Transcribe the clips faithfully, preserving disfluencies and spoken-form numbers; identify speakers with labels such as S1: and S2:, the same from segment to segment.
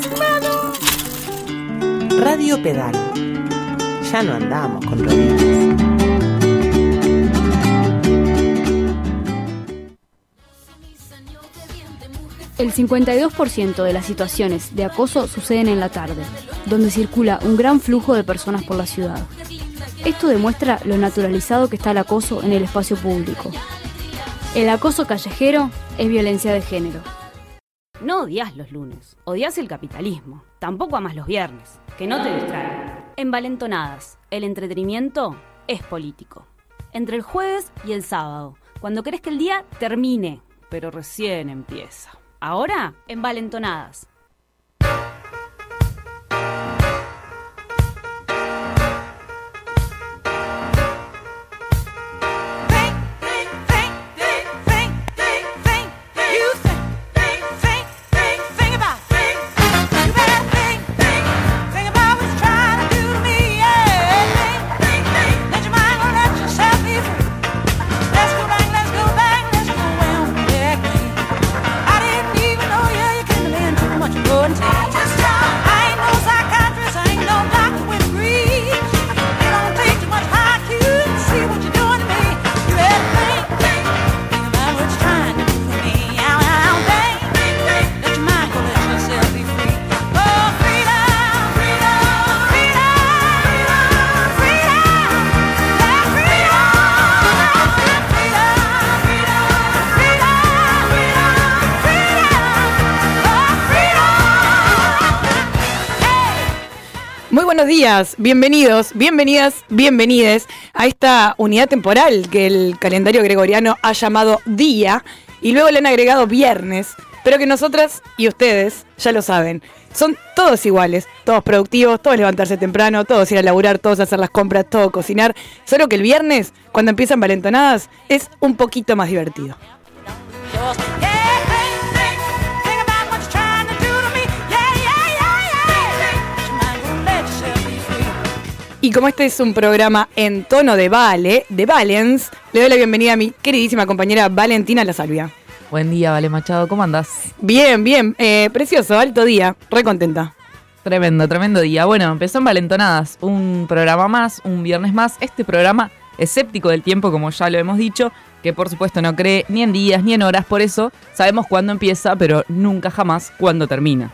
S1: Radio Pedal. Ya no andamos con rodeos.
S2: El cincuenta y dos por ciento de las situaciones de acoso suceden en la tarde, donde circula un gran flujo de personas por la ciudad. Esto demuestra lo naturalizado que está el acoso en el espacio público. El acoso callejero es violencia de género.
S3: No odias los lunes, odias el capitalismo. Tampoco amas los viernes, que no te distraigan. Envalentonadas, el entretenimiento es político. Entre el jueves y el sábado, cuando querés que el día termine, pero recién empieza. Ahora, envalentonadas.
S4: Buenos días, bienvenidos, bienvenidas, bienvenides a esta unidad temporal que el calendario gregoriano ha llamado día y luego le han agregado viernes, pero que nosotras y ustedes ya lo saben, son todos iguales, todos productivos, todos levantarse temprano, todos ir a laburar, todos hacer las compras, todos cocinar, solo que el viernes, cuando empiezan valentonadas, es un poquito más divertido. Y como este es un programa en tono de vale, de Valens, le doy la bienvenida a mi queridísima compañera Valentina La Salvia.
S5: Buen día, Vale Machado, ¿cómo andás?
S4: Bien, bien, eh, precioso, alto día, re contenta.
S5: Tremendo, tremendo día. Bueno, empezó Envalentonadas, un programa más, un viernes más. Este programa escéptico del tiempo, como ya lo hemos dicho, que por supuesto no cree ni en días ni en horas, por eso sabemos cuándo empieza, pero nunca jamás cuándo termina.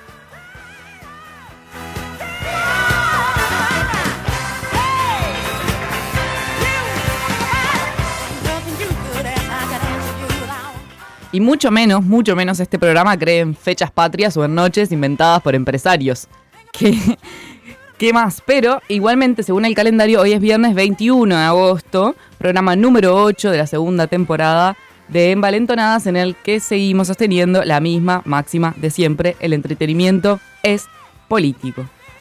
S5: Y mucho menos, mucho menos este programa cree en fechas patrias o en noches inventadas por empresarios. ¿Qué, qué más? Pero igualmente, según el calendario, hoy es viernes veintiuno de agosto, programa número ocho de la segunda temporada de Envalentonadas, en el que seguimos sosteniendo la misma máxima de siempre: el entretenimiento es político.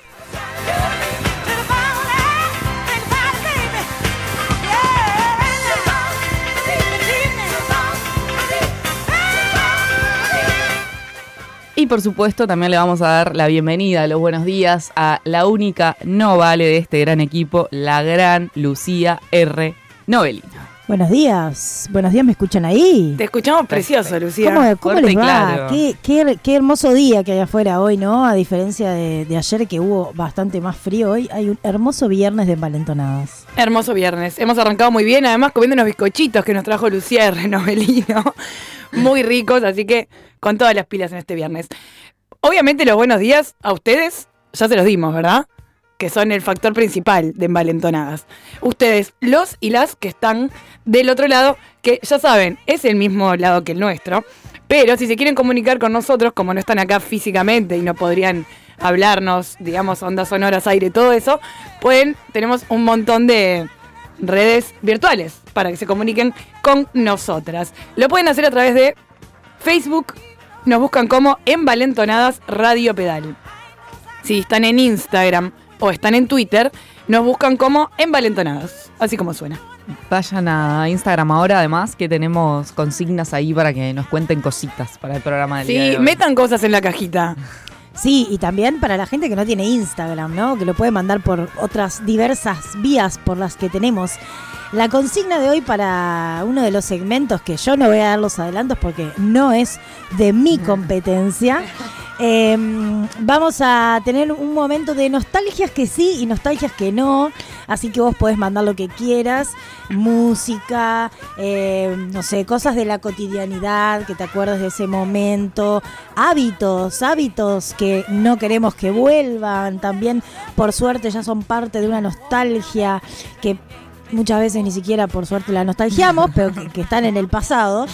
S5: Y por supuesto también le vamos a dar la bienvenida, los buenos días a la única no vale de este gran equipo, la gran Lucía R. Novelino.
S6: Buenos días, buenos días, ¿me escuchan ahí?
S4: Te escuchamos precioso, Lucía.
S6: ¿Cómo, cómo les va?
S5: Claro.
S6: Qué, qué, qué hermoso día que hay afuera hoy, ¿no? A diferencia de, de ayer, que hubo bastante más frío, hoy hay un hermoso viernes de Envalentonadas.
S4: Hermoso viernes, hemos arrancado muy bien, además comiendo unos bizcochitos que nos trajo Lucía R. Novelino, muy ricos, así que con todas las pilas en este viernes. Obviamente los buenos días a ustedes ya se los dimos, ¿verdad? Que son el factor principal de Envalentonadas. Ustedes, los y las que están del otro lado, que ya saben, es el mismo lado que el nuestro, pero si se quieren comunicar con nosotros, como no están acá físicamente y no podrían hablarnos, digamos, ondas sonoras, aire, todo eso, pueden, tenemos un montón de redes virtuales para que se comuniquen con nosotras. Lo pueden hacer a través de Facebook, nos buscan como Envalentonadas Radio Pedal. Si están en Instagram o están en Twitter, nos buscan como Envalentonadas, así como suena.
S5: Vayan a Instagram ahora, además, que tenemos consignas ahí para que nos cuenten cositas para el programa del
S4: sí,
S5: día de hoy.
S4: Sí, metan cosas en la cajita.
S6: Sí, y también para la gente que no tiene Instagram, ¿no? Que lo puede mandar por otras diversas vías por las que tenemos. La consigna de hoy para uno de los segmentos, que yo no voy a dar los adelantos porque no es de mi competencia, Eh, vamos a tener un momento de nostalgias que sí y nostalgias que no. Así que vos podés mandar lo que quieras. Música, eh, no sé, cosas de la cotidianidad, que te acuerdes de ese momento. Hábitos, hábitos que no queremos que vuelvan. También, por suerte, ya son parte de una nostalgia que muchas veces ni siquiera, por suerte, la nostalgiamos, pero que, que están en el pasado.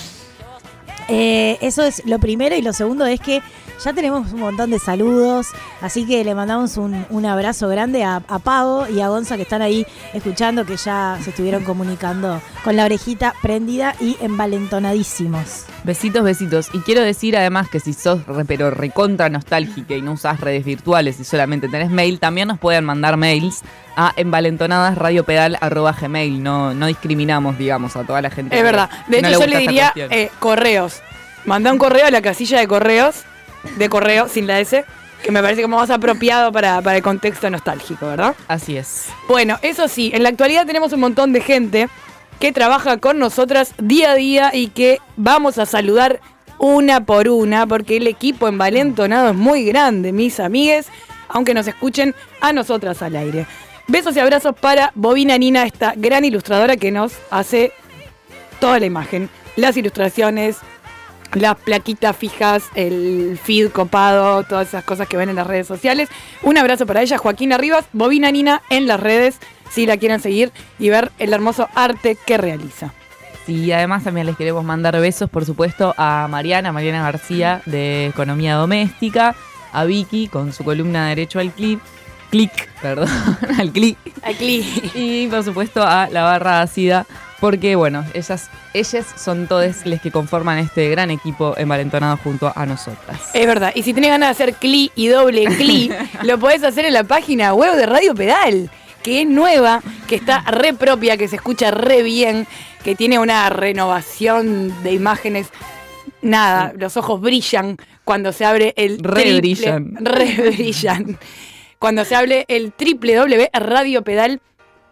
S6: Eh, eso es lo primero, y lo segundo es que ya tenemos un montón de saludos, así que le mandamos un, un abrazo grande a, a Pavo y a Gonza, que están ahí escuchando, que ya se estuvieron comunicando con la orejita prendida y envalentonadísimos.
S5: Besitos, besitos. Y quiero decir además que si sos re, pero recontra nostálgica y no usás redes virtuales y solamente tenés mail, también nos pueden mandar mails a envalentonadasradiopedal arroba gmail. No, no discriminamos, digamos, a toda la gente.
S4: Es verdad. De hecho,
S5: no le
S4: yo le diría eh, correos. Mandá un correo a la casilla de correos, de correo sin la S, que me parece como más apropiado para, para el contexto nostálgico, ¿verdad?
S5: Así es.
S4: Bueno, eso sí, en la actualidad tenemos un montón de gente que trabaja con nosotras día a día y que vamos a saludar una por una, porque el equipo envalentonado es muy grande, mis amigues, aunque nos escuchen a nosotras al aire. Besos y abrazos para Bobina Nina, esta gran ilustradora que nos hace toda la imagen, las ilustraciones, las plaquitas fijas, el feed copado, todas esas cosas que ven en las redes sociales. Un abrazo para ella, Joaquina Rivas, Bobina Nina en las redes, si la quieren seguir y ver el hermoso arte que realiza.
S5: Sí, además también les queremos mandar besos, por supuesto, a Mariana, Mariana García, de Economía Doméstica, a Vicky, con su columna Derecho al Clic, clic, perdón, al clic,
S4: al clic,
S5: y por supuesto a La Barra Ácida, porque bueno, ellas, ellas son todas las que conforman este gran equipo envalentonado junto a nosotras.
S4: Es verdad, y si tenés ganas de hacer clic y doble clic, lo podés hacer en la página web de Radio Pedal, que es nueva, que está re propia, que se escucha re bien, que tiene una renovación de imágenes. Nada, los ojos brillan cuando se abre el
S5: re
S4: triple,
S5: brillan.
S4: Re brillan. Cuando se abre el doble u doble u doble u punto radio pedal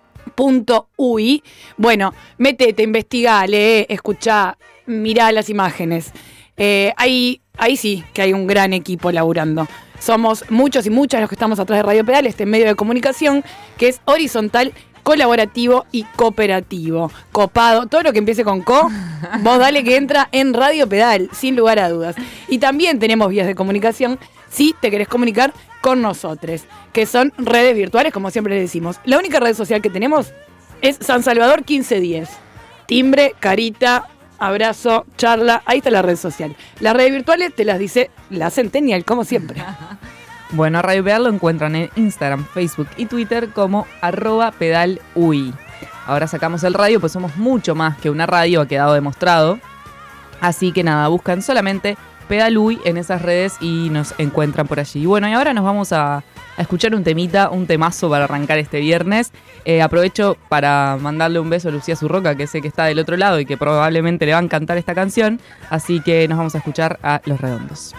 S4: punto u i. Bueno, métete, investigá, lee, escuchá, mirá las imágenes. Eh, ahí, ahí sí que hay un gran equipo laburando. Somos muchos y muchas los que estamos atrás de Radio Pedal, este medio de comunicación que es horizontal, colaborativo y cooperativo. Copado, todo lo que empiece con co, vos dale que entra en Radio Pedal, sin lugar a dudas. Y también tenemos vías de comunicación si te querés comunicar con nosotros, que son redes virtuales, como siempre les decimos. La única red social que tenemos es San Salvador quince diez. Timbre, carita, abrazo, charla, ahí está la red social. Las redes virtuales te las dice la Centennial, como siempre.
S5: Bueno, a Radio Pedal lo encuentran en Instagram, Facebook y Twitter como arroba pedalui. Ahora sacamos el radio, pues somos mucho más que una radio, ha quedado demostrado. Así que nada, buscan solamente Pedalui en esas redes y nos encuentran por allí. Y bueno, y ahora nos vamos a, a escuchar un temita, un temazo para arrancar este viernes. Eh, aprovecho para mandarle un beso a Lucía Zurroca, que sé que está del otro lado y que probablemente le va a encantar esta canción. Así que nos vamos a escuchar a Los Redondos.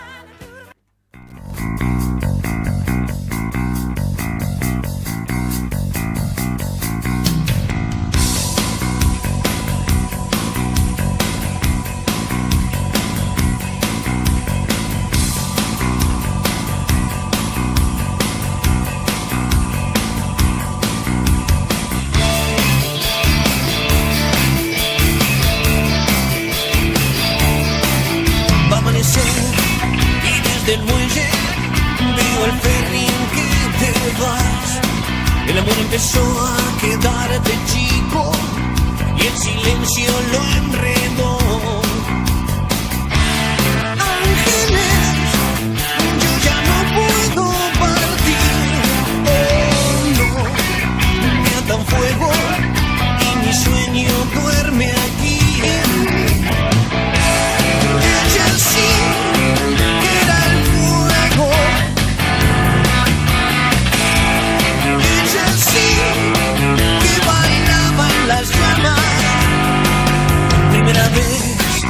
S7: Del muelle veo el ferry en que te vas. El amor empezó a quedarte chico y el silencio lo enredó. Ángeles, yo ya no puedo partir. Oh no, me atan fuego y mi sueño duerme aquí. Ella sí. Primera vez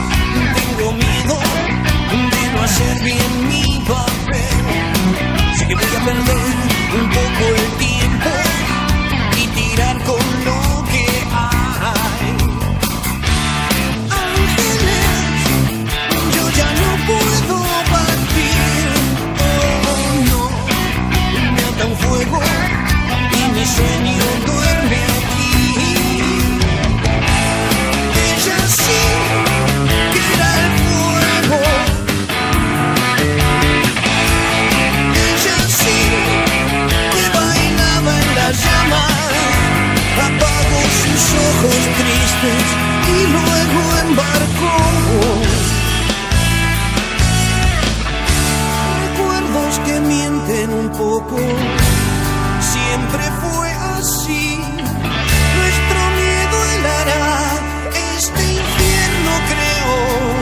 S7: tampoco. Siempre fue así. Nuestro miedo helará este infierno, creo.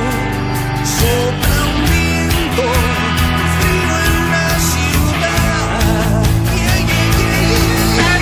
S7: Sopla un viento frío en la ciudad. Yeah, yeah, yeah,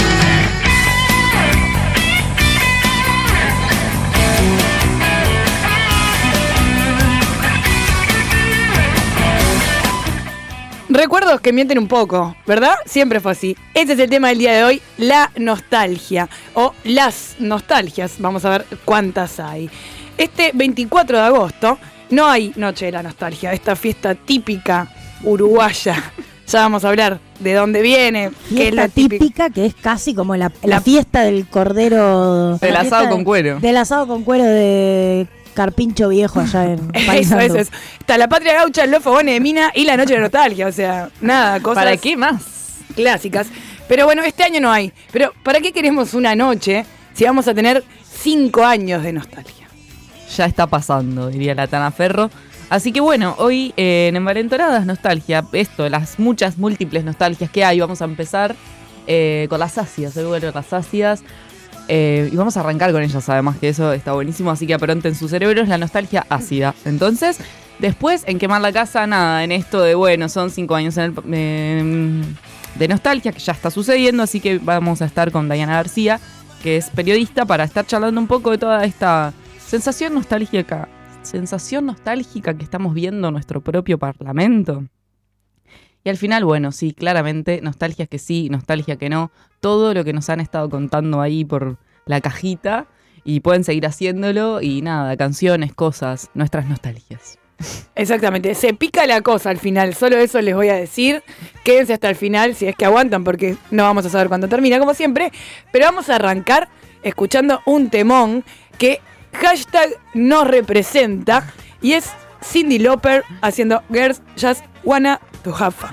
S4: Recuerdos que mienten un poco, ¿verdad? Siempre fue así. Este es el tema del día de hoy, la nostalgia. O las nostalgias, vamos a ver cuántas hay. Este veinticuatro de agosto no hay Noche de la Nostalgia, esta fiesta típica uruguaya. Ya vamos a hablar de dónde viene,
S6: Fiesta
S4: qué es la
S6: típica,
S4: típica.
S6: que es casi como la, la
S4: La-
S6: fiesta del cordero.
S5: Del
S6: la
S5: asado
S6: fiesta
S5: con
S6: de-
S5: cuero.
S6: Del asado con cuero de Carpincho Viejo allá en
S4: Eso,
S6: Paysandú.
S4: eso, eso. Está la Patria Gaucha, los fogones de Mina y la Noche de la Nostalgia. O sea, nada, cosas
S5: ¿Para qué más?
S4: clásicas. Pero bueno, este año no hay. Pero ¿para qué queremos una noche si vamos a tener cinco años de nostalgia?
S5: Ya está pasando, diría la Tana Ferro. Así que bueno, hoy eh, en Envalentonadas Nostalgia, esto, las muchas múltiples nostalgias que hay, vamos a empezar eh, con las ácidas, hoy vuelvo a las ácidas. Eh, y vamos a arrancar con ellas, además que eso está buenísimo, así que apronten sus cerebros la nostalgia ácida. Entonces, después en Quemar la Casa, nada, en esto de, bueno, son cinco años en el, eh, de nostalgia, que ya está sucediendo, así que vamos a estar con Diana García, que es periodista, para estar charlando un poco de toda esta sensación nostálgica, sensación nostálgica que estamos viendo en nuestro propio parlamento. Y al final, bueno, sí, claramente, nostalgia que sí, nostalgia que no, todo lo que nos han estado contando ahí por la cajita, y pueden seguir haciéndolo, y nada, canciones, cosas, nuestras nostalgias.
S4: Exactamente, se pica la cosa al final, solo eso les voy a decir. Quédense hasta el final si es que aguantan, porque no vamos a saber cuándo termina, como siempre. Pero vamos a arrancar escuchando un temón que hashtag nos representa, y es Cyndi Lauper haciendo Girls Just Wanna to Have Fun.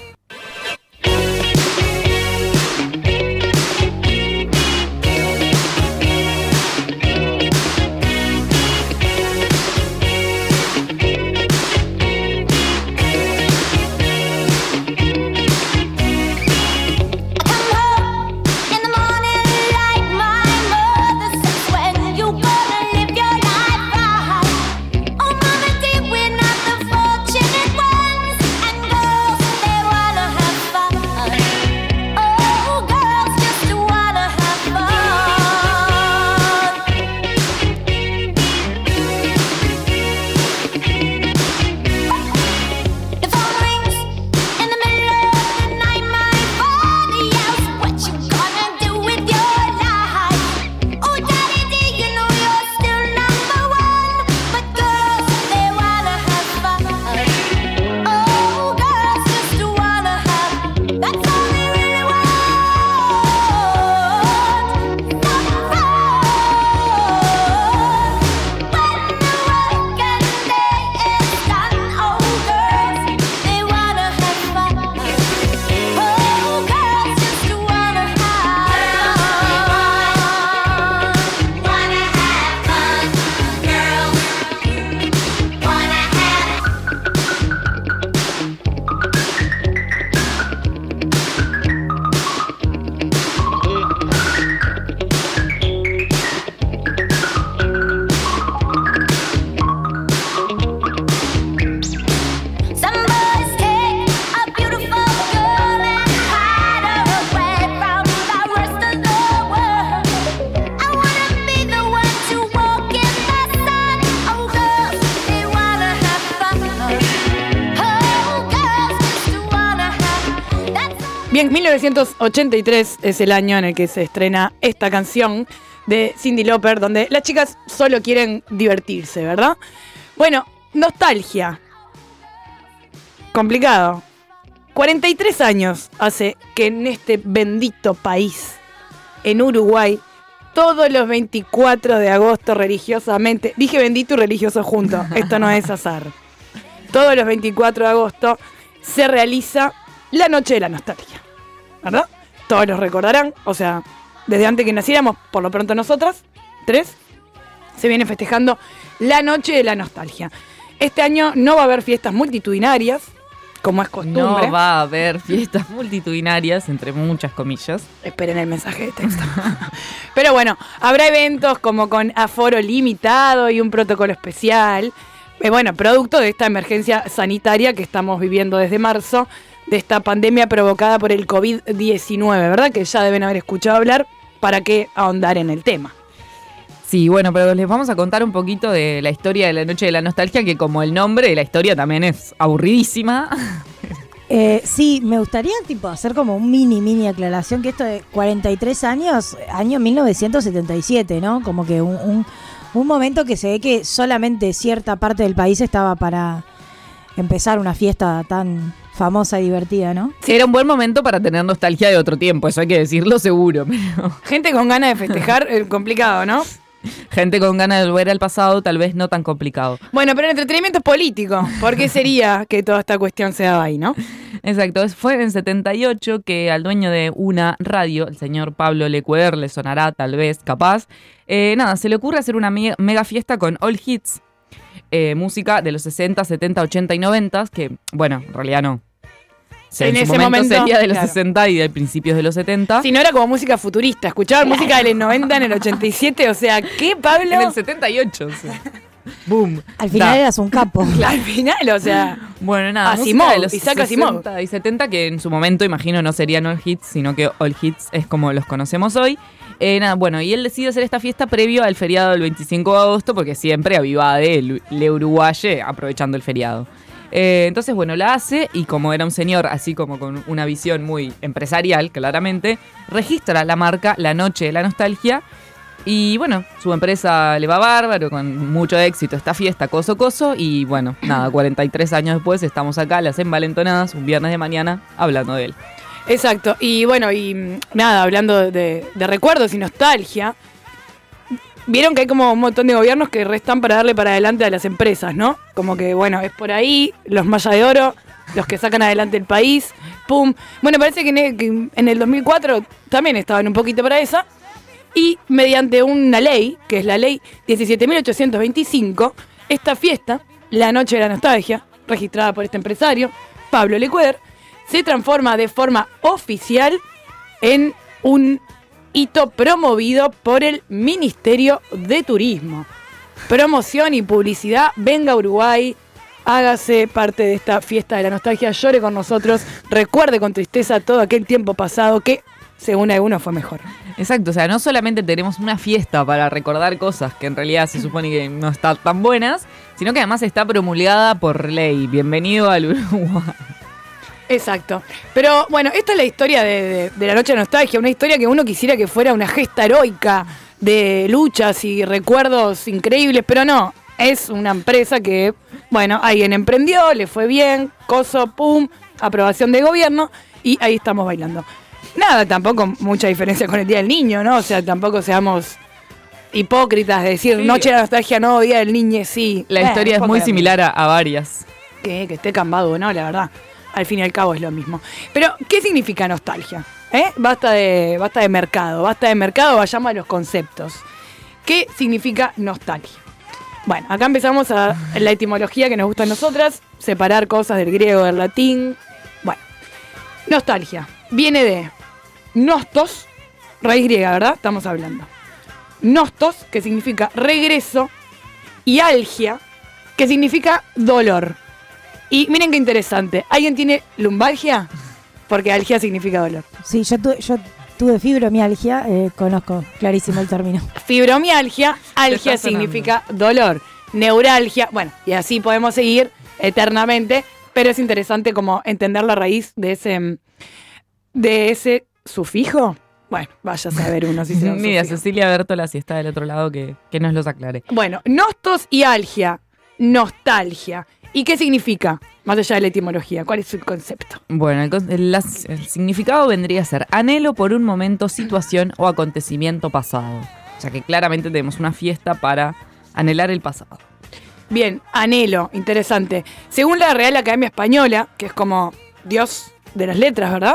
S4: Bien, mil novecientos ochenta y tres es el año en el que se estrena esta canción de Cyndi Lauper, donde las chicas solo quieren divertirse, ¿verdad? Bueno, nostalgia. Complicado. cuarenta y tres años hace que en este bendito país, en Uruguay, todos los veinticuatro de agosto religiosamente, dije bendito y religioso juntos, esto no es azar. Todos los veinticuatro de agosto se realiza la Noche de la Nostalgia, ¿verdad? Todos los recordarán, o sea, desde antes que naciéramos, por lo pronto nosotras, tres, se viene festejando la Noche de la Nostalgia. Este año no va a haber fiestas multitudinarias, como es costumbre.
S5: No va a haber fiestas multitudinarias, entre muchas comillas.
S4: Esperen el mensaje de texto. Pero bueno, habrá eventos como con aforo limitado y un protocolo especial. Eh, bueno, producto de esta emergencia sanitaria que estamos viviendo desde marzo, de esta pandemia provocada por el covid diecinueve, ¿verdad? Que ya deben haber escuchado hablar, para qué ahondar en el tema.
S5: Sí, bueno, pero les vamos a contar un poquito de la historia de la Noche de la Nostalgia, que como el nombre, la historia también es aburridísima.
S6: Eh, sí, me gustaría tipo hacer como un mini, mini aclaración, que esto de cuarenta y tres años, año mil novecientos setenta y siete, ¿no? Como que un, un, un momento que se ve que solamente cierta parte del país estaba para empezar una fiesta tan famosa y divertida, ¿no?
S5: Sí, era un buen momento para tener nostalgia de otro tiempo, eso hay que decirlo seguro. Pero...
S4: Gente con ganas de festejar, eh, complicado, ¿no?
S5: Gente con ganas de volver al pasado, tal vez no tan complicado.
S4: Bueno, pero el entretenimiento es político. ¿Por qué sería que toda esta cuestión se daba ahí, no?
S5: Exacto, fue en setenta y ocho que al dueño de una radio, el señor Pablo Lecuer, le sonará tal vez, capaz, eh, nada, se le ocurre hacer una mega, mega fiesta con all hits, eh, música de los sesenta, setenta, ochenta y noventa, que, bueno, en realidad no. O sea, en, en su momento, momento sería de los claro. sesenta y de principios de los setenta.
S4: Si no era como música futurista, escuchaba música de los noventa en el ochenta y siete, o sea, ¿qué, Pablo?
S5: En el setenta y ocho, o sea. Boom.
S6: Al final da. Eras un capo.
S4: Al final, o sea.
S5: Bueno, nada.
S4: Asimov,
S5: de los
S4: Isaac Asimov.
S5: sesenta y setenta, que en su momento, imagino, no serían all hits, sino que all hits es como los conocemos hoy. Eh, nada, bueno, y él decide hacer esta fiesta previo al feriado del veinticinco de agosto, porque siempre avivade le uruguaye aprovechando el feriado. Eh, entonces, bueno, la hace y como era un señor así como con una visión muy empresarial, claramente, registra la marca La Noche de la Nostalgia y, bueno, su empresa le va bárbaro, con mucho éxito esta fiesta, coso, coso, y, bueno, nada, cuarenta y tres años después estamos acá, las envalentonadas, un viernes de mañana, hablando de él.
S4: Exacto, y bueno, y nada, hablando de, de recuerdos y nostalgia, vieron que hay como un montón de gobiernos que restan para darle para adelante a las empresas, ¿no? Como que, bueno, es por ahí, los Malla de Oro, los que sacan adelante el país, pum. Bueno, parece que en el, que en el dos mil cuatro también estaban un poquito para esa. Y mediante una ley, que es la ley diecisiete mil ochocientos veinticinco, esta fiesta, La Noche de la Nostalgia, registrada por este empresario, Pablo Lecuer, se transforma de forma oficial en un hito promovido por el Ministerio de Turismo. Promoción y publicidad, venga Uruguay, hágase parte de esta fiesta de la nostalgia, llore con nosotros, recuerde con tristeza todo aquel tiempo pasado que, según algunos, fue mejor.
S5: Exacto, o sea, no solamente tenemos una fiesta para recordar cosas que en realidad se supone que no están tan buenas, sino que además está promulgada por ley. Bienvenido al Uruguay.
S4: Exacto. Pero bueno, esta es la historia de, de, de la Noche de Nostalgia, una historia que uno quisiera que fuera una gesta heroica de luchas y recuerdos increíbles, pero no, es una empresa que, bueno, alguien emprendió, le fue bien, coso, pum, aprobación de gobierno y ahí estamos bailando. Nada, tampoco mucha diferencia con el Día del Niño, ¿no? O sea, tampoco seamos hipócritas de decir sí. Noche de la Nostalgia no, Día del Niño sí.
S5: La eh, historia es muy similar a, a varias.
S4: Que, que esté cambado, ¿no? La verdad. Al fin y al cabo es lo mismo. Pero, ¿qué significa nostalgia? ¿Eh? Basta de, basta de mercado, basta de mercado, vayamos a los conceptos. ¿Qué significa nostalgia? Bueno, acá empezamos a la etimología que nos gusta a nosotras, separar cosas del griego, del latín. Bueno, nostalgia viene de nostos, raíz griega, ¿verdad? Estamos hablando. Nostos, que significa regreso, y algia, que significa dolor. Y miren qué interesante. ¿Alguien tiene lumbalgia? Porque algia significa dolor.
S6: Sí, yo, tu, yo tuve fibromialgia, eh, conozco clarísimo el término.
S4: Fibromialgia, algia significa dolor. Neuralgia, bueno, y así podemos seguir eternamente, pero es interesante como entender la raíz de ese, de ese sufijo. Bueno, vaya a saber uno si se lo
S5: Mira, Cecilia Bertola, si está del otro lado, que, que nos los aclare.
S4: Bueno, nostos y algia, nostalgia. ¿Y qué significa? Más allá de la etimología, ¿cuál es el concepto?
S5: Bueno, el, el, el significado vendría a ser anhelo por un momento, situación o acontecimiento pasado. O sea que claramente tenemos una fiesta para anhelar el pasado.
S4: Bien, anhelo, interesante. Según la Real Academia Española, que es como Dios de las letras, ¿verdad?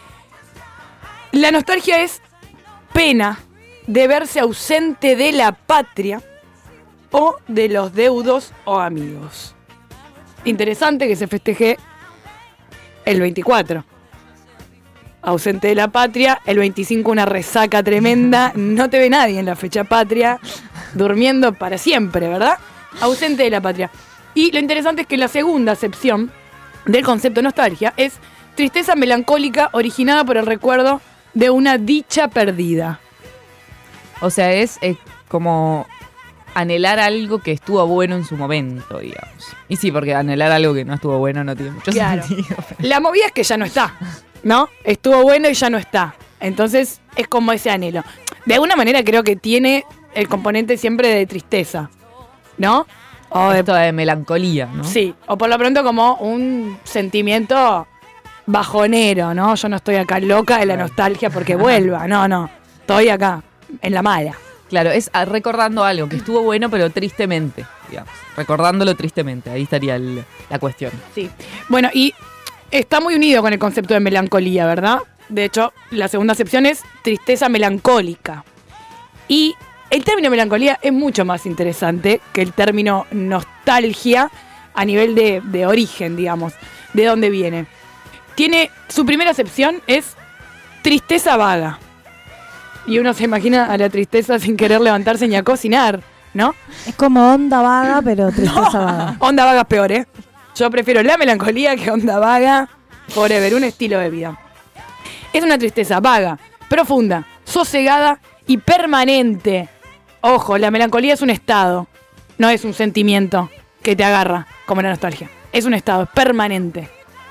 S4: La nostalgia es pena de verse ausente de la patria o de los deudos o amigos. Interesante que se festeje el veinticuatro. Ausente de la patria, el veinticinco una resaca tremenda, no te ve nadie en la fecha patria, durmiendo para siempre, ¿verdad? Ausente de la patria. Y lo interesante es que la segunda acepción del concepto nostalgia es tristeza melancólica originada por el recuerdo de una dicha perdida.
S5: O sea, es eh, como anhelar algo que estuvo bueno en su momento, digamos. Y sí, porque anhelar algo que no estuvo bueno no tiene mucho
S4: Claro.
S5: sentido.
S4: La movida es que ya no está, ¿no? Estuvo bueno y ya no está. Entonces es como ese anhelo. De alguna manera creo que tiene el componente siempre de tristeza, ¿no? O de,
S5: Esto de melancolía, ¿no?
S4: sí, o por lo pronto como un sentimiento bajonero, ¿no? Yo no estoy acá loca de la nostalgia porque vuelva, no, no. Estoy acá, en la mala.
S5: Claro, es ah, recordando algo que estuvo bueno, pero tristemente, digamos. Recordándolo tristemente, ahí estaría el- la cuestión.
S4: Sí. Bueno, y está muy unido con el concepto de melancolía, ¿verdad? De hecho, la segunda acepción es tristeza melancólica. Y el término melancolía es mucho más interesante que el término nostalgia a nivel de, de origen, digamos, de dónde viene. Tiene, su primera acepción es tristeza vaga. Y uno se imagina a la tristeza sin querer levantarse ni a cocinar, ¿no?
S6: Es como onda vaga, pero tristeza vaga.
S4: Onda vaga es peor, ¿eh? Yo prefiero la melancolía que onda vaga forever, un estilo de vida. Es una tristeza vaga, profunda, sosegada y permanente. Ojo, la melancolía es un estado, no es un sentimiento que te agarra, como la nostalgia. Es un estado, es permanente.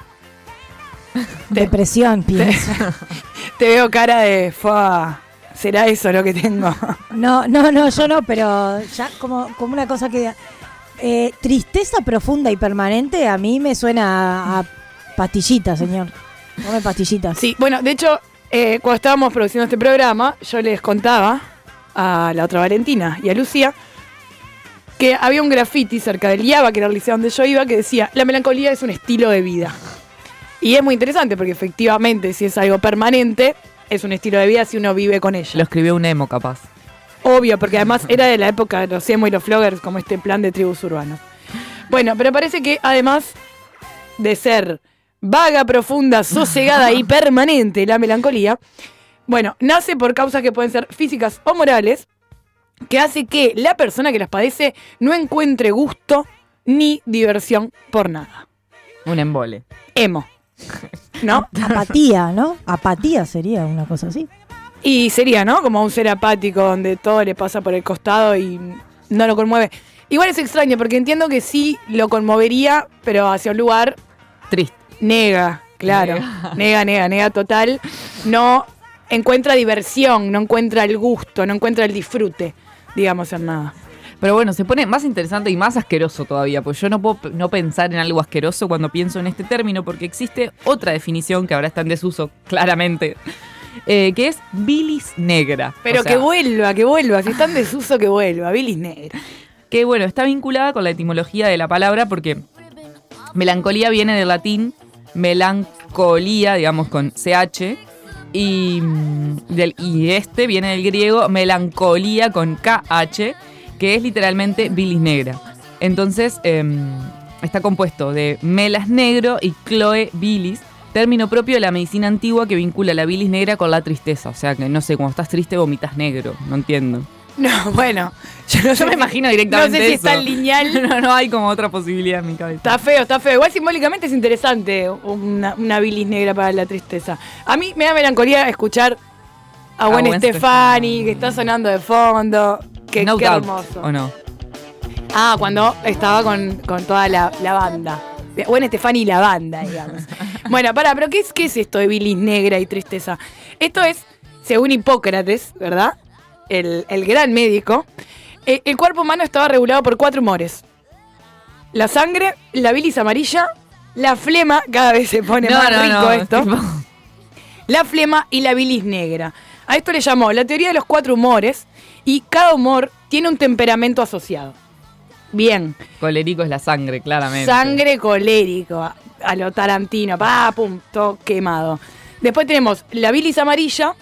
S6: Depresión, pienso.
S4: Te veo cara de, "Fua, ¿será eso lo que tengo?"
S6: No, no, no, yo no, pero ya como, como una cosa que... eh, tristeza profunda y permanente a mí me suena a, a pastillita, señor. Come pastillitas.
S4: Sí, bueno, de hecho, eh, cuando estábamos produciendo este programa, yo les contaba a la otra Valentina y a Lucía que había un graffiti cerca del I A B A, que era el liceo donde yo iba, que decía, la melancolía es un estilo de vida. Y es muy interesante porque efectivamente, si es algo permanente, es un estilo de vida si uno vive con ella.
S5: Lo escribió un emo, capaz.
S4: Obvio, porque además era de la época de los emo y los floggers, como este plan de tribus urbanas. Bueno, pero parece que además de ser vaga, profunda, sosegada y permanente la melancolía, bueno, nace por causas que pueden ser físicas o morales, que hace que la persona que las padece no encuentre gusto ni diversión por nada.
S5: Un embole.
S4: Emo. ¿No?
S6: Apatía, ¿no? Apatía sería una cosa así.
S4: Y sería, ¿no? Como un ser apático donde todo le pasa por el costado y no lo conmueve. Igual es extraño porque entiendo que sí lo conmovería, pero hacia un lugar
S5: Triste.
S4: nega, claro.
S5: Nega.
S4: Nega, nega, nega total. No encuentra diversión, no encuentra el gusto, no encuentra el disfrute, digamos, en nada.
S5: Pero bueno, se pone más interesante y más asqueroso todavía, pues yo no puedo p- no pensar en algo asqueroso cuando pienso en este término, porque existe otra definición que ahora está en desuso, claramente, eh, que es bilis negra.
S4: Pero
S5: O sea,
S4: que vuelva, que vuelva. Si está en desuso, que vuelva. Bilis negra.
S5: que bueno, está vinculada con la etimología de la palabra porque melancolía viene del latín melancolía, digamos con C H, y, mm, del, y este viene del griego melancolía con K H, que es literalmente bilis negra. Entonces em, está compuesto de melas negro y cloe bilis, término propio de la medicina antigua que vincula la bilis negra con la tristeza. O sea que, no sé, cuando estás triste vomitas negro, no entiendo.
S4: No, bueno. Yo, no
S5: Yo
S4: sé
S5: me
S4: si-
S5: imagino directamente
S4: No sé si
S5: eso.
S4: está en lineal.
S5: No, no hay como otra posibilidad en mi cabeza.
S4: Está feo, está feo. Igual simbólicamente es interesante una, una bilis negra para la tristeza. A mí me da melancolía escuchar a Gwen
S5: Gwen
S4: Stefani,
S5: Stefani.
S4: que está sonando de fondo. Qué,
S5: No
S4: qué
S5: doubt,
S4: hermoso.
S5: ¿o no?
S4: Ah, cuando estaba con, con toda la, la banda. Gwen Stefani y la banda, digamos. Bueno, pará, pero ¿qué es, qué es esto de bilis negra y tristeza? Esto es, según Hipócrates, ¿verdad? El, el gran médico. eh, el cuerpo humano estaba regulado por cuatro humores. La sangre, la bilis amarilla, la flema, cada vez se pone más rico esto.
S5: tipo-
S4: La flema y la bilis negra. A esto le llamó la teoría de los cuatro humores y cada humor tiene un temperamento asociado. Bien.
S5: Colérico es la sangre, claramente.
S4: Sangre colérico, a, a lo Tarantino, pa, pum, todo quemado. Después tenemos la bilis amarilla,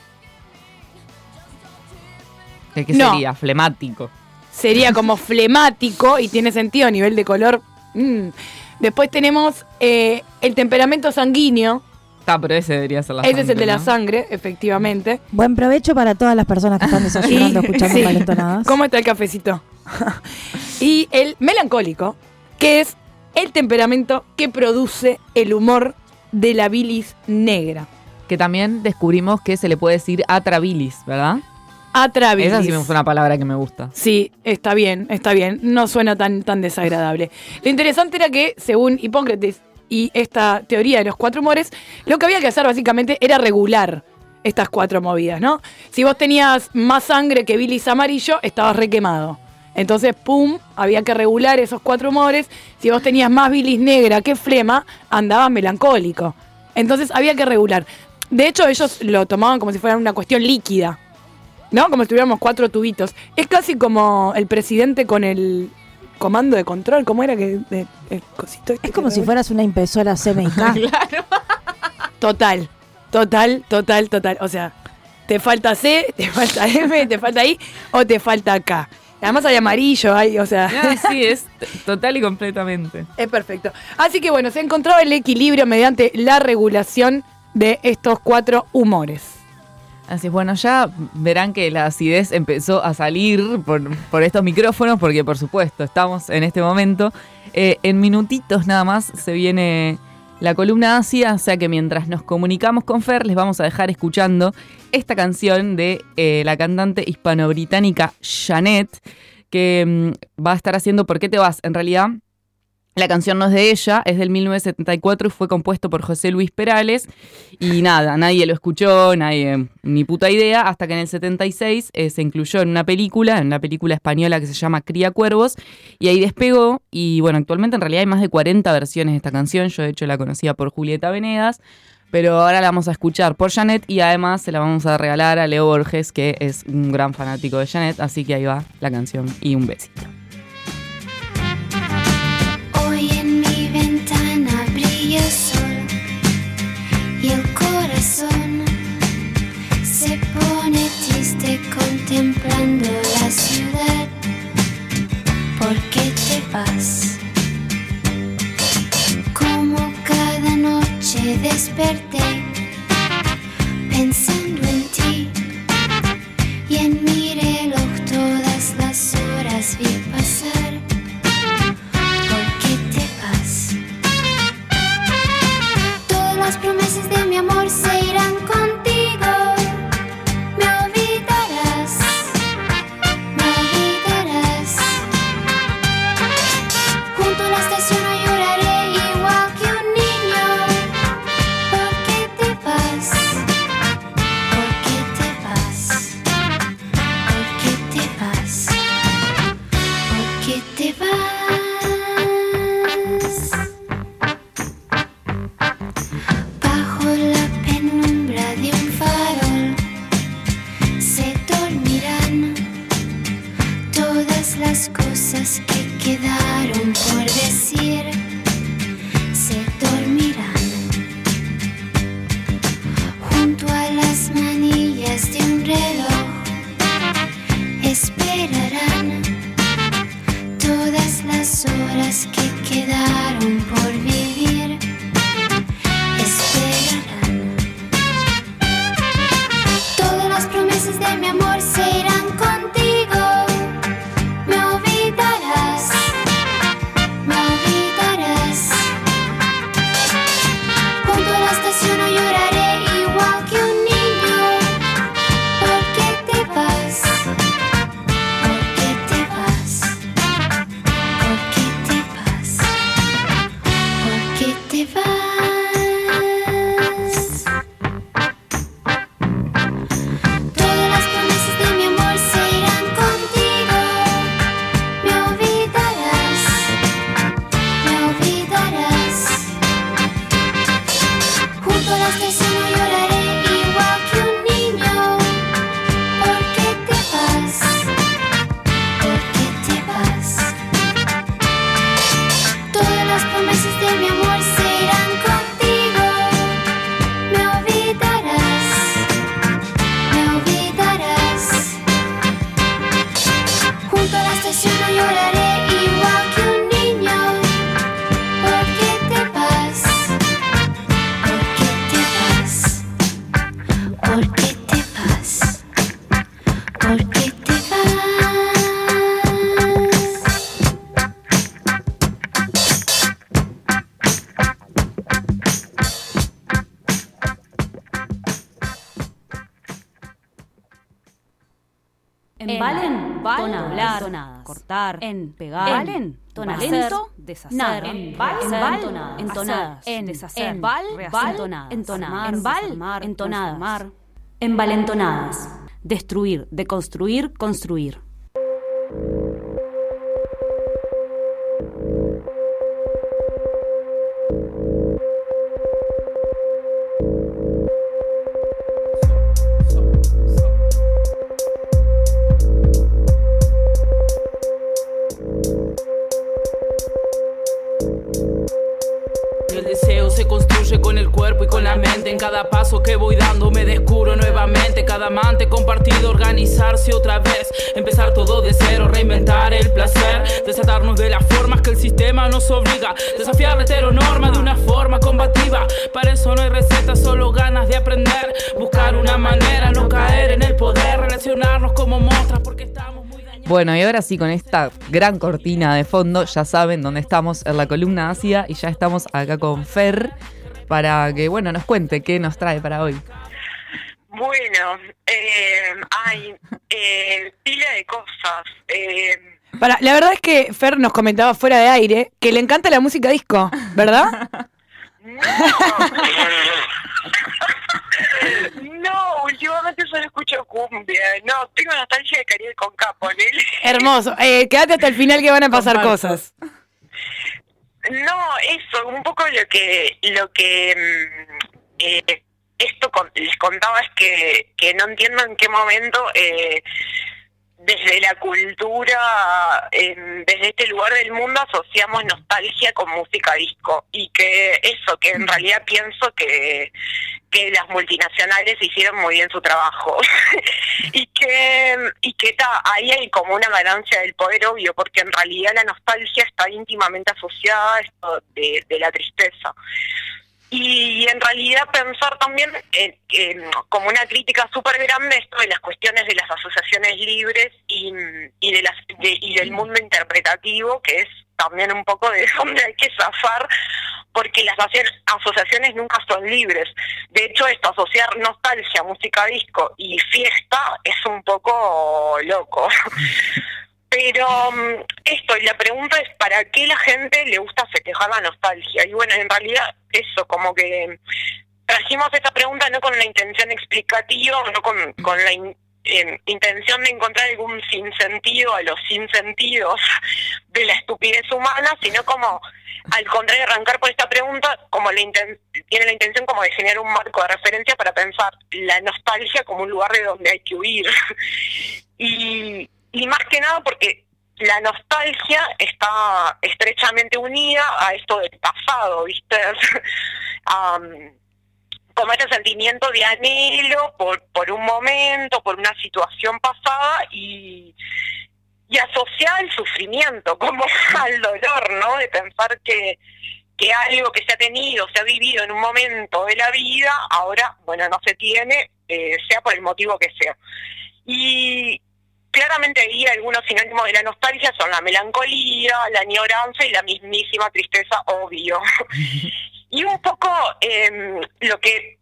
S5: ¿Qué, qué
S4: No.
S5: sería? Flemático.
S4: sería como flemático y tiene sentido a nivel de color. mm. Después tenemos eh, el temperamento sanguíneo.
S5: Ah, pero ese debería ser la
S4: Ese
S5: sangre,
S4: es el de
S5: ¿no?
S4: la sangre, efectivamente.
S6: Buen provecho para todas las personas que están desayunando,
S4: Y-
S6: escuchando
S4: sí.
S6: Valentonadas.
S4: ¿Cómo está el cafecito? Y el melancólico, que es el temperamento que produce el humor de la bilis negra.
S5: Que también descubrimos que se le puede decir atrabilis, ¿verdad?
S4: Atrabilis.
S5: Esa sí es una palabra que me gusta.
S4: Sí, está bien, está bien. No suena tan, tan desagradable. Lo interesante era que, según Hipócrates y esta teoría de los cuatro humores, lo que había que hacer básicamente era regular estas cuatro movidas, ¿no? Si vos tenías más sangre que bilis amarillo, estabas requemado. Entonces, pum, había que regular esos cuatro humores. Si vos tenías más bilis negra que flema, andabas melancólico. Entonces, había que regular. De hecho, ellos lo tomaban como si fuera una cuestión líquida, ¿no? Como si tuviéramos cuatro tubitos. Es casi como el presidente con el comando de control. ¿Cómo era que de- el cosito este
S6: Es como
S4: que
S6: si
S4: revela?
S6: fueras una impresora C M Y K.
S4: Total, total, total, total. O sea, te falta C, te falta M, te falta I o te falta K. Además hay amarillo, hay, o sea...
S5: No, sí, es t- total y completamente.
S4: Es perfecto. Así que bueno, se encontró el equilibrio mediante la regulación de estos cuatro humores.
S5: Así es, bueno, ya verán que la acidez empezó a salir por, por estos micrófonos, porque por supuesto estamos en este momento. Eh, en minutitos nada más se viene la columna ácida, o sea que mientras nos comunicamos con Fer, les vamos a dejar escuchando esta canción de eh, la cantante hispano-británica Janet, que mm, va a estar haciendo ¿Por qué te vas? En realidad, la canción no es de ella, es del mil novecientos setenta y cuatro y fue compuesto por José Luis Perales. Y nada, nadie lo escuchó, nadie, ni puta idea, hasta que en el setenta y seis eh, se incluyó en una película, en una película española que se llama Cría Cuervos, y ahí despegó. Y bueno, actualmente en realidad hay más de cuarenta versiones de esta canción. Yo de hecho la conocía por Julieta Venegas, pero ahora la vamos a escuchar por Janet y además se la vamos a regalar a Leo Borges, que es un gran fanático de Janet, así que ahí va la canción y un besito.
S8: Hoy en mi ventana brilla el sol y el corazón se pone triste contemplando la ciudad. ¿Por qué te vas? Como cada noche desperté pensando en ti y en mi reloj todas las horas vi pasar. Las promesas de mi amor se irán contigo. Me olvidarás, me olvidarás. Junto a la estación no lloraré igual que un niño. ¿Por qué te vas? ¿Por qué te vas? ¿Por qué te vas? ¿Por qué te vas? Las cosas que quedaron por decir se dormirán junto a las manillas de un reloj. Esperarán todas las horas que quedaron por vivir. Esperarán. Todas las promesas de mi amor se irán contigo. Me olvidarás, me olvidarás. Junto a la estación no lloraré igual que un niño. ¿Por qué te vas? ¿Por qué te vas? ¿Por qué te vas? ¿Por qué te vas? Todas las promesas de mi amor se irán contigo. Me olvidarás, me olvidarás. Junto a la estación no lloraré igual que un niño. ¿Por qué te vas? ¿Por qué te vas? Todas las promesas de mi amor se irán contigo. Me olvidarás, me olvidarás. Junto a la estación no lloraré igual que un niño. ¿Por
S3: Embalen,
S2: tonadas,
S3: tonadas, cortar,
S2: en,
S3: pegar,
S2: embalen,
S3: tonadas,
S2: talento,
S3: deshacer,
S2: nada,
S3: embal,
S2: embal,
S3: entonadas,
S2: entonadas,
S3: hacer,
S2: en,
S3: deshacer,
S2: embal,
S3: rehacer,
S2: bal,
S3: entonadas,
S2: entonadas,
S3: armar,
S2: embal,
S3: desarmar,
S2: entonadas,
S3: transformar, embalentonadas, destruir, deconstruir, construir.
S9: El deseo se construye con el cuerpo y con la mente. En cada paso que voy dando me descubro nuevamente. Cada amante compartido, organizarse otra vez. Empezar todo de cero, reinventar el placer. Desatarnos de las formas que el sistema nos obliga. Desafiar la heteronorma de una forma combativa. Para eso no hay receta, solo ganas de aprender. Buscar una manera, no caer en el poder. Relacionarnos como monstruos porque estamos muy dañados.
S5: Bueno, y ahora sí, con esta gran cortina de fondo, ya saben dónde estamos, en la columna ácida, y ya estamos acá con Fer para que, bueno, nos cuente qué nos trae para hoy.
S10: Bueno, eh, hay eh, pila de cosas. Eh,
S4: Para, la verdad es que Fer nos comentaba fuera de aire que le encanta la música disco, ¿verdad?
S10: no, no, últimamente solo escucho cumbia. No, tengo nostalgia de Caribe con Caponel.
S4: Hermoso. Eh, quédate hasta el final que van a pasar cosas.
S10: No, eso, un poco lo que lo que mm, eh, esto con, les contaba es que, que no entiendo en qué momento eh, desde la cultura, eh, desde este lugar del mundo asociamos nostalgia con música disco, y que eso, que en realidad pienso que que las multinacionales hicieron muy bien su trabajo y que y que ta, ahí hay como una ganancia del poder, obvio, porque en realidad la nostalgia está íntimamente asociada a esto de, de la tristeza. Y en realidad pensar también en, en, como una crítica súper grande esto de las cuestiones de las asociaciones libres y, y, de las, de, y del mundo interpretativo, que es también un poco de donde hay que zafar, porque las asociaciones nunca son libres. De hecho, esto, asociar nostalgia, música disco y fiesta es un poco loco. Pero esto, y la pregunta es, ¿para qué la gente le gusta festejar la nostalgia? Y bueno, en realidad eso, como que trajimos esta pregunta no con una intención explicativa, no con, con la in, eh, intención de encontrar algún sinsentido a los sinsentidos de la estupidez humana, sino como, al contrario, arrancar por esta pregunta, como la inten- tiene la intención como de generar un marco de referencia para pensar la nostalgia como un lugar de donde hay que huir. y... Y más que nada porque la nostalgia está estrechamente unida a esto del pasado, ¿viste? um, como ese sentimiento de anhelo por, por un momento, por una situación pasada y, y asociada al sufrimiento, como al dolor, ¿no? De pensar que, que algo que se ha tenido, se ha vivido en un momento de la vida, ahora, bueno, no se tiene, eh, sea por el motivo que sea. Y claramente ahí algunos sinónimos de la nostalgia son la melancolía, la añoranza y la mismísima tristeza, obvio. Y un poco eh, lo que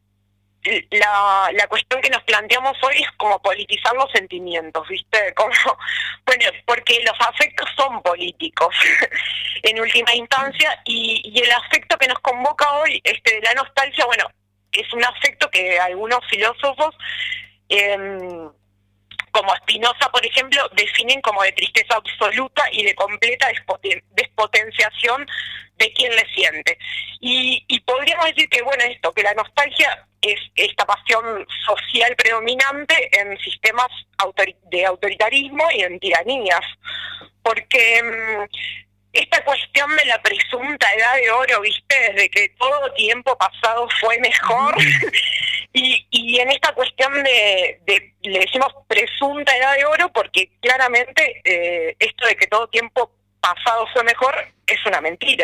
S10: la, la cuestión que nos planteamos hoy es como politizar los sentimientos, ¿viste? Como, bueno, porque los afectos son políticos en última instancia, y, y el afecto que nos convoca hoy, este, de la nostalgia, bueno, es un afecto que algunos filósofos eh, como Spinoza, por ejemplo, definen como de tristeza absoluta y de completa despoten- despotenciación de quien le siente. Y, y podríamos decir que, bueno, esto, que la nostalgia es esta pasión social predominante en sistemas autori- de autoritarismo y en tiranías. Porque mmm, esta cuestión de la presunta edad de oro, ¿viste? Desde que todo tiempo pasado fue mejor. Y, y en esta cuestión de, de, le decimos presunta edad de oro porque claramente eh, esto de que todo tiempo pasado fue mejor es una mentira.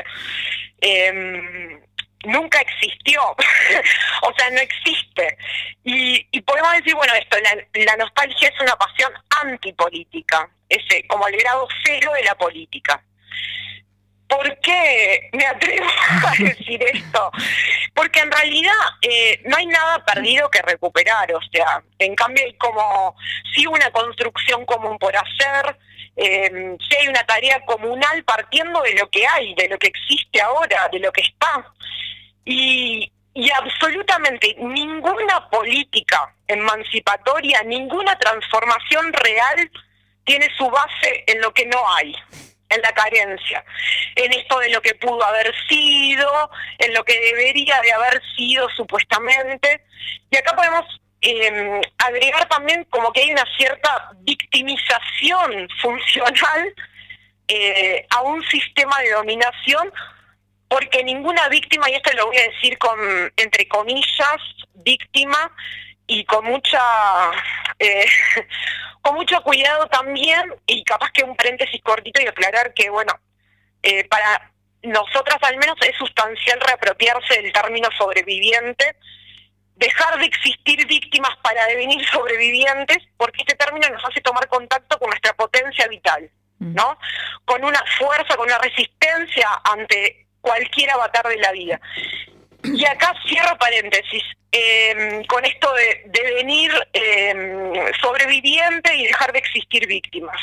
S10: Eh, nunca existió, o sea, no existe. Y, y podemos decir, bueno, esto, la, la nostalgia es una pasión antipolítica, es como el grado cero de la política. ¿Por qué me atrevo a decir esto? Porque en realidad eh, no hay nada perdido que recuperar, o sea, en cambio hay como, sí, una construcción común por hacer, eh, sí hay una tarea comunal partiendo de lo que hay, de lo que existe ahora, de lo que está. Y, y absolutamente ninguna política emancipatoria, ninguna transformación real tiene su base en lo que no hay, en la carencia, en esto de lo que pudo haber sido, en lo que debería de haber sido supuestamente. Y acá podemos eh, agregar también como que hay una cierta victimización funcional eh, a un sistema de dominación, porque ninguna víctima, y esto lo voy a decir con entre comillas, víctima, y con mucha eh, con mucho cuidado también, y capaz que un paréntesis cortito y aclarar que, bueno, eh, para nosotras al menos es sustancial reapropiarse del término sobreviviente, dejar de existir víctimas para devenir sobrevivientes, porque este término nos hace tomar contacto con nuestra potencia vital, ¿no? Con una fuerza, con una resistencia ante cualquier avatar de la vida. Y acá cierro paréntesis, eh, con esto de, de venir eh, sobreviviente y dejar de existir víctimas.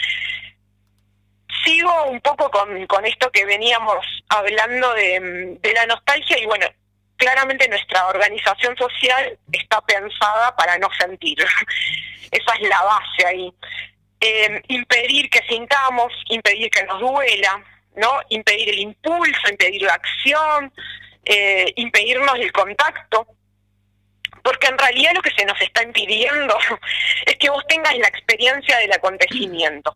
S10: Sigo un poco con, con esto que veníamos hablando de, de la nostalgia, y bueno, claramente nuestra organización social está pensada para no sentir. Esa es la base ahí. Eh, impedir que sintamos, impedir que nos duela, ¿no? Impedir el impulso, impedir la acción, eh, impedirnos el contacto, porque en realidad lo que se nos está impidiendo es que vos tengas la experiencia del acontecimiento.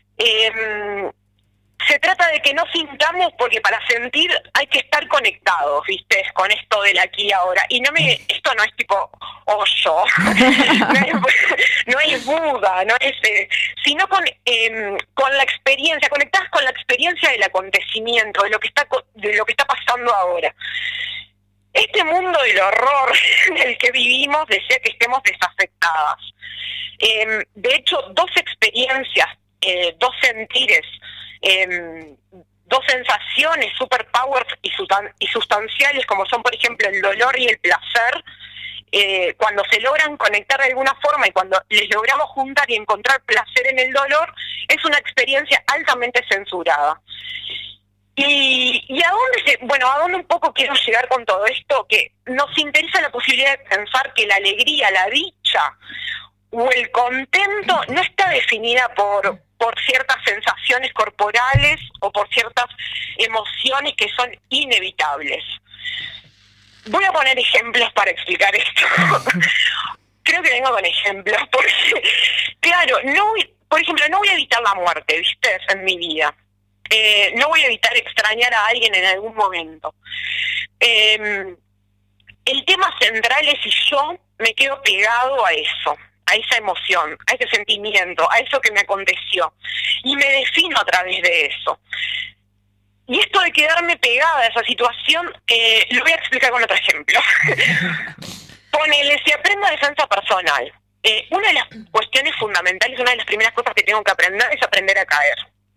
S10: Eh, se trata de que no sintamos, porque para sentir hay que estar conectados, ¿viste? Con esto del aquí y ahora. Y no me, esto no es tipo Osho, no, es, no es Buda, no es, eh, sino con eh, con la experiencia, conectadas con la experiencia del acontecimiento, de lo que está de lo que está pasando ahora. Este mundo del horror en el que vivimos desea que estemos desafectadas. Eh, de hecho, dos experiencias, eh, dos sentires, eh, dos sensaciones superpowers y, sustan- y sustanciales, como son, por ejemplo, el dolor y el placer, eh, cuando se logran conectar de alguna forma y cuando les logramos juntar y encontrar placer en el dolor, es una experiencia altamente censurada. Y, y a dónde se, bueno, a dónde un poco quiero llegar con todo esto, que nos interesa la posibilidad de pensar que la alegría, la dicha o el contento no está definida por, por ciertas sensaciones corporales o por ciertas emociones que son inevitables. Voy a poner ejemplos para explicar esto. Creo que vengo con ejemplos, porque, claro, no voy, por ejemplo, no voy a evitar la muerte, ¿viste? En mi vida. Eh, no voy a evitar extrañar a alguien en algún momento. Eh, el tema central es si yo me quedo pegado a eso, a esa emoción, a ese sentimiento, a eso que me aconteció, y me defino a través de eso. Y esto de quedarme pegada a esa situación, eh, lo voy a explicar con otro ejemplo. Ponele, si aprendo defensa personal, eh, una de las cuestiones fundamentales, una de las primeras cosas que tengo que aprender es aprender a caer.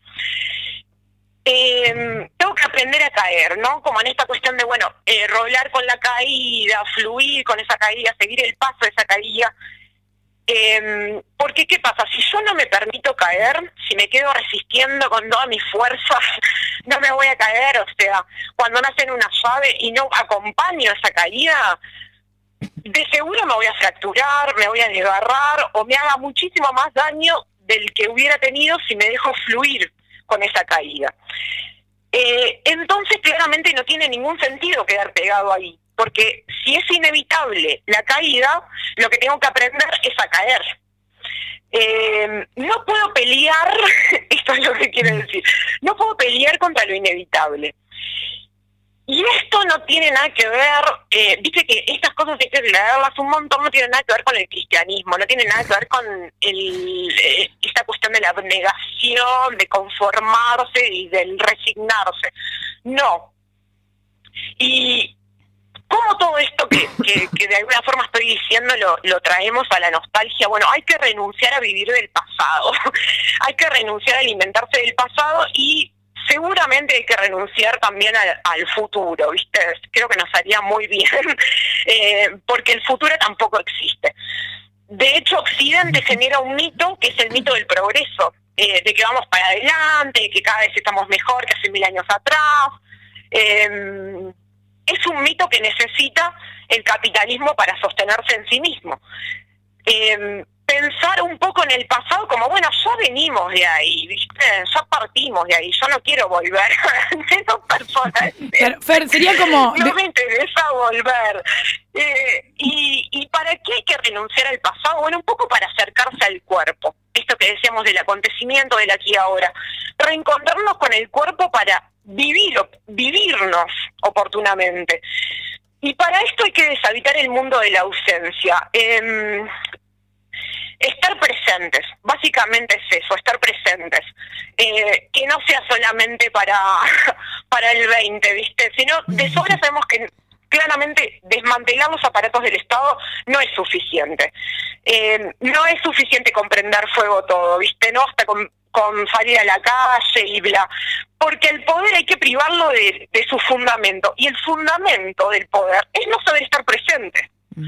S10: Eh, tengo que aprender a caer, ¿no? Como en esta cuestión de, bueno, eh, rolar con la caída, fluir con esa caída, seguir el paso de esa caída. Eh, porque, ¿qué pasa? Si yo no me permito caer, si me quedo resistiendo con todas mis fuerzas, no me voy a caer. O sea, cuando me hacen una llave y no acompaño esa caída, de seguro me voy a fracturar, me voy a desgarrar o me haga muchísimo más daño del que hubiera tenido si me dejo fluir con esa caída. Eh, entonces claramente no tiene ningún sentido quedar pegado ahí, porque si es inevitable la caída, lo que tengo que aprender es a caer. Eh, no puedo pelear, esto es lo que quiero decir, no puedo pelear contra lo inevitable. Y esto no tiene nada que ver, eh, viste que estas cosas hay que leerlas un montón, no tienen nada que ver con el cristianismo, no tienen nada que ver con el, eh, esta cuestión de la abnegación, de conformarse y del resignarse. No. Y ¿cómo todo esto que, que, que de alguna forma estoy diciendo lo, lo traemos a la nostalgia? Bueno, hay que renunciar a vivir del pasado, hay que renunciar a alimentarse del pasado y seguramente hay que renunciar también al, al futuro, ¿viste? Creo que nos haría muy bien, eh, porque el futuro tampoco existe. De hecho, Occidente genera un mito que es el mito del progreso, eh, de que vamos para adelante, que cada vez estamos mejor que hace mil años atrás. Eh, es un mito que necesita el capitalismo para sostenerse en sí mismo. Eh, pensar un poco en el pasado como, bueno, ya venimos de ahí, ¿viste? Ya partimos de ahí, yo no quiero volver. No, personalmente.
S4: Pero, Fer, sería como...
S10: No me interesa volver. Eh, y, ¿Y para qué hay que renunciar al pasado? Bueno, un poco para acercarse al cuerpo. Esto que decíamos del acontecimiento del aquí y ahora. Reencontrarnos con el cuerpo para vivir, vivirnos oportunamente. Y para esto hay que deshabitar el mundo de la ausencia. Eh, estar presentes, básicamente es eso, estar presentes. Eh, que no sea solamente para, para el veinte, ¿viste? Sino de sobra sabemos que claramente desmantelar los aparatos del Estado no es suficiente. Eh, no es suficiente con prender fuego todo, ¿viste? No hasta con, con salir a la calle y bla. Porque el poder hay que privarlo de, de su fundamento. Y el fundamento del poder es no saber estar presente.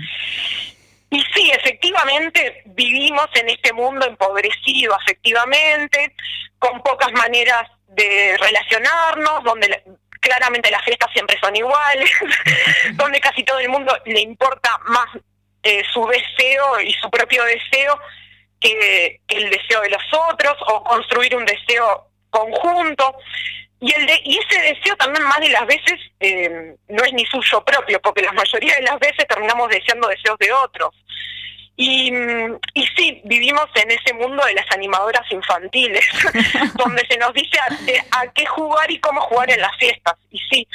S10: Y sí, efectivamente, vivimos en este mundo empobrecido afectivamente, con pocas maneras de relacionarnos, donde la, claramente las fiestas siempre son iguales, donde casi todo el mundo le importa más eh, su deseo y su propio deseo que, que el deseo de los otros, o construir un deseo conjunto. Y, el de, y ese deseo también más de las veces eh, no es ni suyo propio, porque la mayoría de las veces terminamos deseando deseos de otros. Y, y sí, vivimos en ese mundo de las animadoras infantiles, donde se nos dice a, a qué jugar y cómo jugar en las fiestas. Y sí,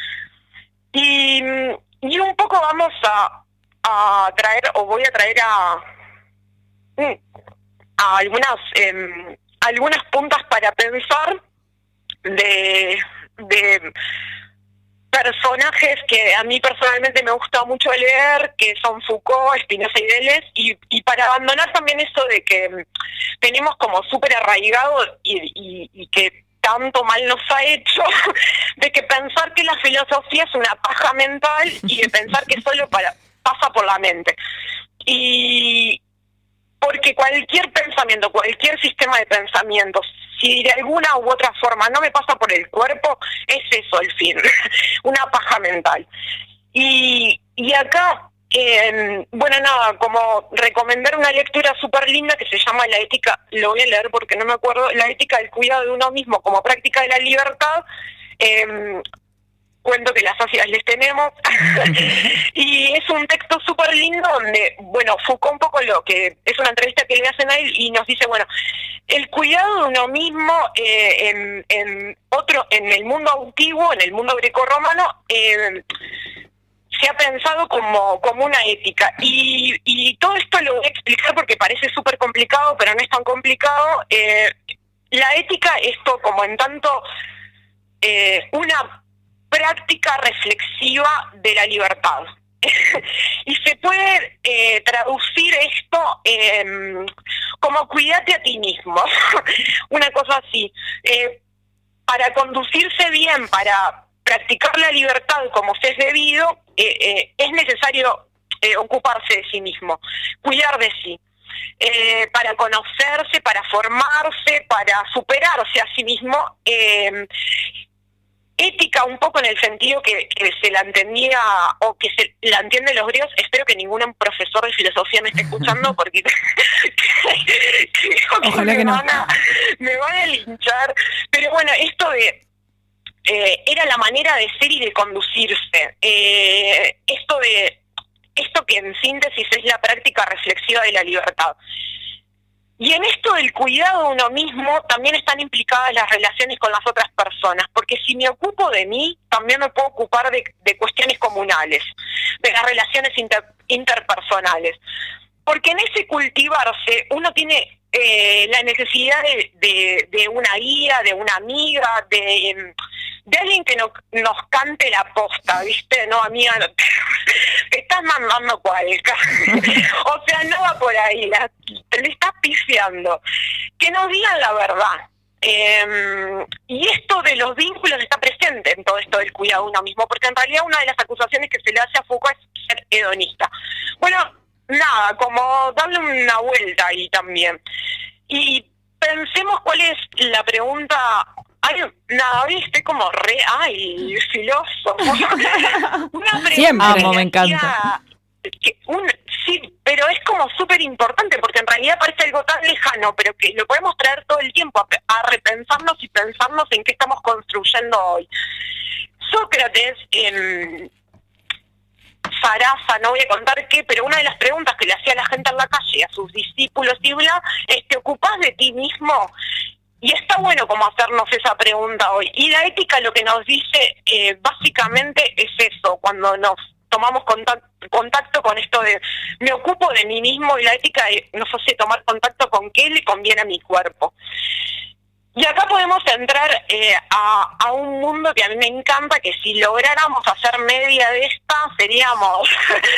S10: y, y un poco vamos a, a traer, o voy a traer a, a algunas, eh, algunas puntas para pensar de, de personajes que a mí personalmente me gusta mucho leer, que son Foucault, Spinoza y Deleuze, y, y para abandonar también eso de que tenemos como súper arraigado y, y, y que tanto mal nos ha hecho, de que pensar que la filosofía es una paja mental y de pensar que solo para, pasa por la mente. Y porque cualquier pensamiento, cualquier sistema de pensamientos, si de alguna u otra forma no me pasa por el cuerpo, es eso el fin, una paja mental. Y, y acá, eh, bueno, nada, como recomendar una lectura súper linda que se llama La ética, lo voy a leer porque no me acuerdo, La ética del cuidado de uno mismo como práctica de la libertad. Eh, cuento que las ácidas les tenemos. Y es un texto súper lindo donde, bueno, Foucault un poco lo que, es una entrevista que le hacen a él y nos dice, bueno, el cuidado de uno mismo eh, en, en otro, en el mundo antiguo, en el mundo grecorromano, eh, se ha pensado como, como una ética. Y, y todo esto lo voy a explicar porque parece súper complicado, pero no es tan complicado. Eh, la ética, esto como en tanto eh, una práctica reflexiva de la libertad. Y se puede eh, traducir esto eh, como cuídate a ti mismo, una cosa así. Eh, para conducirse bien, para practicar la libertad como se es debido, eh, eh, es necesario eh, ocuparse de sí mismo, cuidar de sí. Eh, para conocerse, para formarse, para superarse a sí mismo. Eh, Ética un poco en el sentido que, que se la entendía o que se la entienden los griegos. Espero que ningún profesor de filosofía me esté escuchando porque creo que
S4: Ojalá
S10: me,
S4: que no.
S10: van a, me van a linchar. Pero bueno, esto de eh, era la manera de ser y de conducirse. Eh, esto de esto que en síntesis es la práctica reflexiva de la libertad. Y en esto del cuidado de uno mismo también están implicadas las relaciones con las otras personas, porque si me ocupo de mí, también me puedo ocupar de, de cuestiones comunales, de las relaciones inter, interpersonales. Porque en ese cultivarse uno tiene eh, la necesidad de, de, de una guía, de una amiga, de, de alguien que no, nos cante la posta, ¿viste? No, amiga, no, te estás mandando cualca. O sea, no va por ahí, la, le estás pifiando. Que nos digan la verdad. Eh, y esto de los vínculos está presente en todo esto del cuidado de uno mismo, porque en realidad una de las acusaciones que se le hace a Foucault es ser hedonista. Bueno, nada, como darle una vuelta ahí también. Y pensemos cuál es la pregunta. Ay, nada, hoy estoy como re, ay, filósofo. Una pregunta
S5: Siempre. Amo,
S10: que
S5: me
S10: hacía-
S5: encanta.
S10: que un, sí, pero es como súper importante porque en realidad parece algo tan lejano, pero que lo podemos traer todo el tiempo a, a repensarnos y pensarnos en qué estamos construyendo hoy. Sócrates, en Sarasa, no voy a contar qué, pero una de las preguntas que le hacía a la gente en la calle, a sus discípulos y bla, es: ¿te ocupás de ti mismo? Y está bueno como hacernos esa pregunta hoy. Y la ética lo que nos dice eh, básicamente es eso, cuando nos tomamos contacto, contacto con esto de me ocupo de mí mismo, y la ética nos hace tomar contacto con qué le conviene a mi cuerpo. Y acá podemos entrar eh, a, a un mundo que a mí me encanta, que si lográramos hacer media de esta, seríamos...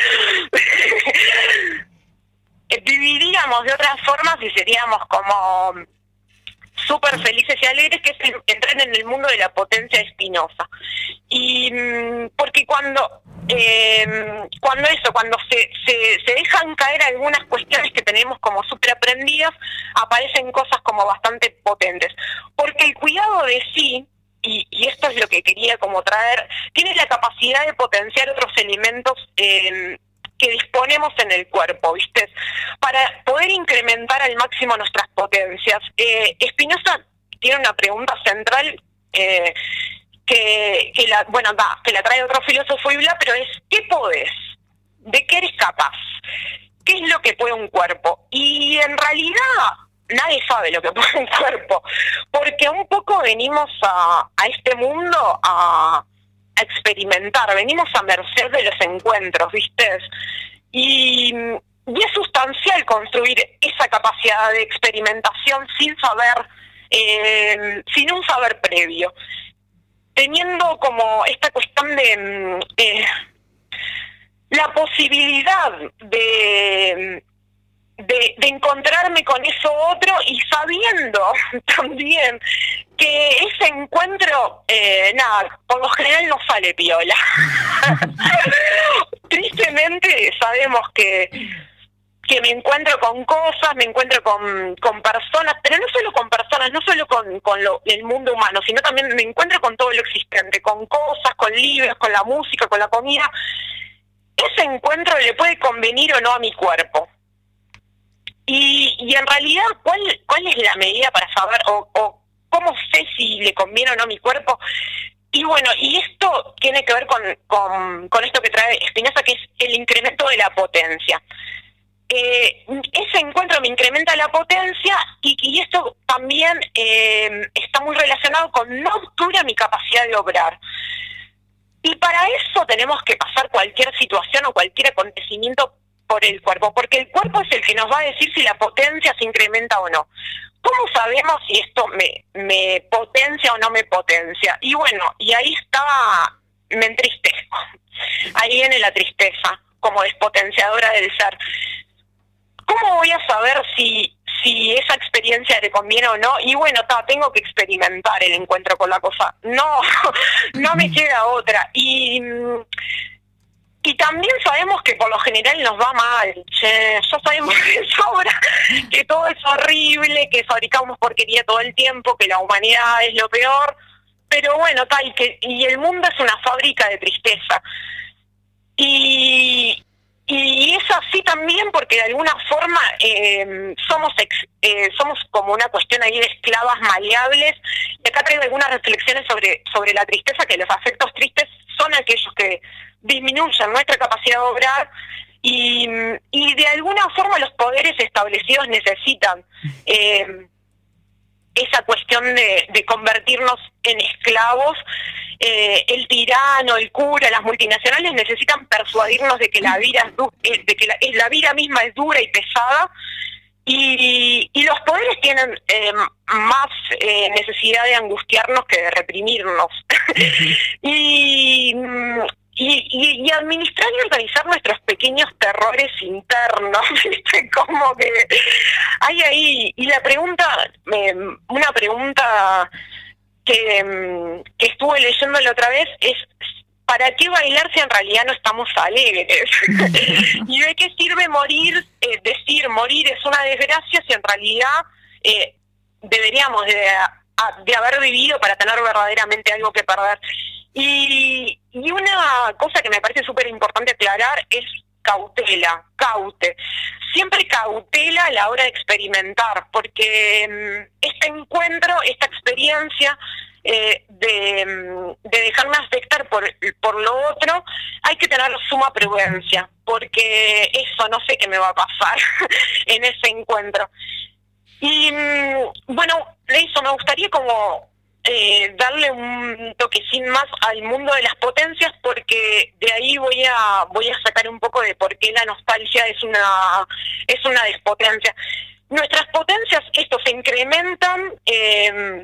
S10: viviríamos de otras formas y seríamos como súper felices y alegres, que es entrar en el mundo de la potencia de Spinoza. Y porque cuando eh, cuando eso, cuando se, se, se dejan caer algunas cuestiones que tenemos como súper aprendidas, aparecen cosas como bastante potentes. Porque el cuidado de sí, y, y esto es lo que quería como traer, tiene la capacidad de potenciar otros elementos eh, que disponemos en el cuerpo, ¿viste? Para poder incrementar al máximo nuestras potencias. Eh, Spinoza tiene una pregunta central eh, que, que la, bueno, da, que la trae otro filósofo y bla, pero es: ¿qué podés? ¿De qué eres capaz? ¿Qué es lo que puede un cuerpo? Y en realidad nadie sabe lo que puede un cuerpo, porque un poco venimos a, a este mundo a a experimentar, venimos a merced de los encuentros, ¿viste? Y, y es sustancial construir esa capacidad de experimentación sin saber, eh, sin un saber previo, teniendo como esta cuestión de eh, la posibilidad de De, de encontrarme con eso otro, y sabiendo también que ese encuentro, eh, nada, por lo general no sale piola. Tristemente sabemos que que me encuentro con cosas, me encuentro con, con personas, pero no solo con personas, no solo con, con lo, el mundo humano, sino también me encuentro con todo lo existente, con cosas, con libros, con la música, con la comida. Ese encuentro le puede convenir o no a mi cuerpo. Y, y en realidad, ¿cuál cuál es la medida para saber o, o cómo sé si le conviene o no a mi cuerpo? Y bueno, y esto tiene que ver con, con, con esto que trae Spinoza, que es el incremento de la potencia. Eh, ese encuentro me incrementa la potencia, y, y esto también eh, está muy relacionado con no obtura mi capacidad de obrar. Y para eso tenemos que pasar cualquier situación o cualquier acontecimiento por el cuerpo, porque el cuerpo es el que nos va a decir si la potencia se incrementa o no. ¿Cómo sabemos si esto me, me potencia o no me potencia? Y bueno, y ahí está, me entristezco. Ahí viene la tristeza, como despotenciadora del ser. ¿Cómo voy a saber si, si esa experiencia le conviene o no? Y bueno, ta, tengo que experimentar el encuentro con la cosa. No, no me queda otra. Y... Y también sabemos que por lo general nos va mal, che, ya sabemos de sobra que todo es horrible, que fabricamos porquería todo el tiempo, que la humanidad es lo peor, pero bueno, tal, que y el mundo es una fábrica de tristeza. Y, y es así también porque de alguna forma eh, somos ex, eh, somos como una cuestión ahí de esclavas maleables, y acá traigo algunas reflexiones sobre, sobre la tristeza, que los afectos tristes son aquellos que disminuyen nuestra capacidad de obrar, y, y de alguna forma los poderes establecidos necesitan eh, esa cuestión de, de convertirnos en esclavos. Eh, el tirano, el cura, las multinacionales necesitan persuadirnos de que la vida es du- eh, de que la, la vida misma es dura y pesada, y, y los poderes tienen eh, más eh, necesidad de angustiarnos que de reprimirnos. y, y, y, y administrar y organizar nuestros pequeños terrores internos, ¿viste? Como que hay ahí, y la pregunta, eh, una pregunta que, que estuve leyendo la otra vez es, ¿para qué bailar si en realidad no estamos alegres? ¿Y de qué sirve morir, eh, decir morir es una desgracia si en realidad eh, deberíamos de, a, de haber vivido para tener verdaderamente algo que perder? Y, y una cosa que me parece súper importante aclarar es cautela, caute. Siempre cautela a la hora de experimentar, porque um, este encuentro, esta experiencia eh, de, um, de dejarme afectar por, por lo otro, hay que tener suma prudencia, porque eso no sé qué me va a pasar en ese encuentro. Y um, bueno, eso me gustaría como Eh, darle un toquecín más al mundo de las potencias, porque de ahí voy a voy a sacar un poco de por qué la nostalgia es una es una despotencia. Nuestras potencias, esto se incrementan eh,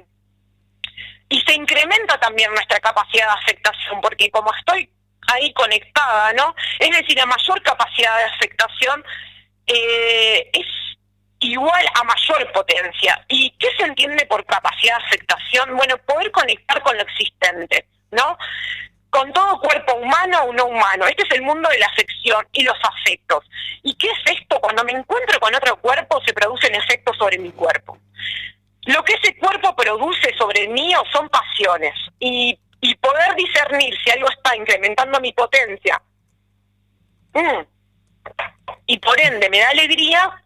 S10: y se incrementa también nuestra capacidad de afectación, porque como estoy ahí conectada, ¿no? Es decir, a mayor capacidad de afectación eh, es igual a mayor potencia. ¿Y qué se entiende por capacidad de afectación? Bueno, poder conectar con lo existente, ¿no? Con todo cuerpo humano o no humano. Este es el mundo de la afección y los afectos. ¿Y qué es esto? Cuando me encuentro con otro cuerpo, se producen efectos sobre mi cuerpo. Lo que ese cuerpo produce sobre el mío son pasiones. Y, y poder discernir si algo está incrementando mi potencia mm, y por ende me da alegría,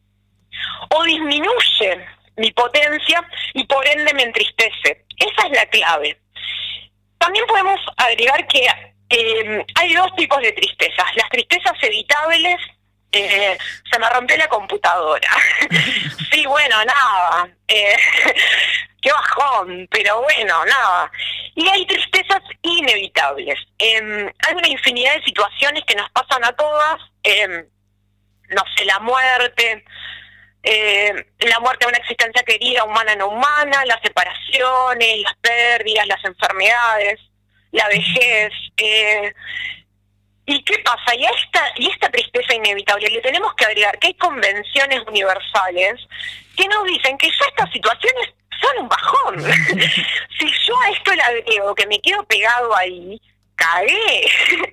S10: o disminuye mi potencia y por ende me entristece. Esa es la clave. También podemos agregar que eh, hay dos tipos de tristezas. Las tristezas evitables, eh, se me rompió la computadora. Sí, bueno, nada. Eh, qué bajón, pero bueno, nada. Y hay tristezas inevitables. Eh, hay una infinidad de situaciones que nos pasan a todas. Eh, no sé, la muerte... Eh, la muerte de una existencia querida, humana no humana, las separaciones, las pérdidas, las enfermedades, la vejez. Eh, ¿Y qué pasa? Y a esta, y esta tristeza inevitable le tenemos que agregar que hay convenciones universales que nos dicen que ya estas situaciones son un bajón. Si yo a esto le agrego que me quedo pegado ahí, cagué.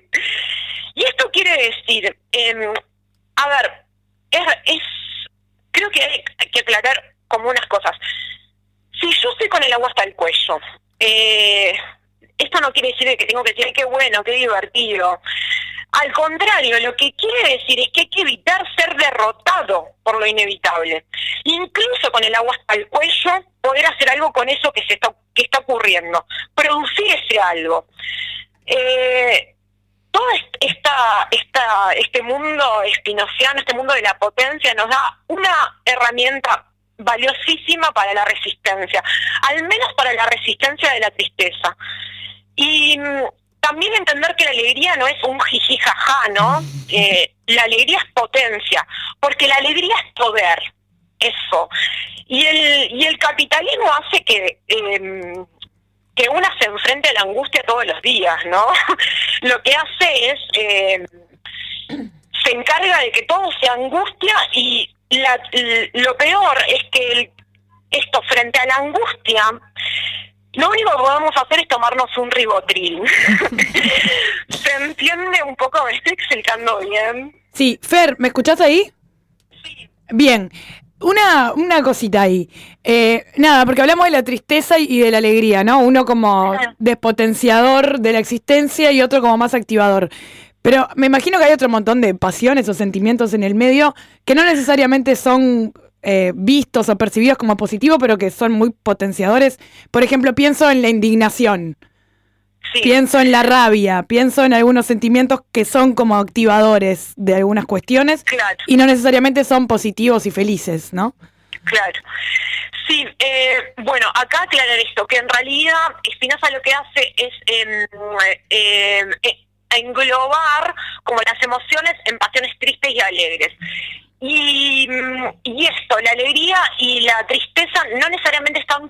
S10: Y esto quiere decir, eh, a ver, es... es creo que hay que aclarar como unas cosas. Si yo estoy con el agua hasta el cuello, eh, esto no quiere decir que tengo que decir qué bueno, qué divertido. Al contrario, lo que quiere decir es que hay que evitar ser derrotado por lo inevitable. Incluso con el agua hasta el cuello, poder hacer algo con eso que se está que está ocurriendo, producir ese algo. Eh, todo esta, esta, este mundo espinociano, este mundo de la potencia, nos da una herramienta valiosísima para la resistencia, al menos para la resistencia de la tristeza. Y mm, también entender que la alegría no es un jiji jaja, ¿no? Eh, la alegría es potencia, porque la alegría es poder, eso. Y el, y el capitalismo hace que... Eh, que una se enfrente a la angustia todos los días, ¿no? Lo que hace es, eh, se encarga de que todo sea angustia y la, lo peor es que el, esto frente a la angustia, lo único que podemos hacer es tomarnos un ribotril. ¿Se entiende un poco? ¿Me estoy explicando bien?
S4: Sí, Fer, ¿me escuchás ahí?
S10: Sí.
S4: Bien. Una, una cosita ahí. Eh, nada, porque hablamos de la tristeza y de la alegría, ¿no? Uno como despotenciador de la existencia y otro como más activador. Pero me imagino que hay otro montón de pasiones o sentimientos en el medio que no necesariamente son eh, vistos o percibidos como positivos, pero que son muy potenciadores. Por ejemplo, pienso en la indignación. Sí. Pienso en la rabia, pienso en algunos sentimientos que son como activadores de algunas cuestiones, claro, y no necesariamente son positivos y felices, ¿no?
S10: Claro. Sí, eh, bueno, acá aclarar esto, que en realidad Spinoza lo que hace es eh, eh, eh, englobar como las emociones en pasiones tristes y alegres. Y, y esto, la alegría y la tristeza no necesariamente están como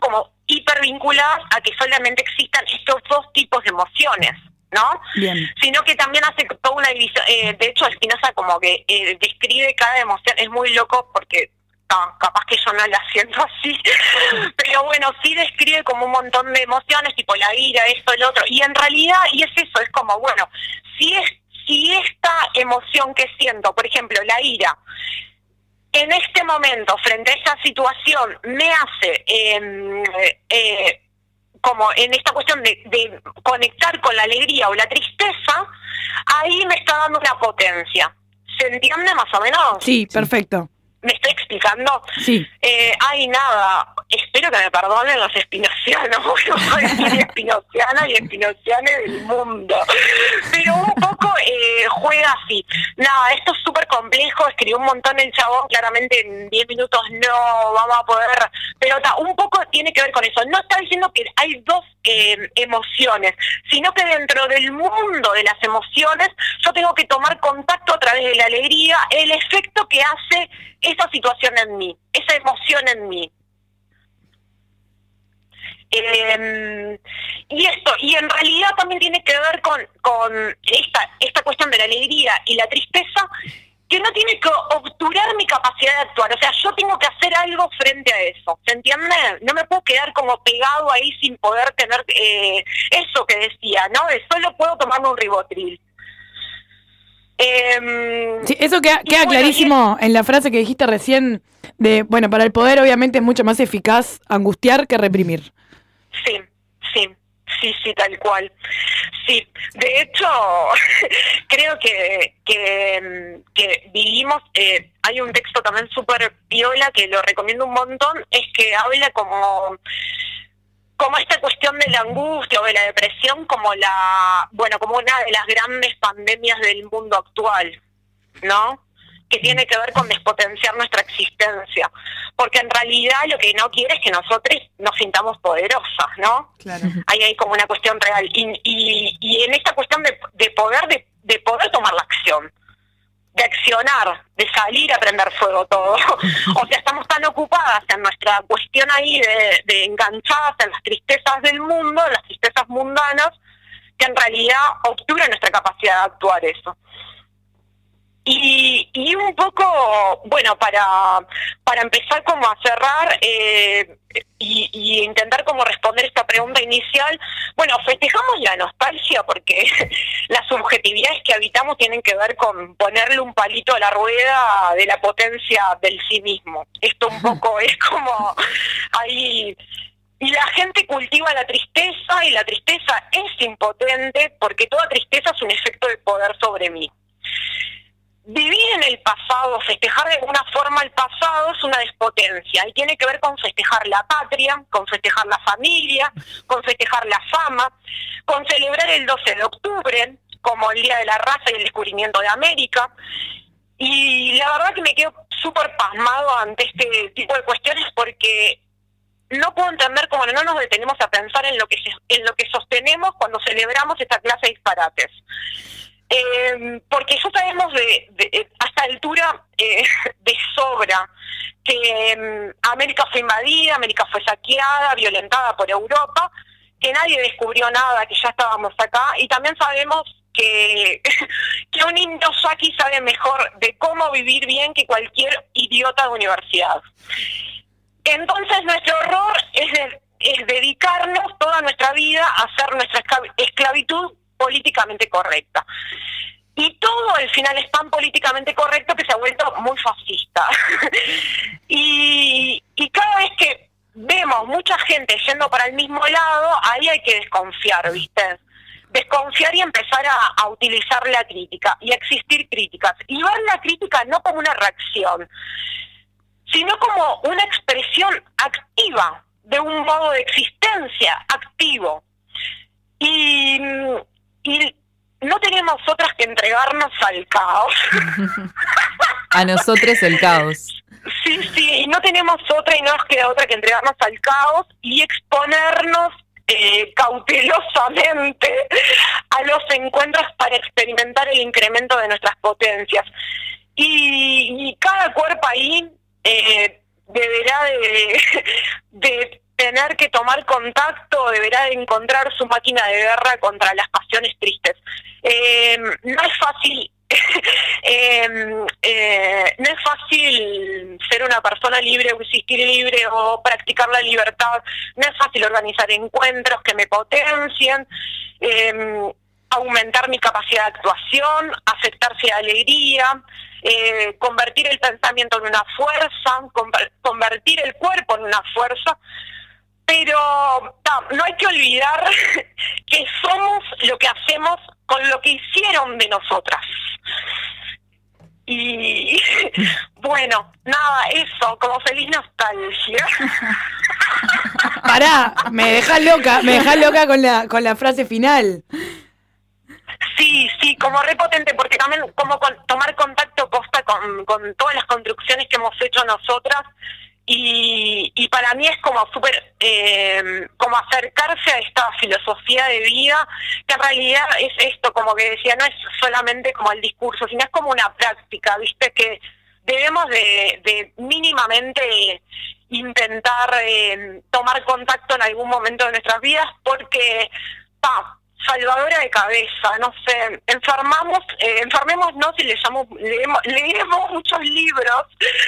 S10: hipervinculadas a que solamente existan estos dos tipos de emociones, ¿no?
S4: Bien.
S10: Sino que también hace toda una división. Eh, de hecho, Spinoza como que eh, describe cada emoción, es muy loco porque no, capaz que yo no la siento así, pero bueno, sí describe como un montón de emociones, tipo la ira, esto, el otro, y en realidad, y es eso, es como, bueno, si, es, si esta emoción que siento, por ejemplo, la ira, en este momento, frente a esa situación, me hace, eh, eh, como en esta cuestión de, de conectar con la alegría o la tristeza, ahí me está dando una potencia. ¿Se entiende más o menos?
S4: Sí, perfecto.
S10: ¿Me estoy explicando?
S4: Sí.
S10: Eh, ay, nada, espero que me perdonen los espinocianos, porque no soy ni espinociana ni espinociana del mundo. Pero un poco eh, juega así. Nada, esto es súper complejo, escribió un montón el chabón, claramente en diez minutos no vamos a poder, pero ta, un poco tiene que ver con eso. No está diciendo que hay dos eh, emociones, sino que dentro del mundo de las emociones yo tengo que tomar contacto a través de la alegría, el efecto que hace esa situación en mí, esa emoción en mí. Eh, y esto, y en realidad también tiene que ver con, con esta, esta cuestión de la alegría y la tristeza, que no tiene que obturar mi capacidad de actuar. O sea, yo tengo que hacer algo frente a eso, ¿se entiende? No me puedo quedar como pegado ahí sin poder tener eh, eso que decía, ¿no? De solo puedo tomarme un ribotril. Eh,
S4: Sí, eso queda, queda
S10: bueno,
S4: clarísimo en la frase que dijiste recién de, bueno, para el poder obviamente es mucho más eficaz angustiar que reprimir.
S10: Sí, sí, sí, sí, tal cual. Sí, de hecho, creo que, que, que vivimos, eh, hay un texto también súper piola que lo recomiendo un montón, es que habla como... como esta cuestión de la angustia o de la depresión como la, bueno, como una de las grandes pandemias del mundo actual, ¿no? Que tiene que ver con despotenciar nuestra existencia, porque en realidad lo que no quiere es que nosotros nos sintamos poderosas, ¿no?
S4: Claro.
S10: Ahí hay como una cuestión real, y, y, y en esta cuestión de, de poder, de, de poder tomar la acción, de accionar, de salir a prender fuego todo. O sea, estamos tan ocupadas en nuestra cuestión ahí de, de enganchadas en las tristezas del mundo, en las tristezas mundanas, que en realidad obturan nuestra capacidad de actuar eso. Y, y un poco, bueno, para, para empezar como a cerrar eh, y, y intentar como responder esta pregunta inicial, bueno, festejamos la nostalgia porque las subjetividades que habitamos tienen que ver con ponerle un palito a la rueda de la potencia del sí mismo. Esto un poco es como ahí... Y la gente cultiva la tristeza y la tristeza es impotente porque toda tristeza es un efecto de poder sobre mí. Vivir en el pasado, festejar de alguna forma el pasado es una despotencia y tiene que ver con festejar la patria, con festejar la familia, con festejar la fama, con celebrar el doce de octubre como el Día de la Raza y el descubrimiento de América. Y la verdad que me quedo súper pasmado ante este tipo de cuestiones porque no puedo entender cómo no nos detenemos a pensar en lo que en lo que sostenemos cuando celebramos esta clase de disparates. Eh, porque ya sabemos de, de, a esta altura eh, de sobra que eh, América fue invadida, América fue saqueada, violentada por Europa, que nadie descubrió nada, que ya estábamos acá, y también sabemos que, que un indio yaqui sabe mejor de cómo vivir bien que cualquier idiota de universidad. Entonces nuestro error es, de, es dedicarnos toda nuestra vida a hacer nuestra esclavitud políticamente correcta. Y todo al final es tan políticamente correcto que se ha vuelto muy fascista. y, y cada vez que vemos mucha gente yendo para el mismo lado, ahí hay que desconfiar, ¿viste? Desconfiar y empezar a, a utilizar la crítica y a existir críticas. Y ver la crítica no como una reacción, sino como una expresión activa de un modo de existencia activo. Y... Y no tenemos otras que entregarnos al caos.
S5: A nosotros el caos.
S10: Sí, sí, y no tenemos otra y no nos queda otra que entregarnos al caos y exponernos eh, cautelosamente a los encuentros para experimentar el incremento de nuestras potencias. Y, y cada cuerpo ahí eh, deberá de, de tener que tomar contacto, deberá de encontrar su máquina de guerra contra las pasiones tristes. Eh, no es fácil, eh, eh, no es fácil ser una persona libre o existir libre o practicar la libertad, no es fácil organizar encuentros que me potencien, eh, aumentar mi capacidad de actuación, afectarse de alegría, eh, convertir el pensamiento en una fuerza, conver- convertir el cuerpo en una fuerza, pero ta, no hay que olvidar que somos lo que hacemos con lo que hicieron de nosotras. Y bueno, nada, eso, como feliz nostalgia.
S4: Pará, me dejás loca, me dejás loca con la, con la frase final.
S10: Sí, sí, como repotente, porque también como con, tomar contacto posta con, con todas las construcciones que hemos hecho nosotras, y, y para mí es como súper, eh, como acercarse a esta filosofía de vida, que en realidad es esto, como que decía, no es solamente como el discurso, sino es como una práctica, ¿viste? Que debemos de, de mínimamente intentar eh, tomar contacto en algún momento de nuestras vidas, porque, pa, salvadora de cabeza, no sé, enfermamos, eh, enfermémonos y leamos, leemos, leemos muchos libros.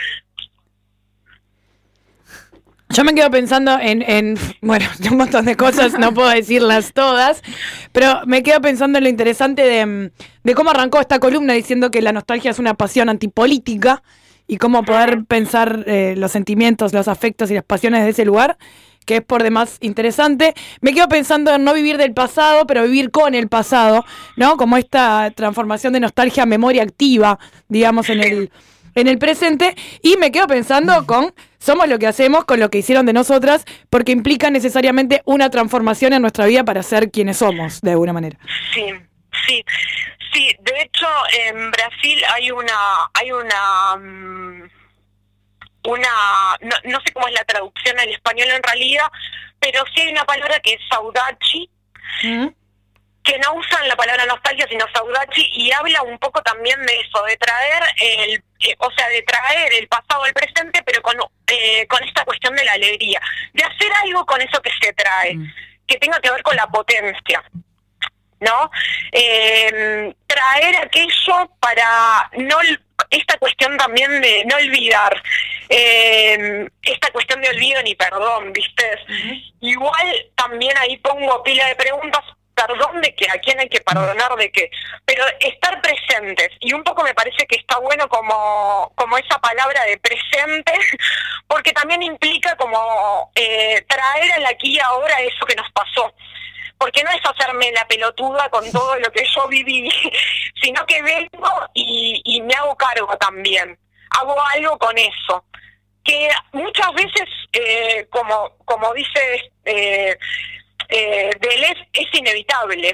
S4: Yo me quedo pensando en, en, bueno, un montón de cosas, no puedo decirlas todas, pero me quedo pensando en lo interesante de, de cómo arrancó esta columna diciendo que la nostalgia es una pasión antipolítica y cómo poder pensar eh, los sentimientos, los afectos y las pasiones de ese lugar, que es por demás interesante. Me quedo pensando en no vivir del pasado, pero vivir con el pasado, ¿no? Como esta transformación de nostalgia a memoria activa, digamos, en el, en el presente. Y me quedo pensando con somos lo que hacemos con lo que hicieron de nosotras, porque implica necesariamente una transformación en nuestra vida para ser quienes somos, de alguna manera.
S10: Sí, sí, sí. De hecho, en Brasil hay una, hay una, um, una, no, no sé cómo es la traducción al español en realidad, pero sí hay una palabra que es saudade, ¿Mm? que no usan la palabra nostalgia, sino saudade, y habla un poco también de eso, de traer el, eh, o sea, de traer el pasado al presente, pero con, eh, con esta cuestión de la alegría, de hacer algo con eso que se trae, mm. que tenga que ver con la potencia, ¿no? Eh, traer aquello para no, esta cuestión también de no olvidar, eh, esta cuestión de olvido ni perdón, ¿viste? Uh-huh. Igual también ahí pongo pila de preguntas. Perdón de qué, a quién hay que perdonar de qué, pero estar presentes, y un poco me parece que está bueno como, como esa palabra de presente, porque también implica como eh, traer al aquí y ahora eso que nos pasó, porque no es hacerme la pelotuda con todo lo que yo viví, sino que vengo y, y me hago cargo también, hago algo con eso, que muchas veces, eh, como, como dice... Eh, Eh, Deleuze, es inevitable.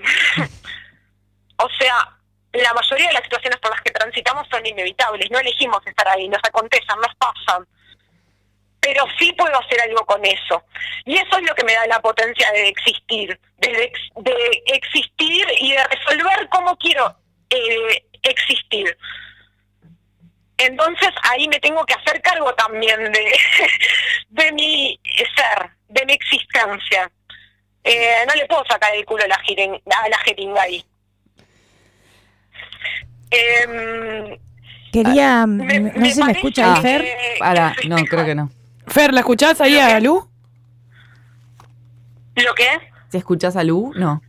S10: O sea, la mayoría de las situaciones por las que transitamos son inevitables, no elegimos estar ahí, nos acontecen, nos pasan, pero sí puedo hacer algo con eso, y eso es lo que me da la potencia de existir, de, de existir y de resolver cómo quiero eh, existir. Entonces ahí me tengo que hacer cargo también de, de mi ser, de mi existencia. Eh, no le puedo sacar el culo a la, jiren, a la jeringa ahí. Eh,
S6: Quería, me, no sé si me escucha
S5: ah,
S6: Fer.
S5: Para, no, creo que no.
S4: Fer, ¿la escuchás ahí a Lu?
S10: ¿Lo qué?
S5: ¿Si escuchás a Lu? No.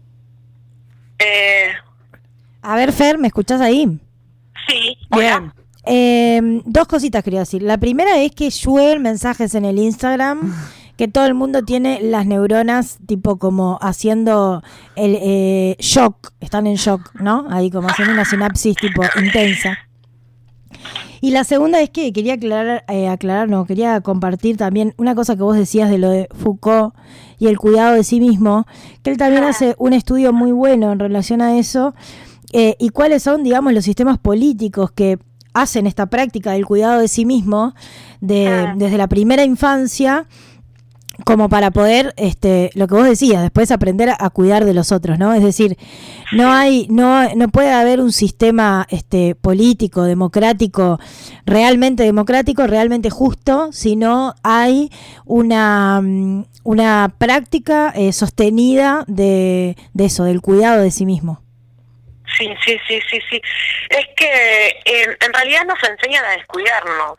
S10: Eh,
S6: a ver, Fer, ¿me escuchás ahí?
S10: Sí.
S6: Bien. Eh, dos cositas quería decir. La primera es que llueven mensajes en el Instagram que todo el mundo tiene las neuronas tipo como haciendo el eh, shock, están en shock, ¿no? Ahí como haciendo una sinapsis tipo intensa. Y la segunda es que quería aclarar, eh, aclarar, no, quería compartir también una cosa que vos decías de lo de Foucault y el cuidado de sí mismo, que él también hace un estudio muy bueno en relación a eso, eh, y cuáles son, digamos, los sistemas políticos que hacen esta práctica del cuidado de sí mismo de, desde la primera infancia, como para poder, este, lo que vos decías, después aprender a, a cuidar de los otros, ¿no? Es decir, no hay, no, no puede haber un sistema este, político, democrático, realmente democrático, realmente justo, si no hay una, una práctica eh, sostenida de, de eso, del cuidado de sí mismo.
S10: Sí, sí, sí, sí, sí. Es que eh, en realidad nos enseñan a descuidarnos.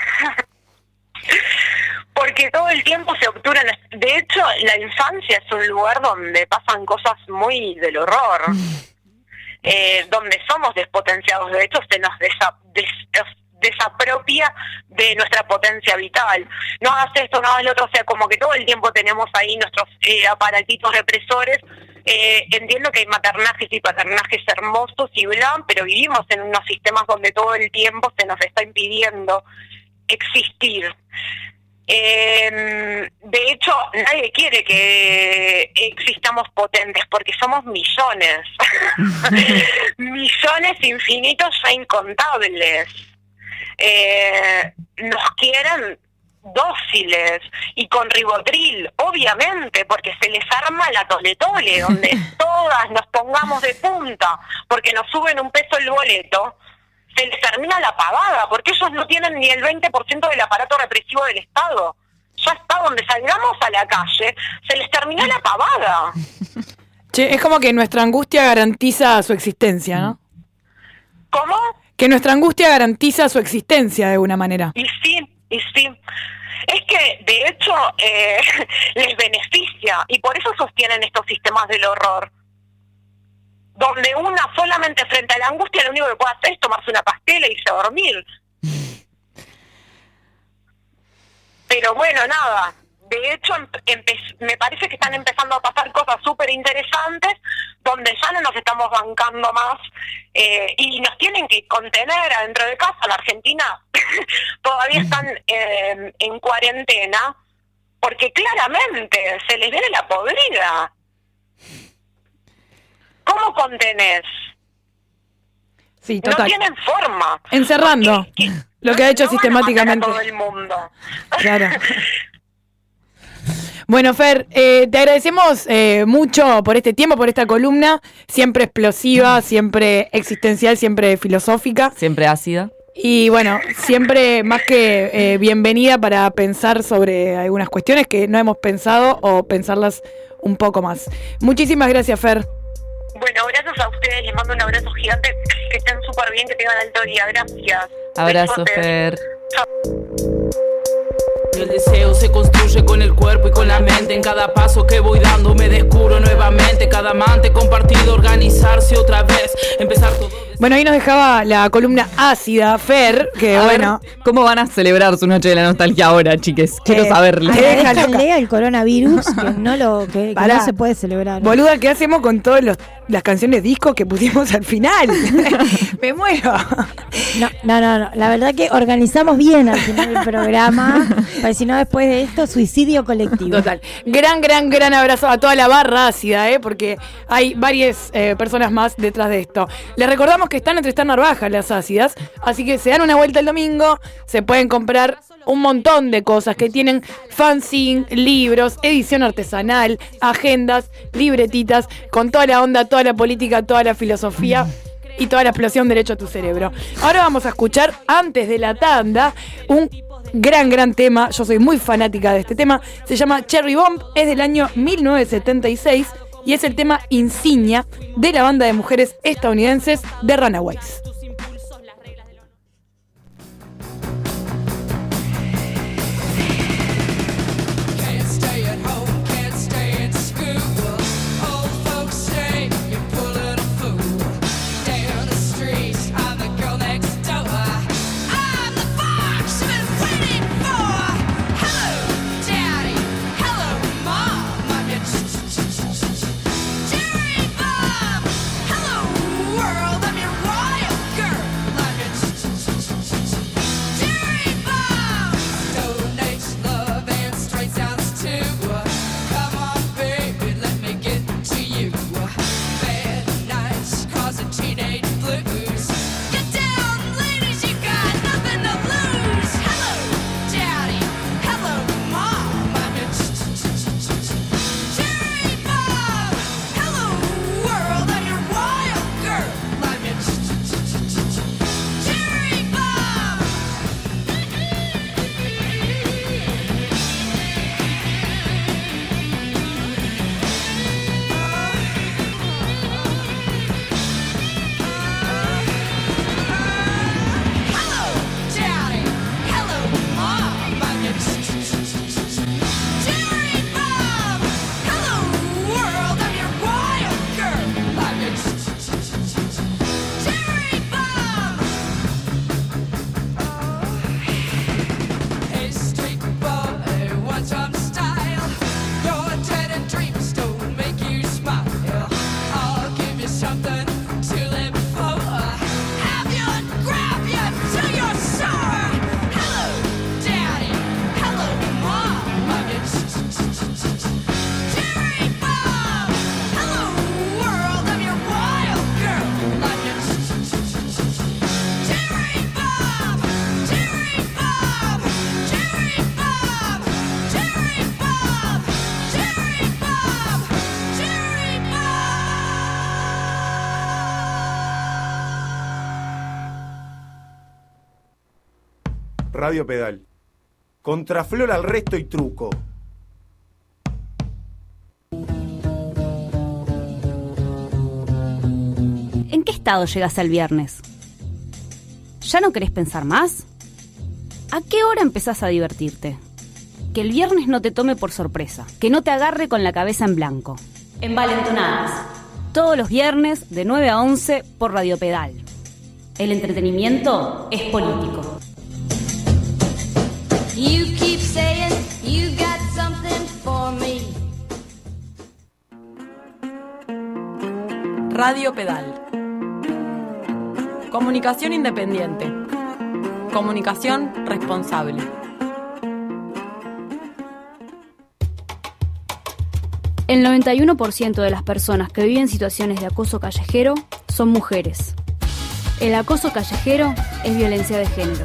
S10: Porque todo el tiempo se obturan. De hecho, la infancia es un lugar donde pasan cosas muy del horror, eh, donde somos despotenciados. De hecho, se nos desa, des, desapropia de nuestra potencia vital. No hagas esto, no hagas lo otro. O sea, como que todo el tiempo tenemos ahí nuestros eh, aparatitos represores. Eh, entiendo que hay maternajes y paternajes hermosos y bla, pero vivimos en unos sistemas donde todo el tiempo se nos está impidiendo existir. Eh, de hecho, nadie quiere que existamos potentes porque somos millones, millones infinitos e incontables. Eh, nos quieren dóciles y con ribotril, obviamente, porque se les arma la tole tole, donde todas nos pongamos de punta, porque nos suben un peso el boleto, se les termina la pavada, porque ellos no tienen ni el veinte por ciento del aparato represivo del Estado. Ya está, donde salgamos a la calle, se les terminó la pavada.
S4: Che, es como que nuestra angustia garantiza su existencia, ¿no?
S10: ¿Cómo?
S4: Que nuestra angustia garantiza su existencia de alguna manera.
S10: Y sí, y sí. Es que, de hecho, eh, les beneficia, y por eso sostienen estos sistemas del horror, donde una solamente frente a la angustia lo único que puede hacer es tomarse una pastilla y irse a dormir. Pero bueno, nada, de hecho empe- me parece que están empezando a pasar cosas súper interesantes donde ya no nos estamos bancando más eh, y nos tienen que contener adentro de casa. La Argentina todavía están eh, en cuarentena porque claramente se les viene la podrida. ¿Cómo contenés?
S4: Sí, total.
S10: No tienen forma.
S4: Encerrando.
S10: Porque, que,
S4: lo que ha hecho
S10: no
S4: sistemáticamente.
S10: Van a matar a todo el mundo.
S4: Claro. Bueno, Fer, eh, te agradecemos eh, mucho por este tiempo, por esta columna, siempre explosiva, siempre existencial, siempre filosófica.
S5: Siempre ácida.
S4: Y bueno, siempre más que eh, bienvenida para pensar sobre algunas cuestiones que no hemos pensado o pensarlas un poco más. Muchísimas gracias, Fer.
S10: Bueno, gracias a ustedes, les mando un abrazo gigante, que estén súper bien, que tengan alto día, gracias.
S5: Abrazo, Fer.
S9: El deseo se construye con el cuerpo y con la mente. En cada paso que voy dando me descubro nuevamente. Cada amante compartido, organizarse otra vez, empezar todo.
S4: Bueno, ahí nos dejaba la columna ácida, Fer, que
S5: a
S4: bueno.
S5: Ver, ¿cómo van a celebrar su noche de la nostalgia ahora, chiques? Quiero
S6: Eh,
S5: saberlo.
S6: Agradezcanle al coronavirus que no lo que, que no se puede celebrar.
S4: Boluda, ¿qué hacemos con todas las canciones disco que pusimos al final? Me muero.
S6: No, no, no, no, la verdad que organizamos bien al final del programa, porque si no después de esto, suicidio colectivo.
S4: Total. Gran, gran, gran abrazo a toda la barra ácida, ¿eh? Porque hay varias eh, personas más detrás de esto. Les recordamos que están entre Star Narvaja las ácidas, así que se dan una vuelta el domingo, se pueden comprar un montón de cosas que tienen fanzine, libros, edición artesanal, agendas, libretitas, con toda la onda, toda la política, toda la filosofía y toda la explosión derecho a tu cerebro. Ahora vamos a escuchar, antes de la tanda, un gran, gran tema. Yo soy muy fanática de este tema. Se llama Cherry Bomb, es del año mil novecientos setenta y seis y es el tema insignia de la banda de mujeres estadounidenses The Runaways.
S7: World, I'm your royal
S11: Radio Pedal. Contraflor al resto y truco.
S3: ¿En qué estado llegas el viernes? ¿Ya no querés pensar más? ¿A qué hora empezás a divertirte? Que el viernes no te tome por sorpresa, que no te agarre con la cabeza en blanco. Envalentonadas. Todos los viernes de nueve a once por Radio Pedal. El entretenimiento es político.
S8: You keep saying you got something for me.
S1: Radio Pedal. Comunicación independiente. Comunicación responsable.
S2: El noventa y uno por ciento de las personas que viven situaciones de acoso callejero son mujeres. El acoso callejero es violencia de género.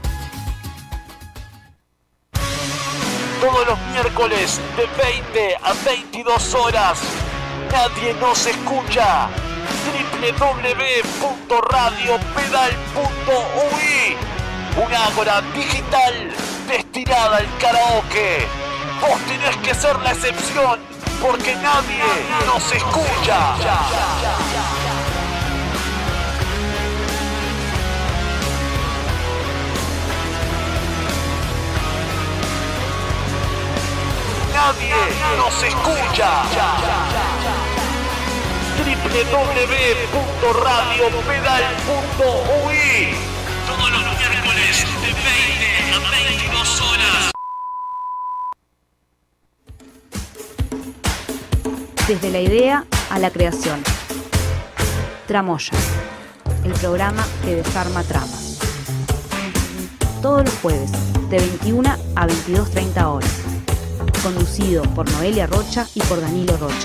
S12: Todos los miércoles de veinte a veintidós horas, nadie nos escucha. doble u doble u doble u punto radio pedal punto u i, una ágora digital destinada al karaoke. Vos tenés que ser la excepción, porque nadie nos escucha. Nadie nos escucha. doble u doble u doble u punto radio pedal punto u i. Todos los miércoles de veinte a veintidós horas.
S3: Desde la idea a la creación. Tramoya, el programa que desarma tramas. Todos los jueves, de veintiuna a veintidós treinta horas. Conducido por Noelia Rocha y por Danilo Rocha.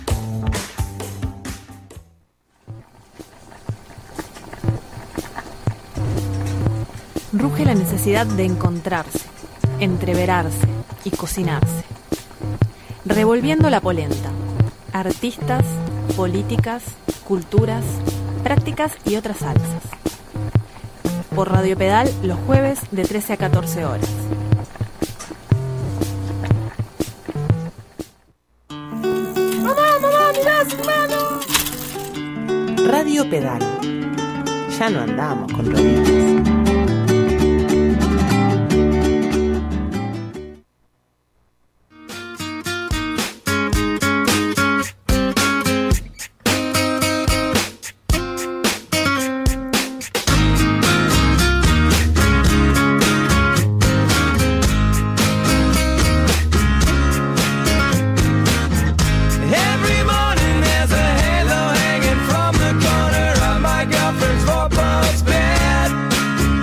S1: Ruge la necesidad de encontrarse, entreverarse y cocinarse. Revolviendo la polenta. Artistas, políticas, culturas, prácticas y otras salsas. Por Radio Pedal los jueves de trece a catorce horas.
S6: ¡Mamá, mamá, mirá, hermano!
S1: Radio Pedal. Ya no andamos con rodillas.
S7: Four bucks bed.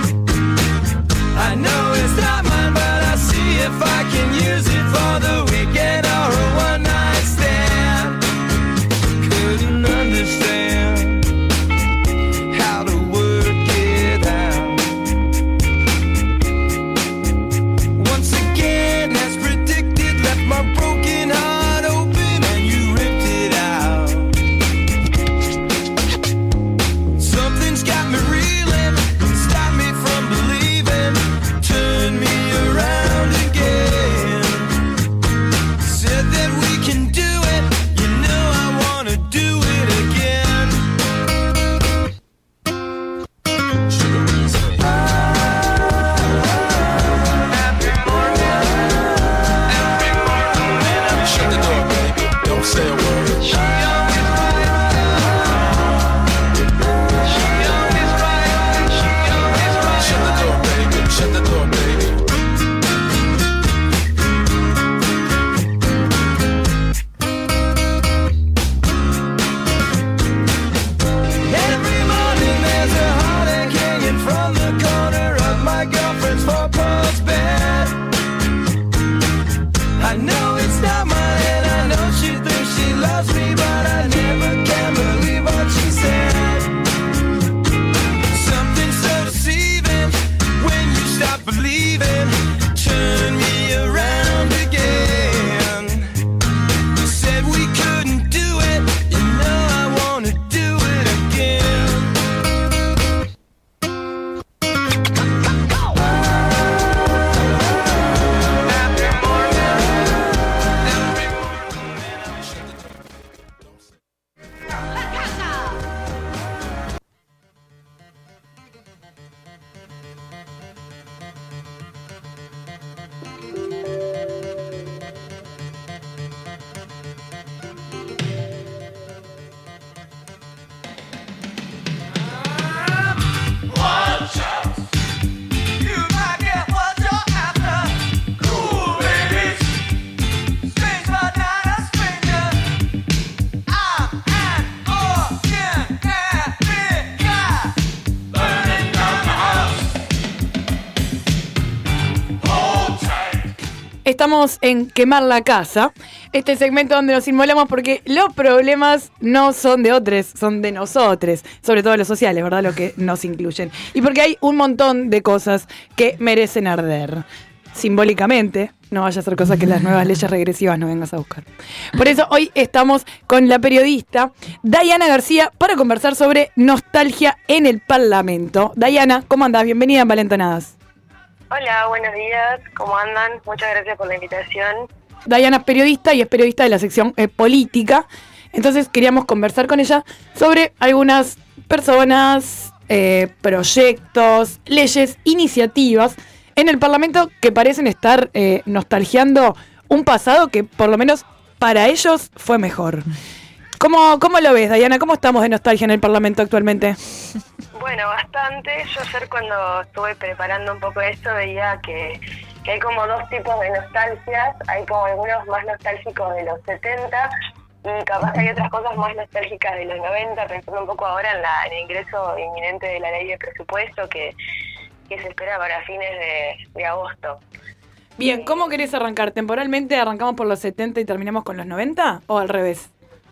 S4: estamos en Quemar la Casa, este segmento donde nos inmolamos porque los problemas no son de otros, son de nosotros, sobre todo los sociales, ¿verdad? Lo que nos incluyen. Y porque hay un montón de cosas que merecen arder. Simbólicamente, no vaya a ser cosa que las nuevas leyes regresivas no vengas a buscar. Por eso hoy estamos con la periodista Dayana García para conversar sobre nostalgia en el Parlamento. Dayana, ¿cómo andás? Bienvenida en Valentonadas.
S10: Hola, buenos días, ¿cómo andan? Muchas gracias por la invitación.
S4: Dayana es periodista y es periodista de la sección eh, política, entonces queríamos conversar con ella sobre algunas personas, eh, proyectos, leyes, iniciativas en el Parlamento que parecen estar eh, nostalgiando un pasado que por lo menos para ellos fue mejor. ¿Cómo, cómo lo ves, Dayana? ¿Cómo estamos de nostalgia en el Parlamento actualmente?
S10: Bueno, bastante. Yo ayer cuando estuve preparando un poco esto veía que, que hay como dos tipos de nostalgias. Hay como algunos más nostálgicos de los setenta y capaz que hay otras cosas más nostálgicas de los noventa, pensando un poco ahora en, la, en el ingreso inminente de la ley de presupuesto que, que se espera para fines de, de agosto.
S4: Bien, ¿cómo querés arrancar? ¿Temporalmente arrancamos por los setenta y terminamos con los noventa o al revés?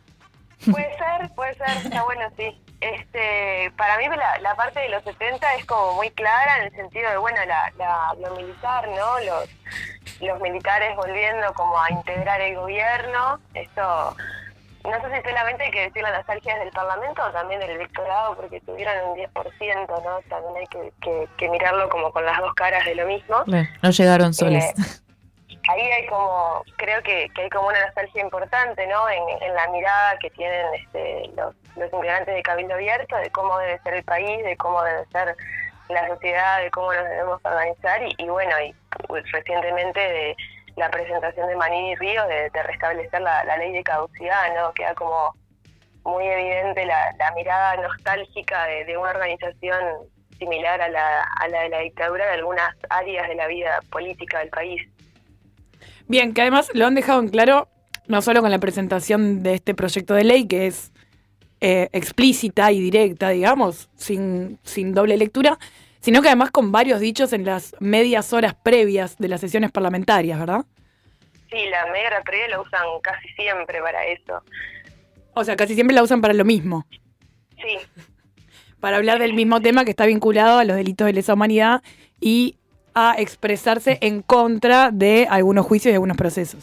S10: Puede ser, puede ser, está bueno, sí. Este, para mí la, la parte de los setenta es como muy clara en el sentido de, bueno, la, la, lo militar, ¿no? Los, los militares volviendo como a integrar el gobierno. Esto, no sé si solamente hay que decir la nostalgia del Parlamento o también del electorado, porque tuvieron un diez por ciento, ¿no? También hay que, que, que mirarlo como con las dos caras de lo mismo.
S5: No llegaron soles.
S10: Eh, Ahí hay como, creo que, que hay como una nostalgia importante, ¿no? En, en la mirada que tienen este, los, los integrantes de Cabildo Abierto, de cómo debe ser el país, de cómo debe ser la sociedad, de cómo nos debemos organizar y, y bueno, y pues, recientemente de la presentación de Manini Ríos de, de restablecer la, la ley de caducidad, ¿no? Queda como muy evidente la, la mirada nostálgica de, de una organización similar a la, a la de la dictadura en algunas áreas de la vida política del país.
S4: Bien, que además lo han dejado en claro, no solo con la presentación de este proyecto de ley, que es eh, explícita y directa, digamos, sin, sin doble lectura, sino que además con varios dichos en las medias horas previas de las sesiones parlamentarias, ¿verdad?
S10: Sí, la media hora previa la usan casi siempre para eso.
S4: O sea, casi siempre la usan para lo mismo.
S10: Sí.
S4: Para hablar del mismo tema que está vinculado a los delitos de lesa humanidad y a expresarse en contra de algunos juicios y algunos procesos.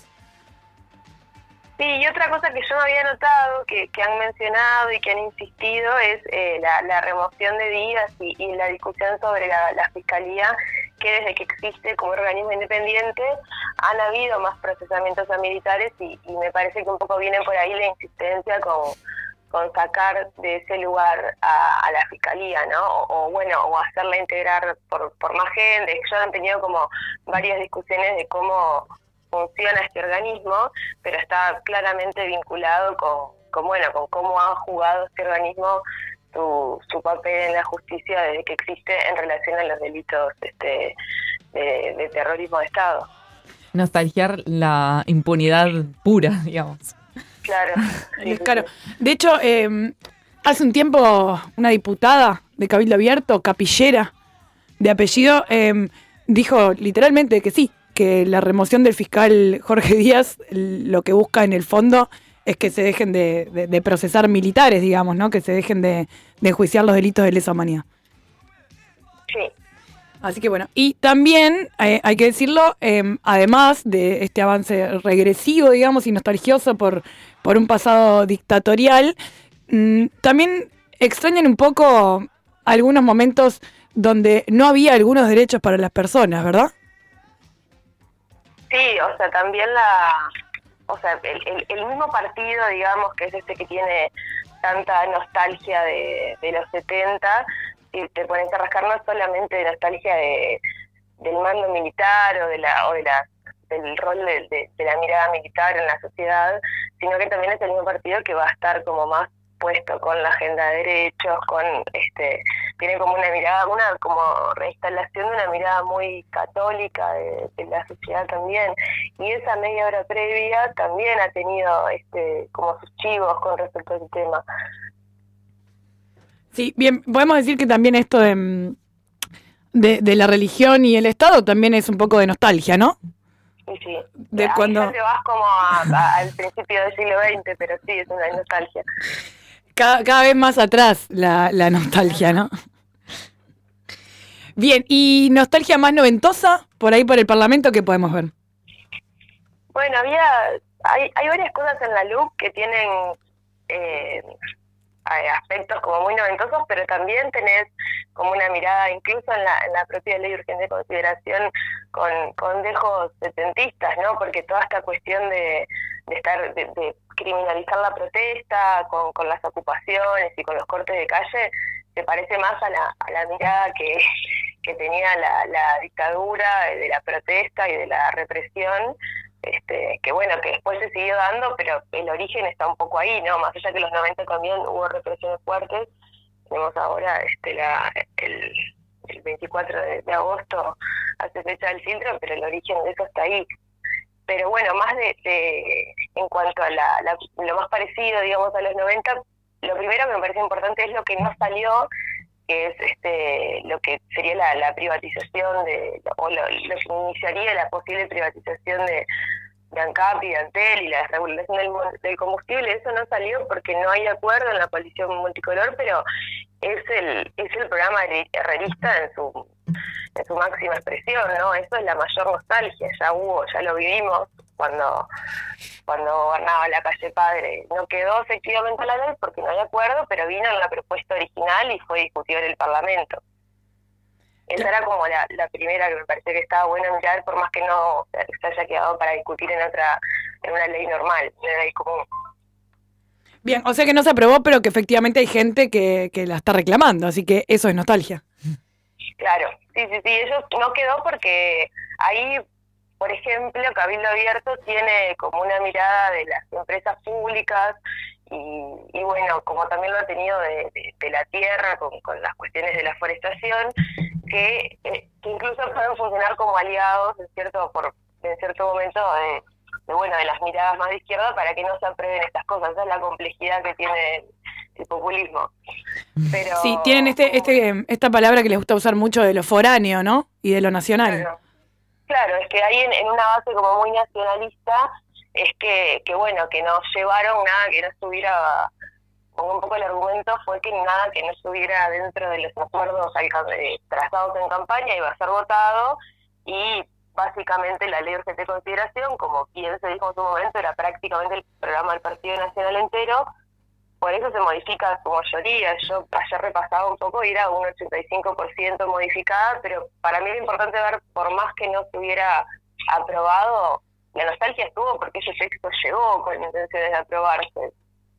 S10: Sí, y otra cosa que yo no había notado, que, que han mencionado y que han insistido, es eh, la, la remoción de Díaz y, y la discusión sobre la, la Fiscalía, que desde que existe como organismo independiente han habido más procesamientos a militares y, y me parece que un poco viene por ahí la insistencia con... con sacar de ese lugar a, a la Fiscalía, ¿no? O, o bueno, o hacerla integrar por, por más gente. Yo han tenido como varias discusiones de cómo funciona este organismo, pero está claramente vinculado con, con bueno, con cómo ha jugado este organismo su, su papel en la justicia desde que existe en relación a los delitos este, de, de terrorismo de Estado.
S5: Nostalgiar la impunidad pura, digamos.
S10: Claro.
S4: Es claro. De hecho, eh, hace un tiempo una diputada de Cabildo Abierto, Capillera, de apellido, eh, dijo literalmente que sí, que la remoción del fiscal Jorge Díaz lo que busca en el fondo es que se dejen de, de, de procesar militares, digamos, ¿no? Que se dejen de, de enjuiciar los delitos de lesa humanidad.
S10: Sí.
S4: Así que bueno, y también eh, hay que decirlo, eh, además de este avance regresivo, digamos, y nostalgioso por, por un pasado dictatorial, mmm, también extrañan un poco algunos momentos donde no había algunos derechos para las personas, ¿verdad?
S10: Sí, o sea, también la, o sea, el, el, el mismo partido, digamos, que es este que tiene tanta nostalgia de, de los setenta, y te pones a rascar no solamente de nostalgia de, del mando militar o de la o de la del rol de, de, de la mirada militar en la sociedad, sino que también es el mismo partido que va a estar como más puesto con la agenda de derechos, con este tiene como una mirada, una como reinstalación de una mirada muy católica de, de la sociedad también, y esa media hora previa también ha tenido este como sus chivos con respecto al tema.
S4: Sí, bien, podemos decir que también esto de, de, de la religión y el Estado también es un poco de nostalgia, ¿no?
S10: sí, sí.
S4: De
S10: Ahí
S4: cuando...
S10: ya te vas como a- a- al principio del siglo veinte, pero sí, es una nostalgia.
S4: Cada, cada vez más atrás la, la nostalgia, ¿no? Bien, ¿y nostalgia más noventosa? Por ahí por el Parlamento, ¿qué podemos ver?
S10: Bueno, había, hay, hay varias cosas en la look que tienen eh, hay aspectos como muy noventosos, pero también tenés como una mirada, incluso en la, en la propia ley de urgencia de consideración, con, con dejos setentistas, ¿no? Porque toda esta cuestión de, de estar, de, de criminalizar la protesta, con, con las ocupaciones y con los cortes de calle, se parece más a la, a la mirada que, que tenía la, la dictadura de la protesta y de la represión, este, que bueno, que después se siguió dando, pero el origen está un poco ahí, ¿no? Más allá que en los noventa también hubo represiones fuertes, tenemos ahora este la el, el veinticuatro de, de agosto hace fecha del filtro, pero el origen de eso está ahí. Pero bueno, más de, de en cuanto a la, la, lo más parecido, digamos, a los noventa, lo primero que me parece importante es lo que no salió, que es este lo que sería la, la privatización de, o lo, lo que iniciaría la posible privatización de, de ANCAP y de Antel y la desregulación del, del combustible. Eso no salió porque no hay acuerdo en la coalición multicolor, pero es el es el programa herrerista en su en su máxima expresión, ¿no? Eso es la mayor nostalgia, ya hubo, ya lo vivimos cuando cuando gobernaba la calle Padre. No quedó efectivamente la ley porque no hay acuerdo, pero vino en la propuesta original y fue discutido en el Parlamento. Esa era como la, la primera que me parecía que estaba bueno mirar, por más que no se haya quedado para discutir en otra, en una ley normal, en una ley común.
S4: Bien, o sea que no se aprobó, pero que efectivamente hay gente que, que la está reclamando, así que eso es nostalgia.
S10: Claro, sí, sí, sí, ellos no quedó porque ahí, por ejemplo, Cabildo Abierto tiene como una mirada de las empresas públicas y, y bueno, como también lo ha tenido de, de, de la tierra con, con las cuestiones de la forestación, que, eh, que incluso pueden funcionar como aliados en cierto por en cierto momento de, de bueno de las miradas más de izquierda para que no se aprueben estas cosas. Esa es la complejidad que tiene el populismo. Pero
S4: Sí, tienen este, este, esta palabra que les gusta usar mucho de lo foráneo, ¿no? Y de lo nacional.
S10: Claro, claro, es que ahí en, en una base como muy nacionalista es que, que bueno, que no llevaron nada que no estuviera, como un poco el argumento fue que nada que no estuviera dentro de los acuerdos eh, trazados en campaña iba a ser votado, y básicamente la ley de urgencia de consideración, como bien se dijo en su momento, era prácticamente el programa del Partido Nacional entero. Por eso se modifica su mayoría. Yo ayer repasaba un poco y era un ochenta y cinco por ciento modificada, pero para mí es importante ver, por más que no se hubiera aprobado, la nostalgia estuvo porque ese texto llegó con intenciones de aprobarse.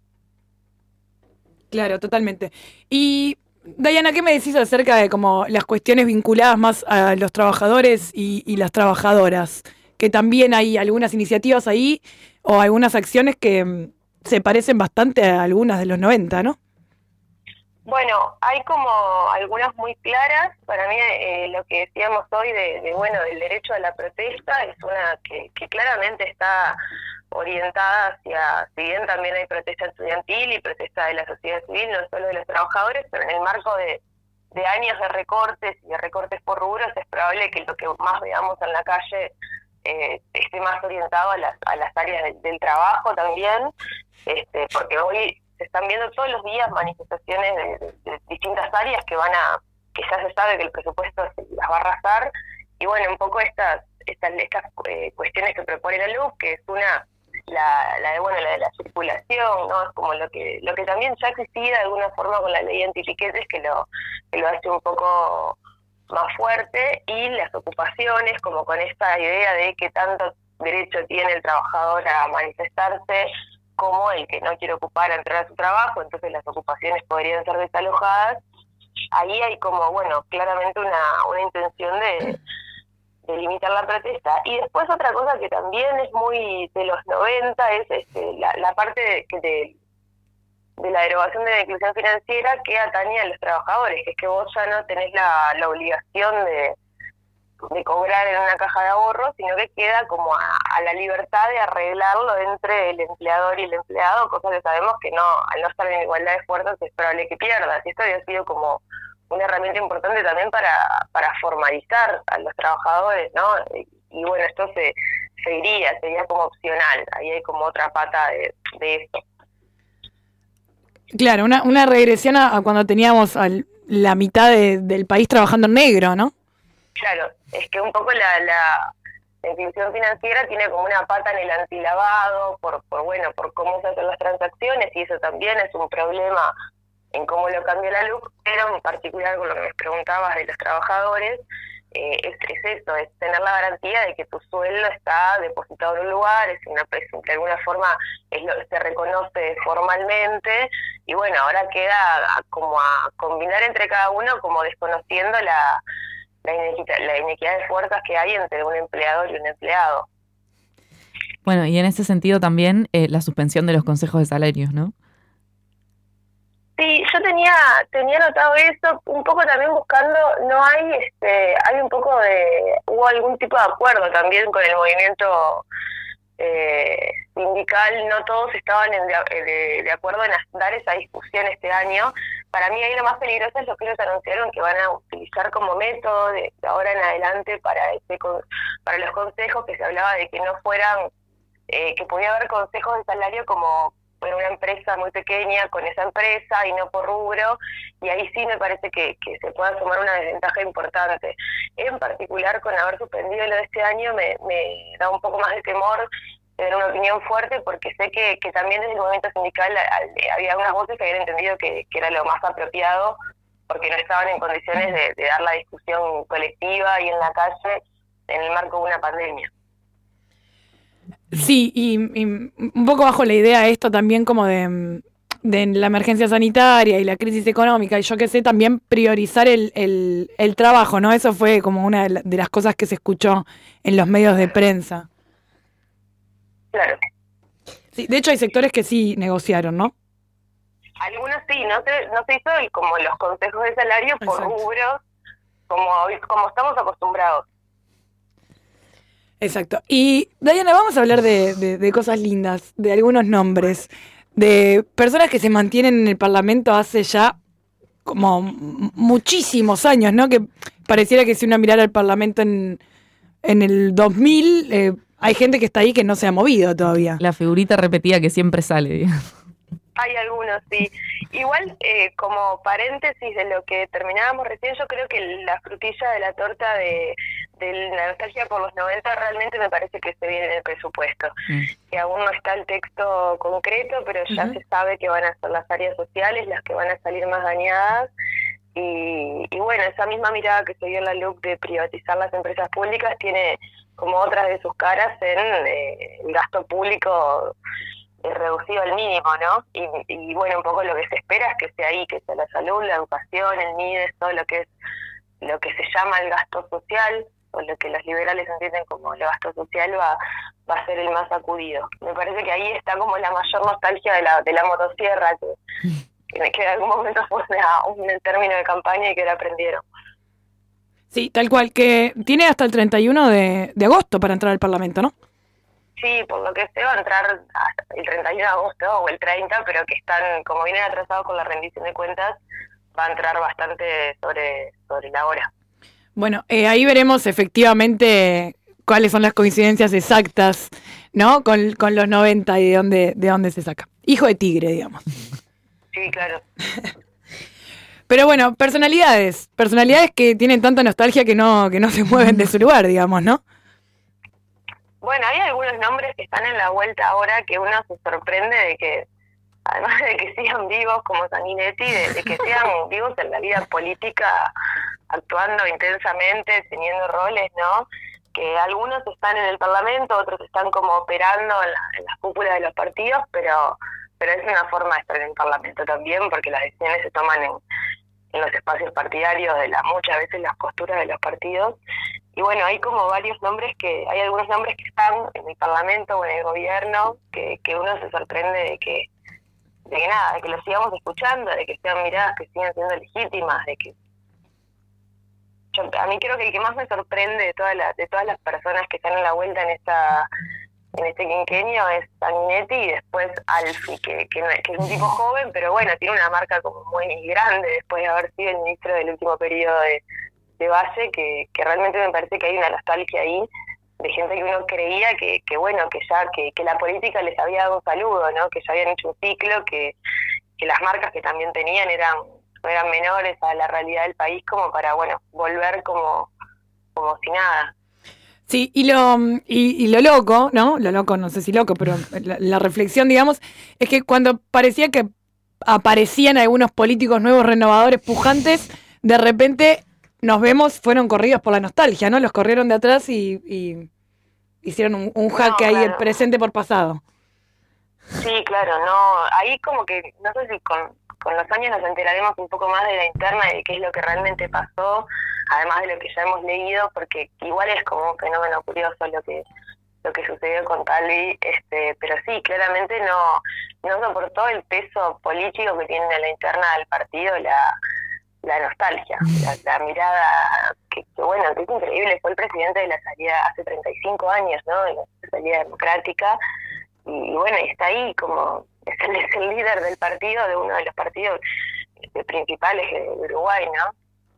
S4: Claro, totalmente. Y, Dayana, ¿qué me decís acerca de como las cuestiones vinculadas más a los trabajadores y, y las trabajadoras? Que también hay algunas iniciativas ahí o algunas acciones que se parecen bastante a algunas de los noventa, ¿no?
S10: Bueno, hay como algunas muy claras. Para mí eh, lo que decíamos hoy de, de bueno del derecho a la protesta es una que, que claramente está orientada hacia, si bien también hay protesta estudiantil y protesta de la sociedad civil, no solo de los trabajadores, pero en el marco de, de años de recortes y de recortes por rubros es probable que lo que más veamos en la calle eh, esté más orientado a las, a las áreas de, del trabajo también, este, porque hoy se están viendo todos los días manifestaciones de, de, de distintas áreas que van a, que ya se sabe que el presupuesto se las va a arrasar, y bueno, un poco estas estas, estas eh, cuestiones que propone la luz, que es una la, la de bueno la de la circulación, no es como lo que lo que también ya existía de alguna forma con la ley antipiquetes, que lo que lo hace un poco más fuerte, y las ocupaciones, como con esta idea de que tanto derecho tiene el trabajador a manifestarse como el que no quiere ocupar a entrar a su trabajo, entonces las ocupaciones podrían ser desalojadas. Ahí hay como, bueno, claramente una, una intención de, de limitar la protesta. Y después otra cosa que también es muy de los noventa es este, la, la parte de, de, de la derogación de la inclusión financiera que atañe a los trabajadores, que es que vos ya no tenés la, la obligación de de cobrar en una caja de ahorros, sino que queda como a, a la libertad de arreglarlo entre el empleador y el empleado, cosa que sabemos que no, al no estar en igualdad de fuerzas es probable que pierdas. Y esto había sido como una herramienta importante también para, para formalizar a los trabajadores, ¿no? Y, y bueno, esto se, seguiría, sería como opcional, ahí hay como otra pata de, de eso.
S4: Claro, una, una regresión a, a cuando teníamos al, la mitad de, del país trabajando en negro, ¿no?
S10: Claro, es que un poco la, la, la inclusión financiera tiene como una pata en el antilavado, por, por bueno, por cómo se hacen las transacciones, y eso también es un problema en cómo lo cambió la L U C, pero en particular con lo que me preguntabas de los trabajadores, eh, es, es eso, es tener la garantía de que tu sueldo está depositado en un lugar, es una es, de alguna forma es lo, se reconoce formalmente, y bueno, ahora queda a, como a combinar entre cada uno, como desconociendo la, la, inequidad, la inequidad de fuerzas que hay entre un empleador y un empleado.
S5: Bueno, y en ese sentido también eh, la suspensión de los consejos de salarios, ¿no?
S10: Sí, yo tenía tenía notado eso, un poco también buscando, no hay, este hay un poco de, hubo algún tipo de acuerdo también con el movimiento eh, sindical, no todos estaban en de, de, de acuerdo en dar esa discusión este año. Para mí ahí lo más peligroso es lo que ellos anunciaron que van a utilizar como método de, de ahora en adelante para este para los consejos, que se hablaba de que no fueran, eh, que podía haber consejos de salario como en una empresa muy pequeña con esa empresa y no por rubro, y ahí sí me parece que, que se pueda sumar una desventaja importante. En particular, con haber suspendido lo de este año, me, me da un poco más de temor tener una opinión fuerte, porque sé que, que también desde el movimiento sindical había unas voces que habían entendido que, que era lo más apropiado, porque no estaban en condiciones de, de dar la discusión colectiva y en la calle en el marco de una pandemia.
S4: Sí, y, y un poco bajo la idea de esto también como de, de la emergencia sanitaria y la crisis económica, y yo qué sé, también priorizar el, el, el trabajo, ¿no? Eso fue como una de las cosas que se escuchó en los medios de prensa.
S10: Claro.
S4: Sí, de hecho hay sectores que sí negociaron, ¿no?
S10: Algunos sí, no se, no se hizo el, como los consejos de salario por
S4: Exacto.
S10: rubros, como, como estamos acostumbrados.
S4: Exacto. Y, Diana, vamos a hablar de, de, de cosas lindas, de algunos nombres, de personas que se mantienen en el Parlamento hace ya como muchísimos años, ¿no? Que pareciera que si uno mirara el Parlamento en, en el dos mil, eh, hay gente que está ahí que no se ha movido todavía.
S5: La figurita repetida que siempre sale, digamos.
S10: Hay algunos, sí. Igual, eh, como paréntesis de lo que terminábamos recién, yo creo que la frutilla de la torta de, de la nostalgia por los noventa realmente me parece que se viene en el presupuesto. Mm. Que aún no está el texto concreto, pero ya uh-huh. se sabe que van a ser las áreas sociales las que van a salir más dañadas. Y, y bueno, esa misma mirada que se dio en la L U C de privatizar las empresas públicas tiene como otras de sus caras en eh, el gasto público reducido al mínimo, ¿no? Y, y bueno, un poco lo que se espera es que sea ahí, que sea la salud, la educación, el MIDES, todo lo que es lo que se llama el gasto social, o lo que los liberales entienden como el gasto social, va, va a ser el más acudido. Me parece que ahí está como la mayor nostalgia de la, de la motosierra, que, que, que en algún momento fue una, un término de campaña y que ahora aprendieron.
S4: Sí, tal cual, que tiene hasta el treinta y uno de, de agosto para entrar al Parlamento, ¿no?
S10: Sí, por lo que sé va a entrar el treinta y uno de agosto o el treinta, pero que están, como vienen atrasados con la rendición de cuentas, va a entrar bastante sobre, sobre la hora.
S4: Bueno, eh, ahí veremos efectivamente cuáles son las coincidencias exactas, ¿no? Con, con los noventa y de dónde, de dónde se saca. Hijo de tigre, digamos.
S10: Sí, claro.
S4: Pero bueno, personalidades, personalidades que tienen tanta nostalgia que no, que no se mueven de su lugar, digamos, ¿no?
S10: Bueno, hay algunos nombres que están en la vuelta ahora que uno se sorprende de que, además de que sigan vivos como Sanguinetti, de, de que sean vivos en la vida política, actuando intensamente, teniendo roles, ¿no? Que algunos están en el Parlamento, otros están como operando en, la, en las cúpulas de los partidos, pero pero es una forma de estar en el Parlamento también, porque las decisiones se toman en, en los espacios partidarios, de la, muchas veces las posturas de los partidos. Y bueno, hay como varios nombres que, hay algunos nombres que están en el Parlamento o en el gobierno, que, que uno se sorprende de que, de que nada, de que los sigamos escuchando, de que sean miradas que siguen siendo legítimas, de que yo, a mí creo que el que más me sorprende de todas las, de todas las personas que están en la vuelta en esta, en este quinquenio es Sanguinetti, y después Alfi, que, que, que es un tipo joven, pero bueno, tiene una marca como muy grande después de haber sido el ministro del último periodo de de base, que, que realmente me parece que hay una nostalgia ahí
S13: de gente que uno creía que, que bueno, que ya que, que la política les había dado un saludo, ¿no? Que ya habían hecho un ciclo, que, que las marcas que también tenían eran, eran menores a la realidad del país como para, bueno, volver como, como si nada.
S4: Sí, y lo, y, y lo loco, ¿no? Lo loco, no sé si loco, pero la, la reflexión, digamos, es que cuando parecía que aparecían algunos políticos nuevos, renovadores, pujantes, de repente nos vemos, fueron corridos por la nostalgia, ¿no? Los corrieron de atrás y, y hicieron un, un jaque no, ahí, claro. El presente por pasado.
S13: Sí, claro, no, ahí como que, no sé si con, con los años nos enteraremos un poco más de la interna y de qué es lo que realmente pasó, además de lo que ya hemos leído, porque igual es como un fenómeno curioso lo que lo que sucedió con Talvi, este, pero sí, claramente no, no soportó el peso político que tiene en la interna del partido, la la nostalgia, la, la mirada que, que bueno, que es increíble, fue el presidente de la salida hace treinta y cinco años, ¿no? De la salida democrática, y, y bueno, está ahí como, es el, es el líder del partido, de uno de los partidos principales de Uruguay, ¿no?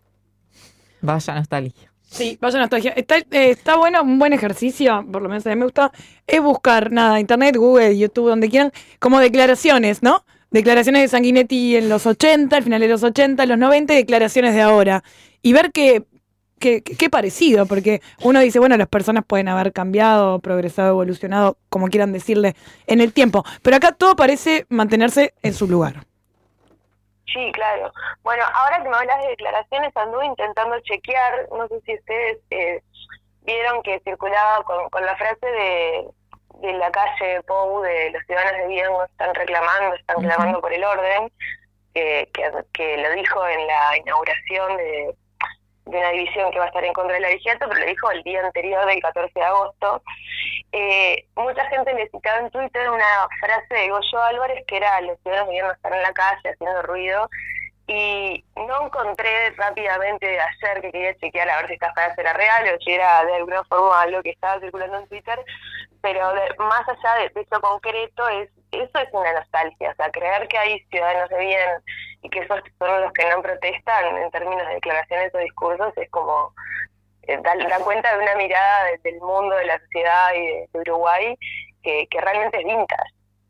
S5: Vaya nostalgia.
S4: Sí, vaya nostalgia. Está, eh, está bueno, un buen ejercicio, por lo menos a mí me gusta, es buscar, nada, internet, Google, YouTube, donde quieran, como declaraciones, ¿no? Declaraciones de Sanguinetti en los ochenta, al final de los ochenta, en los noventa, y declaraciones de ahora. Y ver qué, qué, qué parecido, porque uno dice, bueno, las personas pueden haber cambiado, progresado, evolucionado, como quieran decirle, en el tiempo. Pero acá todo parece mantenerse en su lugar.
S13: Sí, claro. Bueno, ahora que me hablas de declaraciones, anduve intentando chequear, no sé si ustedes eh, vieron que circulaba con, con la frase de... de la calle Pou, de los ciudadanos de Viedma están reclamando, están clamando por el orden, eh, que, que lo dijo en la inauguración de, de una división que va a estar en contra del abigeato, pero lo dijo el día anterior del catorce de agosto. Eh, mucha gente le citaba en Twitter una frase de Goyo Álvarez que era: los ciudadanos de Viedma están en la calle haciendo ruido, y no encontré rápidamente ayer, que quería chequear a ver si esta frase era real o si era de alguna forma algo que estaba circulando en Twitter, pero de, más allá de, de eso concreto, es eso es una nostalgia, o sea, creer que hay ciudadanos de bien y que esos son los que no protestan en términos de declaraciones o discursos es como eh, da, da cuenta de una mirada de, del mundo, de la sociedad y de, de Uruguay que, que realmente es vintage.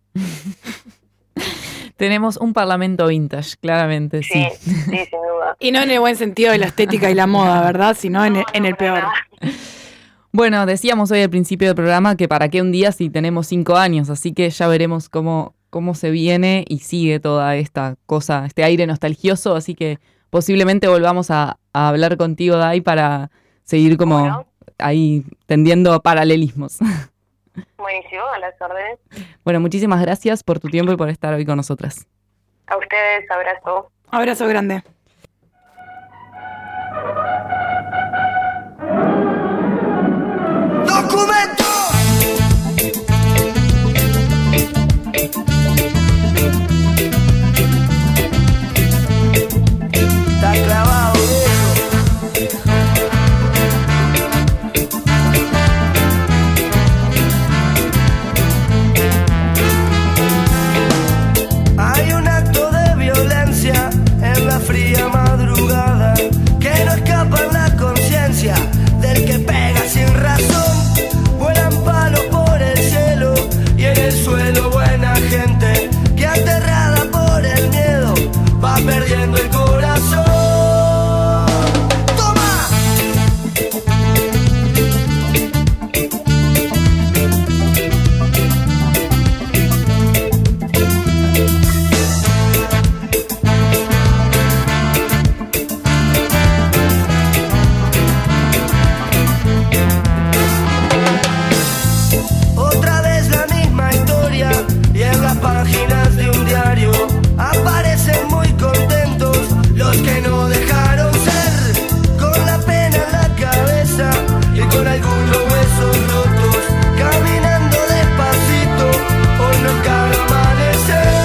S5: Tenemos un parlamento vintage, claramente, sí.
S13: Sí, sí, sin duda.
S4: Y no en el buen sentido de la estética y la moda, ¿verdad? Sino no, en, el, no, en el peor. Nada.
S5: Bueno, decíamos hoy al principio del programa que para qué un día si tenemos cinco años, así que ya veremos cómo, cómo se viene y sigue toda esta cosa, este aire nostalgioso, así que posiblemente volvamos a, a hablar contigo, Dai, para seguir como bueno. ahí tendiendo paralelismos.
S13: Buenísimo, a las órdenes.
S5: Bueno, muchísimas gracias por tu tiempo y por estar hoy con nosotras.
S13: A ustedes, abrazo.
S4: Abrazo grande.
S7: ¡Documento! Está clavado, viejo. Hay un acto de violencia en la fría madrugada que no escapa en la conciencia del que pega sin razón. Vuelan palos por el cielo y en el suelo buena gente que aterrada por el miedo va perdiendo el corazón. ¡Toma! Otra vez la misma historia y en las páginas de un diario aparecen muy contentos los que no dejaron ser, con la pena en la cabeza y con algunos huesos rotos, caminando despacito o no cada amanecer.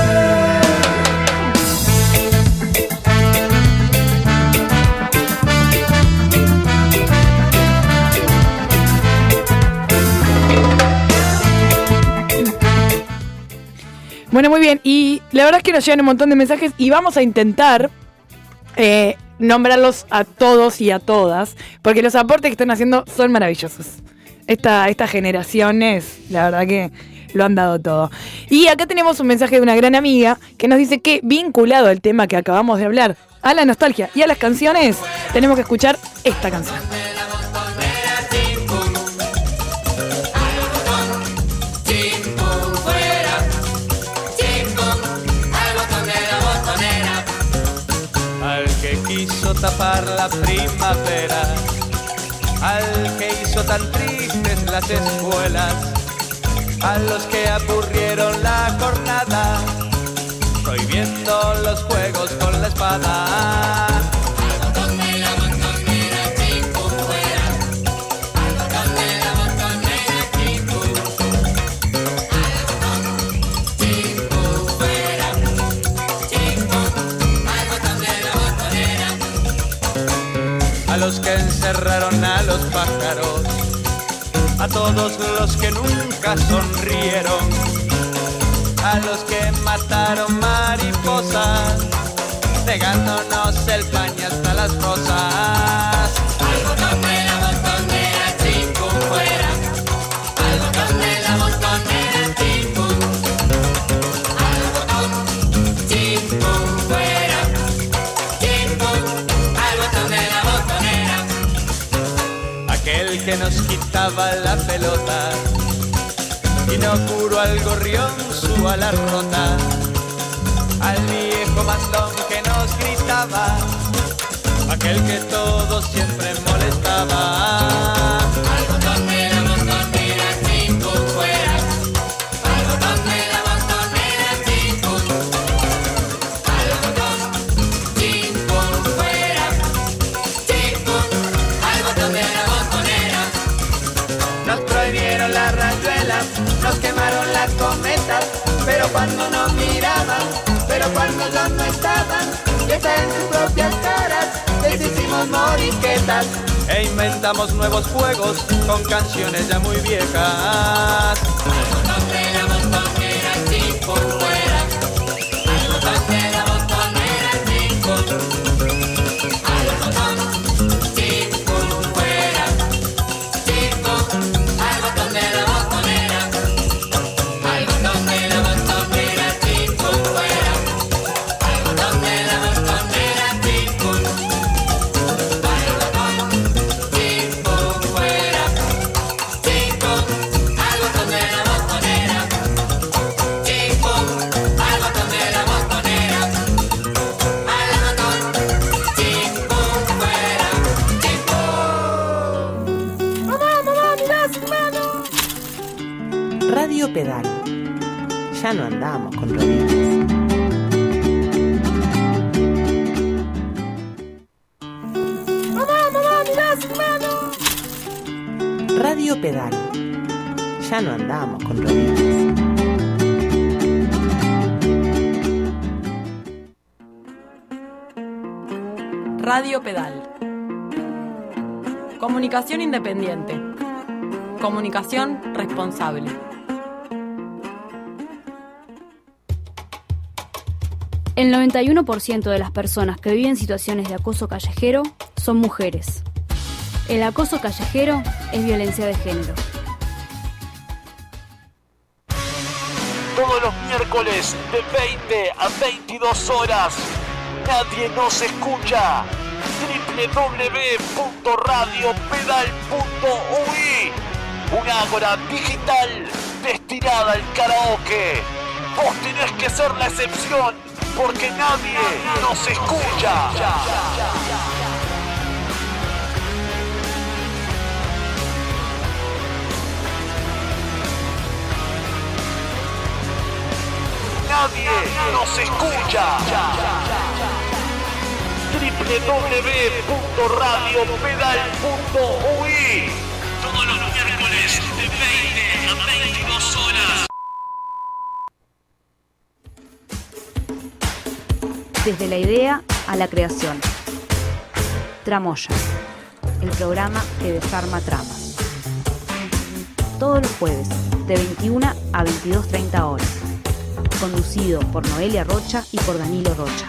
S4: Bueno, muy bien. Y la verdad es que nos llegan un montón de mensajes y vamos a intentar eh, nombrarlos a todos y a todas, porque los aportes que están haciendo son maravillosos. esta, estas generaciones, la verdad que lo han dado todo. Y acá tenemos un mensaje de una gran amiga que nos dice que, vinculado al tema que acabamos de hablar, a la nostalgia y a las canciones, tenemos que escuchar esta canción.
S14: Al que quiso tapar la primavera, al que hizo tan tristes las escuelas, a los que aburrieron la jornada, prohibiendo los juegos con la espada. Al botón de la botonera, chimpum fuera. Al botón de la botonera, chimpum. Al botón, chimpum fuera. Chimpum, al botón de la botonera. A los que encerraron a los pájaros, a todos los que nunca sonrieron, a los que mataron mariposas, negándonos el pan y hasta las rosas. Al botón de la botonera, chimpum fuera. Al botón de la botonera, chimpum. Al botón, chimpum fuera. Chimpum, al botón de la botonera. Aquel que nos quitaba la pelota y no curó al gorrión su ala rota, al viejo mandón que nos gritaba, aquel que todo siempre molestaba. Al botón de la botonera, chimpum fuera. Al botón de la botonera, chimpum. Al botón, chimpum fuera. Chimpum, al botón de la botonera. Nos prohibieron la rayuela, nos quemaron las cometas, pero cuando nos miraban, pero cuando ya no estaban, y hasta en sus propias caras les hicimos morisquetas e inventamos nuevos juegos con canciones ya muy viejas. Al botón de la botonera, chimpum fuera. Al botón de la botonera, chimpum. Al botón, chimpum fuera. Chimpum, al botón de la botonera. Al botón de la botonera, chimpum fuera. Al botón de la botonera, chimpum. Al botón, chimpum fuera. Chimpum, al botón de la botonera. Chimpum, al botón de la botonera. Al botón, chimpum fuera. Chimpum.
S15: ¡Mamá, mamá, mirá, hermano! Radio Pedal. Ya no andamos con rodillas.
S6: ¡Mamá, mamá, mirá, hermano!
S15: Radio Pedal. Ya no andamos con rodillas.
S1: Radio Pedal. Comunicación independiente. Comunicación responsable.
S2: El noventa y uno por ciento de las personas que viven situaciones de acoso callejero son mujeres. El acoso callejero es violencia de género.
S12: Todos los miércoles de veinte a veintidós horas. Nadie nos escucha. doble u doble u doble u punto radio pedal punto u i. Una ágora digital destinada al karaoke. Vos tenés que ser la excepción porque nadie nos escucha. Nadie nos escucha. doble u doble u doble u punto radio pedal punto u i. Todos los miércoles de veinte a veintidós horas.
S2: Desde la idea a la creación. Tramoya, el programa que desarma tramas. Todos los jueves, de veintiuna a veintidós treinta horas. Conducido por Noelia Rocha y por Danilo Rocha.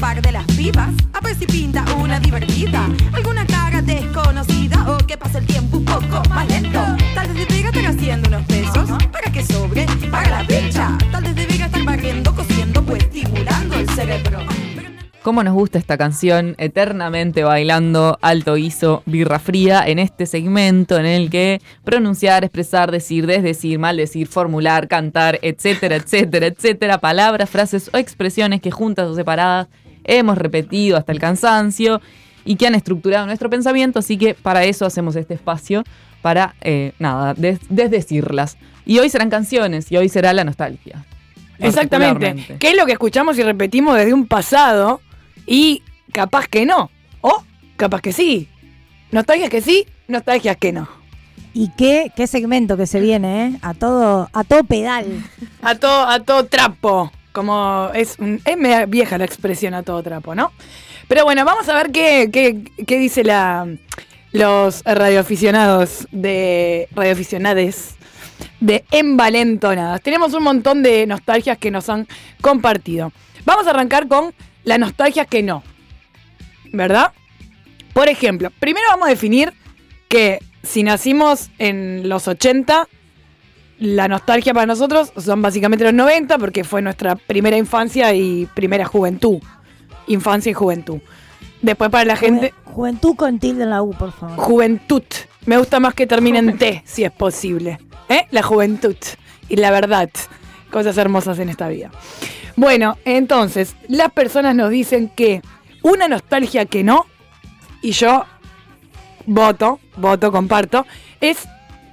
S16: par de las pibas, a ver si pinta una divertida, alguna cara desconocida o que pase el tiempo un poco más lento. Tal vez debería estar haciendo unos pesos para que sobre para la pincha. Tal vez debería estar barriendo, cosiendo o estimulando el cerebro.
S5: Cómo nos gusta esta canción, eternamente bailando alto guiso, birra fría, en este segmento en el que pronunciar, expresar, decir, desdecir, maldecir, formular, cantar, etcétera, etcétera, etcétera, palabras, frases o expresiones que juntas o separadas hemos repetido hasta el cansancio y que han estructurado nuestro pensamiento, así que para eso hacemos este espacio, para, eh, nada, des- desdecirlas. Y hoy serán canciones y hoy será la nostalgia.
S4: Exactamente. ¿Qué es lo que escuchamos y repetimos desde un pasado? Y capaz que no. O capaz que sí. Nostalgias que sí, nostalgias que no.
S6: Y qué, qué segmento que se viene, ¿eh? A todo, a todo pedal.
S4: A todo, a todo trapo. Como es, un, es media vieja la expresión a todo trapo, ¿no? Pero bueno, vamos a ver qué, qué, qué dice la, los radioaficionados de radioaficionades de Envalentonadas. Tenemos un montón de nostalgias que nos han compartido. Vamos a arrancar con las nostalgias que no, ¿verdad? Por ejemplo, primero vamos a definir que si nacimos en los ochenta, la nostalgia para nosotros son básicamente los noventa, porque fue nuestra primera infancia y primera juventud. Infancia y juventud. Después para la gente...
S6: Juventud con tilde en la U, por favor.
S4: Juventud. Me gusta más que termine en T, si es posible. ¿Eh? La juventud y la verdad. Cosas hermosas en esta vida. Bueno, entonces, las personas nos dicen que una nostalgia que no, y yo voto, voto, comparto, es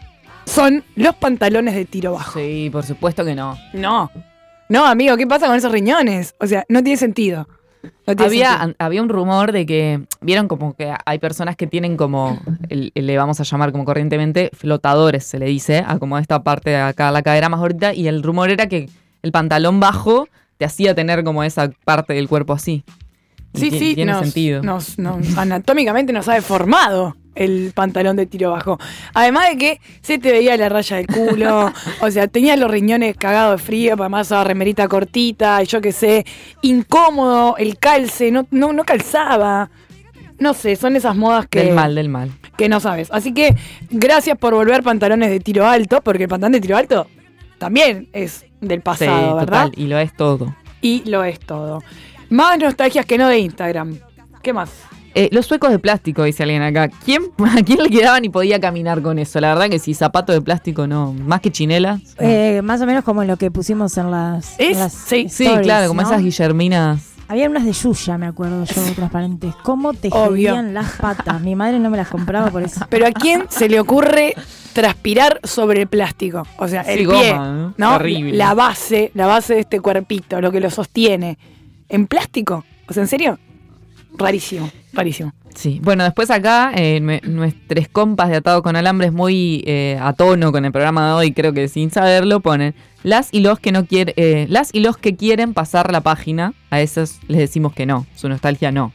S4: son los pantalones de tiro bajo.
S5: Sí, por supuesto que no.
S4: No, no, amigo, ¿qué pasa con esos riñones? O sea, no tiene sentido. No tiene
S5: había,
S4: sentido.
S5: an- había un rumor de que, vieron como que hay personas que tienen como, el- el- le vamos a llamar como corrientemente, flotadores, se le dice, a como esta parte de acá, la cadera más gordita, y el rumor era que el pantalón bajo te hacía tener como esa parte del cuerpo así. Y
S4: Sí,
S5: ti-
S4: sí,
S5: tiene
S4: nos,
S5: sentido.
S4: nos- nos- anatómicamente nos ha deformado el pantalón de tiro bajo. Además de que se te veía la raya del culo, o sea, tenías los riñones cagados de frío, además usaba remerita cortita, y yo qué sé, incómodo, el calce, no, no, no calzaba. No sé, son esas modas que...
S5: Del mal, del mal.
S4: Que no sabes. Así que gracias por volver pantalones de tiro alto, porque el pantalón de tiro alto también es del pasado,
S5: sí,
S4: ¿verdad?
S5: total, y lo es todo.
S4: Y lo es todo. Más nostalgias que no de Instagram. ¿Qué más?
S5: Eh, los suecos de plástico, dice alguien acá. ¿Quién, ¿A quién le quedaban y podía caminar con eso? La verdad que si zapatos de plástico no, más que chinelas.
S6: Eh, más o menos como lo que pusimos en las, en
S4: ¿Es?
S6: las
S4: Sí,
S5: Sí,
S6: stories,
S5: claro, como
S6: ¿no?
S5: esas guillerminas.
S6: Había unas de Yuya, me acuerdo yo, transparentes. ¿Cómo te
S4: Obvio.
S6: jodían las patas? Mi madre no me las compraba por eso.
S4: Pero ¿a quién se le ocurre transpirar sobre el plástico? O sea,
S5: Sí,
S4: el
S5: goma,
S4: pie,
S5: ¿no?
S4: ¿no?
S5: Horrible.
S4: La base, la base de este cuerpito, lo que lo sostiene. ¿En plástico? O sea, ¿en serio? Rarísimo, rarísimo.
S5: Sí, bueno, después acá, eh, nue- nuestros compas de Atado con Alambres, muy eh, a tono con el programa de hoy, creo que sin saberlo, ponen las y los que no quieren, eh, las y los que quieren pasar la página, a esos les decimos que no, su nostalgia no.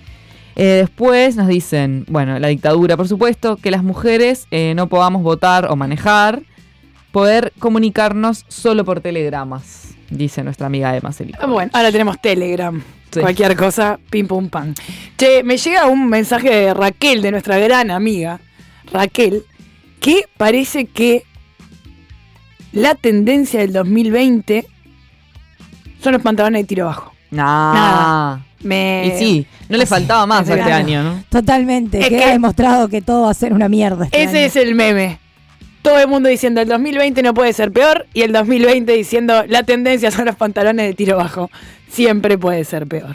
S5: Eh, después nos dicen, bueno, la dictadura, por supuesto, que las mujeres eh, no podamos votar o manejar, poder comunicarnos solo por telegramas, dice nuestra amiga Emma Celico.
S4: Bueno, ahora tenemos Telegram.
S5: Sí.
S4: Cualquier cosa, pim pum pam. Che, me llega un mensaje de Raquel, de nuestra gran amiga, Raquel, que parece que la tendencia del dos mil veinte son los pantalones de tiro bajo.
S5: Nah.
S4: Nada. Me...
S5: Y sí, no le faltaba más
S4: ese
S5: a este
S4: verano.
S5: año, ¿no?
S6: Totalmente.
S4: Es
S6: Queda
S4: que-
S6: demostrado que todo va a ser una mierda. este
S4: Ese
S6: año.
S4: es el meme. Todo el mundo diciendo el dos mil veinte no puede ser peor y el dos mil veinte diciendo la tendencia son los pantalones de tiro bajo. Siempre puede ser peor.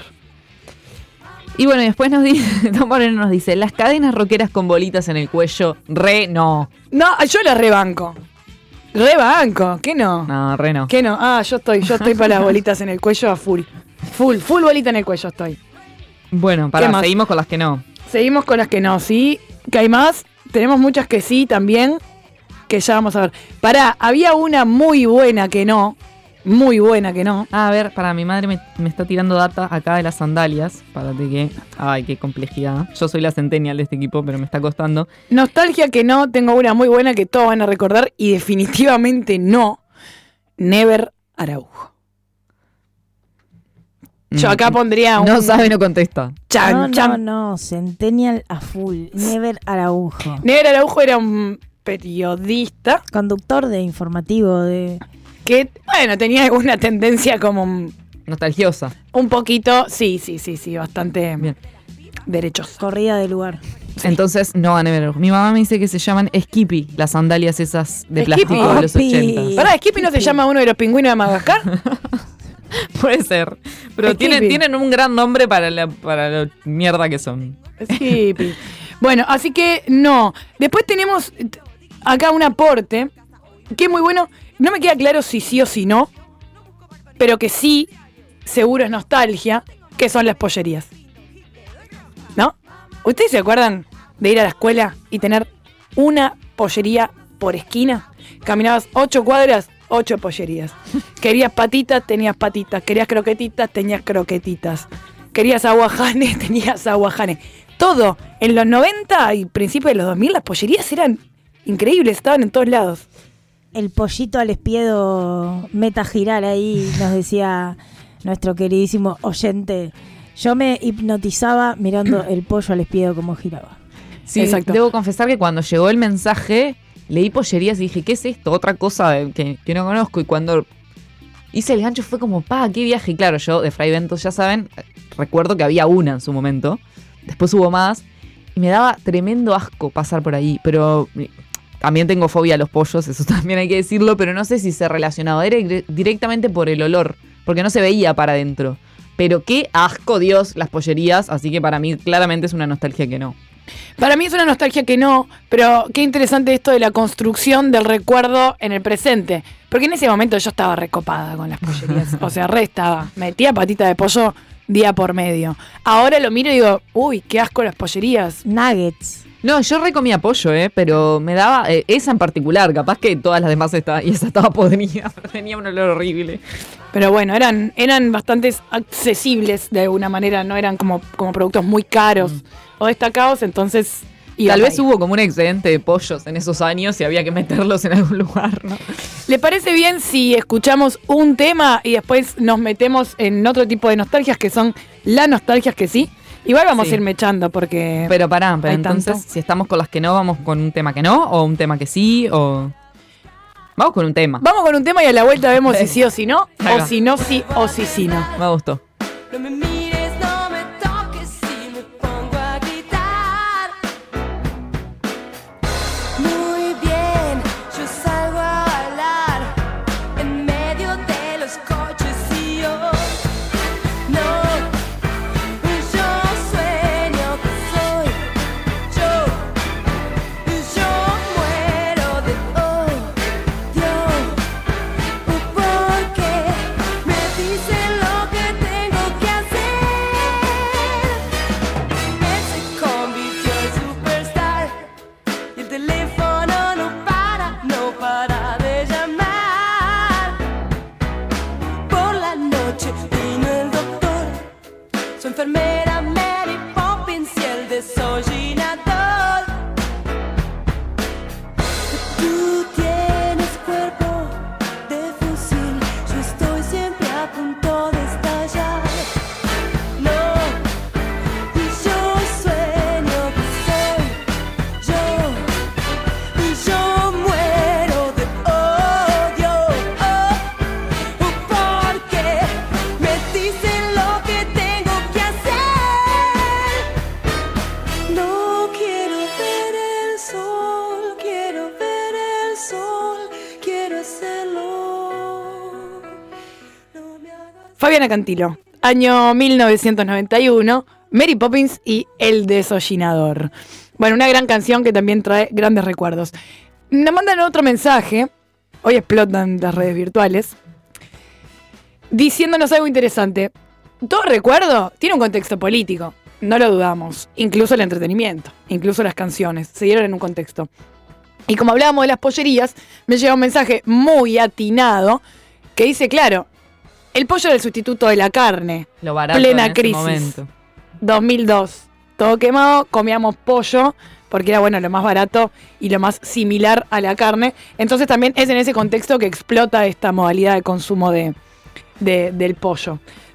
S5: Y bueno, y después nos dice, Tom Moreno nos dice, las cadenas rockeras con bolitas en el cuello, re no.
S4: No, yo la rebanco. Rebanco, ¿qué no?
S5: No, re no.
S4: ¿Qué no? Ah, yo estoy, yo estoy para las bolitas en el cuello a full. Full, full bolita en el cuello estoy.
S5: Bueno,
S4: ¿Qué
S5: para,
S4: más?
S5: seguimos con las que no.
S4: Seguimos con las que no, sí. Que hay más. Tenemos muchas que sí también. Que ya vamos a ver. Pará, había una muy buena que no. Muy buena que no.
S5: Ah, a ver, para mi madre me, me está tirando data acá de las sandalias. Para que. Ay, qué complejidad. Yo soy la centennial de este equipo, pero me está costando.
S4: Nostalgia que no. Tengo una muy buena que todos van a recordar. Y definitivamente no. Never Araujo. Yo acá pondría un...
S5: No sabe, no contesta.
S4: Chan,
S6: no,
S4: chan.
S6: no, no, Centennial a full. Never Araujo.
S4: Never Araujo era un periodista.
S6: Conductor de informativo de...
S4: Que, bueno, tenía alguna tendencia como...
S5: Nostalgiosa.
S4: Un poquito, sí, sí, sí, sí, bastante
S5: bien.
S4: Derechosa.
S6: Corrida de lugar.
S5: Sí. Entonces, no a Never Araujo. Mi mamá me dice que se llaman Skippy, las sandalias esas de
S4: Skippy.
S5: plástico de los ochenta.
S4: ¿Para Skippy no se llama uno de los pingüinos de Madagascar?
S5: Puede ser. Pero tienen, tienen un gran nombre para la, para la mierda que son.
S4: Skippy. Bueno, así que no. Después tenemos acá un aporte que es muy bueno. No me queda claro si sí o si no, pero que sí, seguro es nostalgia, que son las pollerías. ¿No? ¿Ustedes se acuerdan de ir a la escuela y tener una pollería por esquina? Caminabas ocho cuadras, ocho pollerías. Querías patitas, tenías patitas. Querías croquetitas, tenías croquetitas. Querías aguajanes, tenías aguajanes. Todo. En los noventa y principios de los dos mil, las pollerías eran increíbles, estaban en todos lados.
S6: El pollito al espiedo meta girar ahí, nos decía nuestro queridísimo oyente. Yo me hipnotizaba mirando el pollo al espiedo como giraba.
S5: Sí, exacto. Debo confesar que cuando llegó el mensaje, leí pollerías y dije, ¿qué es esto? Otra cosa que, que no conozco. Y cuando hice el gancho fue como, pa, qué viaje. Y claro, yo de Fray Bentos, ya saben, recuerdo que había una en su momento. Después hubo más. Y me daba tremendo asco pasar por ahí. Pero también tengo fobia a los pollos, eso también hay que decirlo. Pero no sé si se relacionaba. Era directamente por el olor, porque no se veía para adentro. Pero qué asco, Dios, las pollerías. Así que para mí claramente es una nostalgia que no.
S4: Para mí es una nostalgia que no, pero qué interesante esto de la construcción del recuerdo en el presente. Porque en ese momento yo estaba recopada con las pollerías. O sea, re estaba. Metía patita de pollo día por medio. Ahora lo miro y digo, uy, qué asco las pollerías.
S6: Nuggets.
S5: No, yo re comía pollo, eh, pero me daba, eh, esa en particular, capaz que todas las demás estaban, y esa estaba podrida, pero tenía un olor horrible.
S4: Pero bueno, eran, eran bastante accesibles de alguna manera, no eran como, como productos muy caros mm. o destacados, entonces...
S5: Tal vez ahí hubo como un excedente de pollos en esos años y había que meterlos en algún lugar, ¿no?
S4: ¿Le parece bien si escuchamos un tema y después nos metemos en otro tipo de nostalgias que son las nostalgias que sí? Igual vamos sí. a ir mechando porque...
S5: Pero pará, pero entonces tanto. Si estamos con las que no, ¿vamos con un tema que no? ¿O un tema que sí? ¿O...? Vamos con un tema.
S4: Vamos con un tema y a la vuelta vemos si sí o si no. O si no sí o si sí no.
S5: Me gustó.
S16: No me mires, no me toques y me pongo a gritar. Muy bien, yo salgo a bailar en medio de los coches y yo no. Yo sueño que soy yo. Yo muero de odio porque me dicen lo que tengo que hacer. Él se convirtió en superstar y el teléfono no para, no para de llamar. Por la noche vino el doctor, su enfermera Mary Poppins y el desollinador. Tú tienes cuerpo de fusil, yo estoy siempre a punto de estallar. No, y yo sueño que soy yo, y yo muero de odio, oh, porque me dicen lo que tengo que hacer. No quiero ver el sol, quiero ver el sol, quiero hacerlo.
S4: Fabiana Cantilo, año mil novecientos noventa y uno, Mary Poppins y El Desollinador. Bueno, una gran canción que también trae grandes recuerdos. Nos mandan otro mensaje, hoy explotan las redes virtuales, diciéndonos algo interesante. Todo recuerdo tiene un contexto político, no lo dudamos. Incluso el entretenimiento, incluso las canciones, se dieron en un contexto. Y como hablábamos de las pollerías, me llega un mensaje muy atinado que dice, claro, el pollo era el sustituto de la carne.
S5: Lo barato
S4: plena
S5: en ese
S4: crisis.
S5: momento.
S4: dos mil dos. Todo quemado, comíamos pollo porque era bueno lo más barato y lo más similar a la carne. Entonces también es en ese contexto que explota esta modalidad de consumo de, de, del pollo.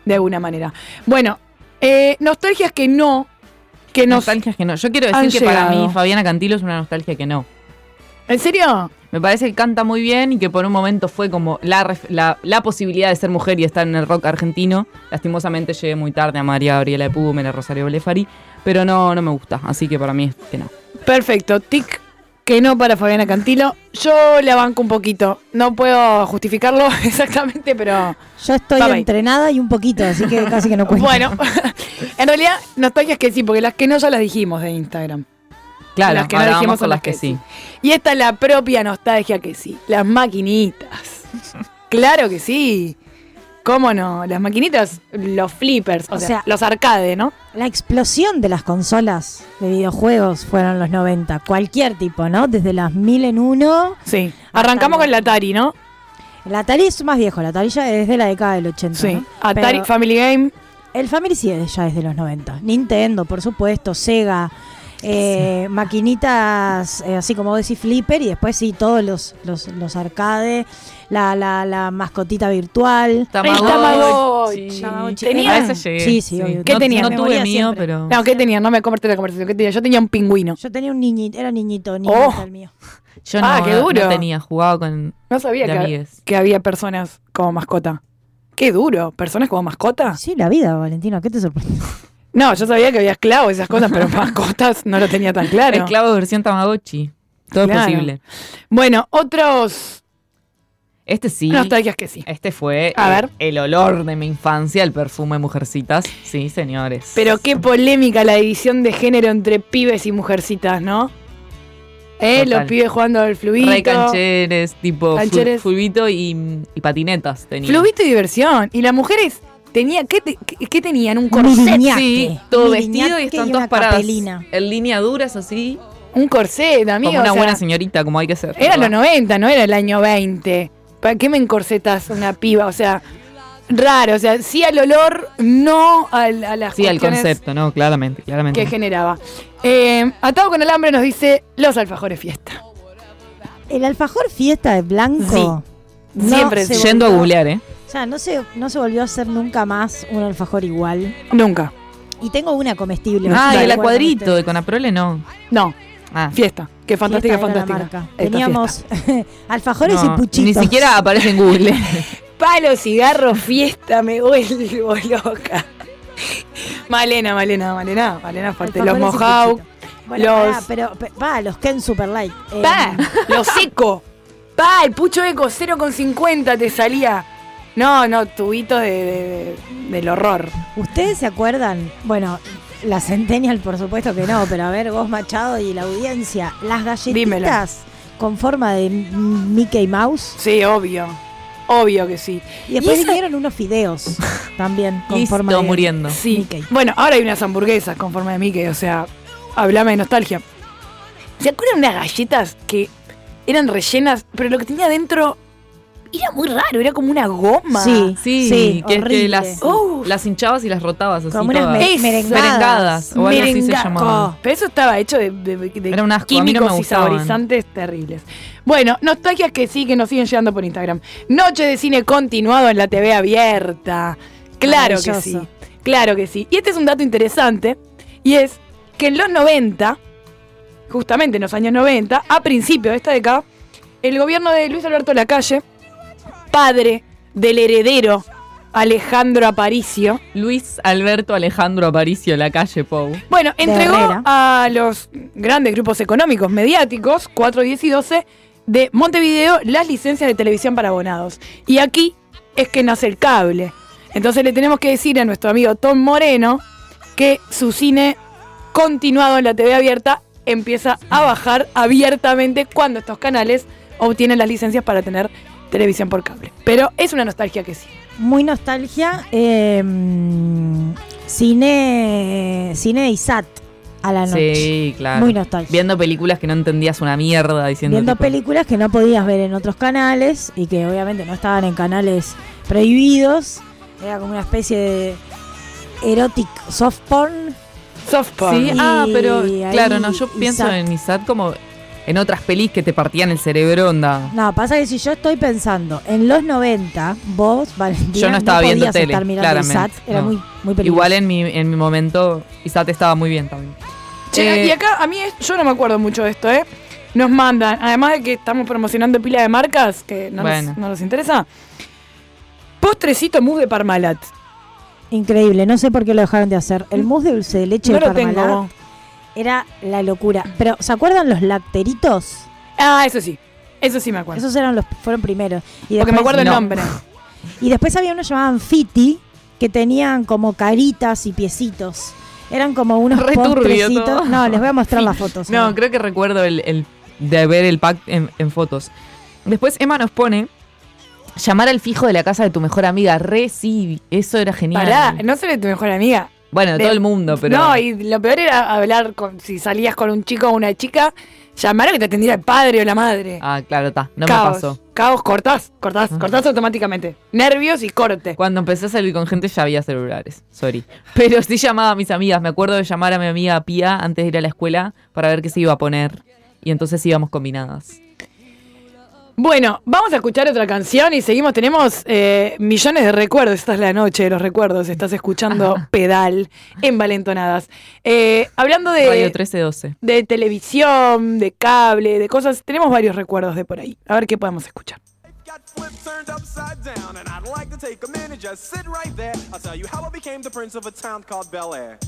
S4: de alguna manera. Bueno, eh, nostalgias que no, que nos
S5: Nostalgias que no. Yo quiero decir
S4: han
S5: que para
S4: llegado.
S5: mí Fabiana Cantilo es una nostalgia que no.
S4: ¿En serio?
S5: Me parece que canta muy bien y que por un momento fue como la, ref- la, la posibilidad de ser mujer y estar en el rock argentino. Lastimosamente llegué muy tarde a María Gabriela de Púmer, a Rosario Blefari, pero no, no me gusta, así que para mí es que no.
S4: Perfecto, tic, que no para Fabiana Cantilo. Yo la banco un poquito. No puedo justificarlo exactamente, pero...
S6: Yo estoy
S4: Bye, bye.
S6: entrenada y un poquito, así que casi que no cuento.
S4: Bueno, en realidad, nostalgias que sí, porque las que no ya las dijimos de Instagram.
S5: Claro,
S4: las que no
S5: ahora
S4: dijimos
S5: vamos
S4: son
S5: con
S4: las
S5: las que
S4: que
S5: sí.
S4: Y esta es la propia nostalgia que sí. Las maquinitas. Claro que sí. ¿Cómo no? Las maquinitas, los flippers, o,
S6: O
S4: sea,
S6: sea,
S4: los arcade, ¿no?
S6: La explosión de las consolas de videojuegos fueron los noventa. Cualquier tipo, ¿no? Desde las mil en uno.
S4: Sí. Arrancamos con el Atari, ¿no?
S6: El Atari es más viejo. El Atari ya es de la década del ochenta.
S4: Sí.
S6: ¿no?
S4: Atari,
S6: Pero
S4: Family Game.
S6: el Family sí es ya es de los noventa. Nintendo, por supuesto. Sega. Eh, maquinitas, eh, así como vos decís, flipper. Y después sí, todos los, los, los arcade. La, la, la mascotita virtual.
S5: Tamagotchi.
S4: El Tamagotchi.
S6: Tamagotchi.
S4: ¿Tenía?
S5: A ese llegué.
S6: Sí, sí, obvio.
S4: ¿Qué
S5: no,
S4: tenía?
S5: No
S6: Me
S5: tuve
S6: moría
S5: mío,
S6: siempre.
S5: pero...
S4: No, ¿qué tenía? No me corté la conversación. ¿Qué tenía? Yo tenía un pingüino.
S6: Yo tenía un niñito, era niñito, niñito
S4: Oh.
S6: el mío.
S5: Yo no,
S4: Ah, qué
S5: no-
S4: duro.
S5: no tenía, jugaba con...
S4: No sabía
S5: de
S4: que,
S5: amigues.
S4: que había personas como mascota. Qué duro. ¿Personas como mascota?
S6: Sí, la vida, Valentino, ¿qué te sorprende?
S4: No, yo sabía que había esclavos y esas cosas, pero mascotas no lo tenía tan claro.
S5: Esclavo versión Tamagotchi. Todo
S4: Claro.
S5: es posible.
S4: Bueno, otros
S5: Este sí.
S4: nostalgias que sí.
S5: Este fue
S4: A
S5: eh,
S4: ver.
S5: el olor de mi infancia, el perfume Mujercitas. Sí, señores.
S4: Pero qué polémica la división de género entre pibes y mujercitas, ¿no? Eh,
S5: Total.
S4: los pibes jugando al flubito.
S5: Re cancheres, tipo fu-
S4: Cancheres.
S5: fulbito y, y patinetas tenía.
S4: Flubito y diversión. Y las mujeres tenía, ¿qué, te- qué, qué tenían? Un corset.
S6: Miriñaque.
S5: Sí, todo
S6: Miriñaque
S5: vestido y
S6: y
S5: están
S6: una
S5: todas paradas
S6: capelina.
S5: en línea duras así.
S4: Un corset, amigo.
S5: Como una
S4: o sea,
S5: buena señorita, como hay que ser.
S4: Era los
S5: ¿verdad?
S4: noventa, no era el año veinte. ¿Para qué me encorsetas una piba? O sea, raro. O sea, sí al olor, no al, a las
S5: Sí, al
S4: cuestiones
S5: concepto, ¿no? Claramente, claramente.
S4: que generaba. Eh, Atado con alambre nos dice los alfajores fiesta.
S6: El alfajor fiesta de blanco. no
S4: Siempre
S6: se
S5: Yendo a
S6: volvió-
S5: googlear, ¿eh?
S6: O sea, no se, no se volvió a hacer nunca más un alfajor igual.
S4: Nunca.
S6: Y tengo una comestible.
S5: Ah,
S6: ¿de
S5: y el
S6: acuerdo
S5: acuadrito
S6: ustedes?
S5: de Conaprole no.
S4: No,
S5: Ah.
S4: fiesta. Qué fantástica,
S6: Fiesta era la
S4: fantástica.
S6: marca.
S4: Esta
S6: Teníamos alfajores
S5: No,
S6: y puchitos.
S5: Ni siquiera aparece en Google.
S4: Palo, cigarro, fiesta, me vuelvo loca. Malena, Malena, Malena, Malena fuerte. Los
S6: Alfajores y
S4: mojau,
S6: puchitos. Bueno,
S4: los...
S6: pará, pero, pe- va, los Ken Super Light. Eh,
S4: Pa, lo seco. Pa, el pucho eco, cero coma cincuenta te salía. No, no, tubitos de, de- del horror.
S6: ¿Ustedes se acuerdan? Bueno, la Centennial por supuesto que no, pero a ver, vos Machado y la audiencia, las galletitas
S4: Dímelo.
S6: con forma de M- Mickey Mouse.
S4: Sí, obvio. Obvio que sí.
S6: Y después
S4: Y esa-
S6: vinieron unos fideos también con
S5: Listo,
S6: forma de
S5: muriendo.
S4: Sí.
S6: Mickey.
S4: Bueno, ahora hay unas hamburguesas con forma de Mickey, o sea, hablame de nostalgia. ¿Se acuerdan unas galletas que eran rellenas, pero lo que tenía adentro era muy raro, era como una goma?
S6: Sí,
S5: Sí,
S6: sí,
S5: que, que
S6: horrible.
S5: las,
S4: Uh.
S5: las hinchabas y las rotabas así
S6: Como unas
S5: todas.
S6: me-
S4: Es-
S6: merengadas.
S5: merengadas, o algo así se
S4: Merengaco.
S5: llamaban.
S4: Pero eso estaba hecho de, de- de
S5: Era un asco, a mí no
S4: químicos
S5: me
S4: y
S5: gustaban.
S4: saborizantes terribles. Bueno, nostalgias que sí, que nos siguen llegando por Instagram. Noche de cine continuado en la T V abierta. Claro que sí,
S6: Maravilloso.
S4: claro que sí. Y este es un dato interesante, y es que en los noventa, justamente en los años noventa, a principios de esta década, el gobierno de Luis Alberto Lacalle, padre del heredero Alejandro Aparicio,
S5: Luis Alberto Alejandro Aparicio, la calle Pou.
S4: bueno, entregó
S6: Herrera.
S4: a los grandes grupos económicos mediáticos, cuatro, diez y doce, de Montevideo las licencias de televisión para abonados. Y aquí es que nace el cable. Entonces le tenemos que decir a nuestro amigo Tom Moreno que su cine continuado en la T V abierta empieza a bajar abiertamente cuando estos canales obtienen las licencias para tener televisión por cable. Pero es una nostalgia que sí.
S6: Muy nostalgia. eh, cine cine I S A T a la noche.
S5: Sí, claro.
S6: Muy nostálgico.
S5: Viendo películas que no entendías una mierda diciendo.
S6: Viendo
S5: tipo,
S6: películas que no podías ver en otros canales y que obviamente no estaban en canales prohibidos. Era como una especie de erotic soft porn.
S4: Soft porn.
S5: Sí,
S6: Y
S5: ah, pero
S6: ahí
S5: claro, no, yo pienso
S6: Isaac.
S5: en I S A T como en otras pelis que te partían el cerebro, onda.
S6: No, pasa que si yo estoy pensando en los noventa, vos, Valentina,
S5: Yo no estaba viendo
S6: podías
S5: tele,
S6: estar mirando
S5: claramente.
S6: I S A T, era
S5: no.
S6: muy, muy peligroso.
S5: Igual en mi, en mi momento, I S A T estaba muy bien también.
S4: Che,
S5: Eh,
S4: y acá, a mí, es- yo no me acuerdo mucho de esto, ¿eh? Nos mandan, además de que estamos promocionando pila de marcas, que no,
S5: Bueno.
S4: nos, no nos interesa, postrecito mousse de Parmalat.
S6: Increíble, no sé por qué lo dejaron de hacer. El mousse de dulce de leche
S4: No
S6: de
S4: lo tengo.
S6: Parmalat era la locura. Pero, ¿se acuerdan los lacteritos?
S4: Ah, eso sí, eso sí me acuerdo.
S6: Esos eran los, fueron primeros. Y
S4: Porque me
S6: después-
S4: acuerdo el
S6: no.
S4: nombre.
S6: Y después había unos llamaban Fiti, que tenían como caritas y piecitos. Eran como unos
S5: Re turbio
S6: postrecitos.
S5: todo.
S6: No, les voy a mostrar las fotos.
S5: No, creo que recuerdo el, el de ver el pack en, en fotos. Después Emma nos pone llamar al fijo de la casa de tu mejor amiga. Re sí, eso era genial.
S4: Pará, no seré tu mejor amiga.
S5: Bueno, de
S4: De-
S5: todo el mundo, pero.
S4: No, y lo peor era hablar con, si salías con un chico o una chica, llamar a que te atendiera el padre o la madre.
S5: Ah, claro, está. No
S4: Caos,
S5: me pasó.
S4: Caos, cortás, cortás, cortás automáticamente. Nervios y corte.
S5: Cuando empecé a salir con gente ya había celulares, sorry. Pero sí llamaba a mis amigas. Me acuerdo de llamar a mi amiga Pía antes de ir a la escuela para ver qué se iba a poner. Y entonces íbamos combinadas.
S4: Bueno, vamos a escuchar otra canción y seguimos. Tenemos eh, millones de recuerdos. Esta es la noche de los recuerdos. Estás escuchando Pedal en Valentonadas. Eh, hablando de,
S5: Radio trece doce.
S4: de televisión, de cable, de cosas, tenemos varios recuerdos de por ahí. A ver qué podemos escuchar.
S17: Turned upside down, and I'd like to take a minute, just sit right there. I'll tell you how I became the prince of a town called Bel Air.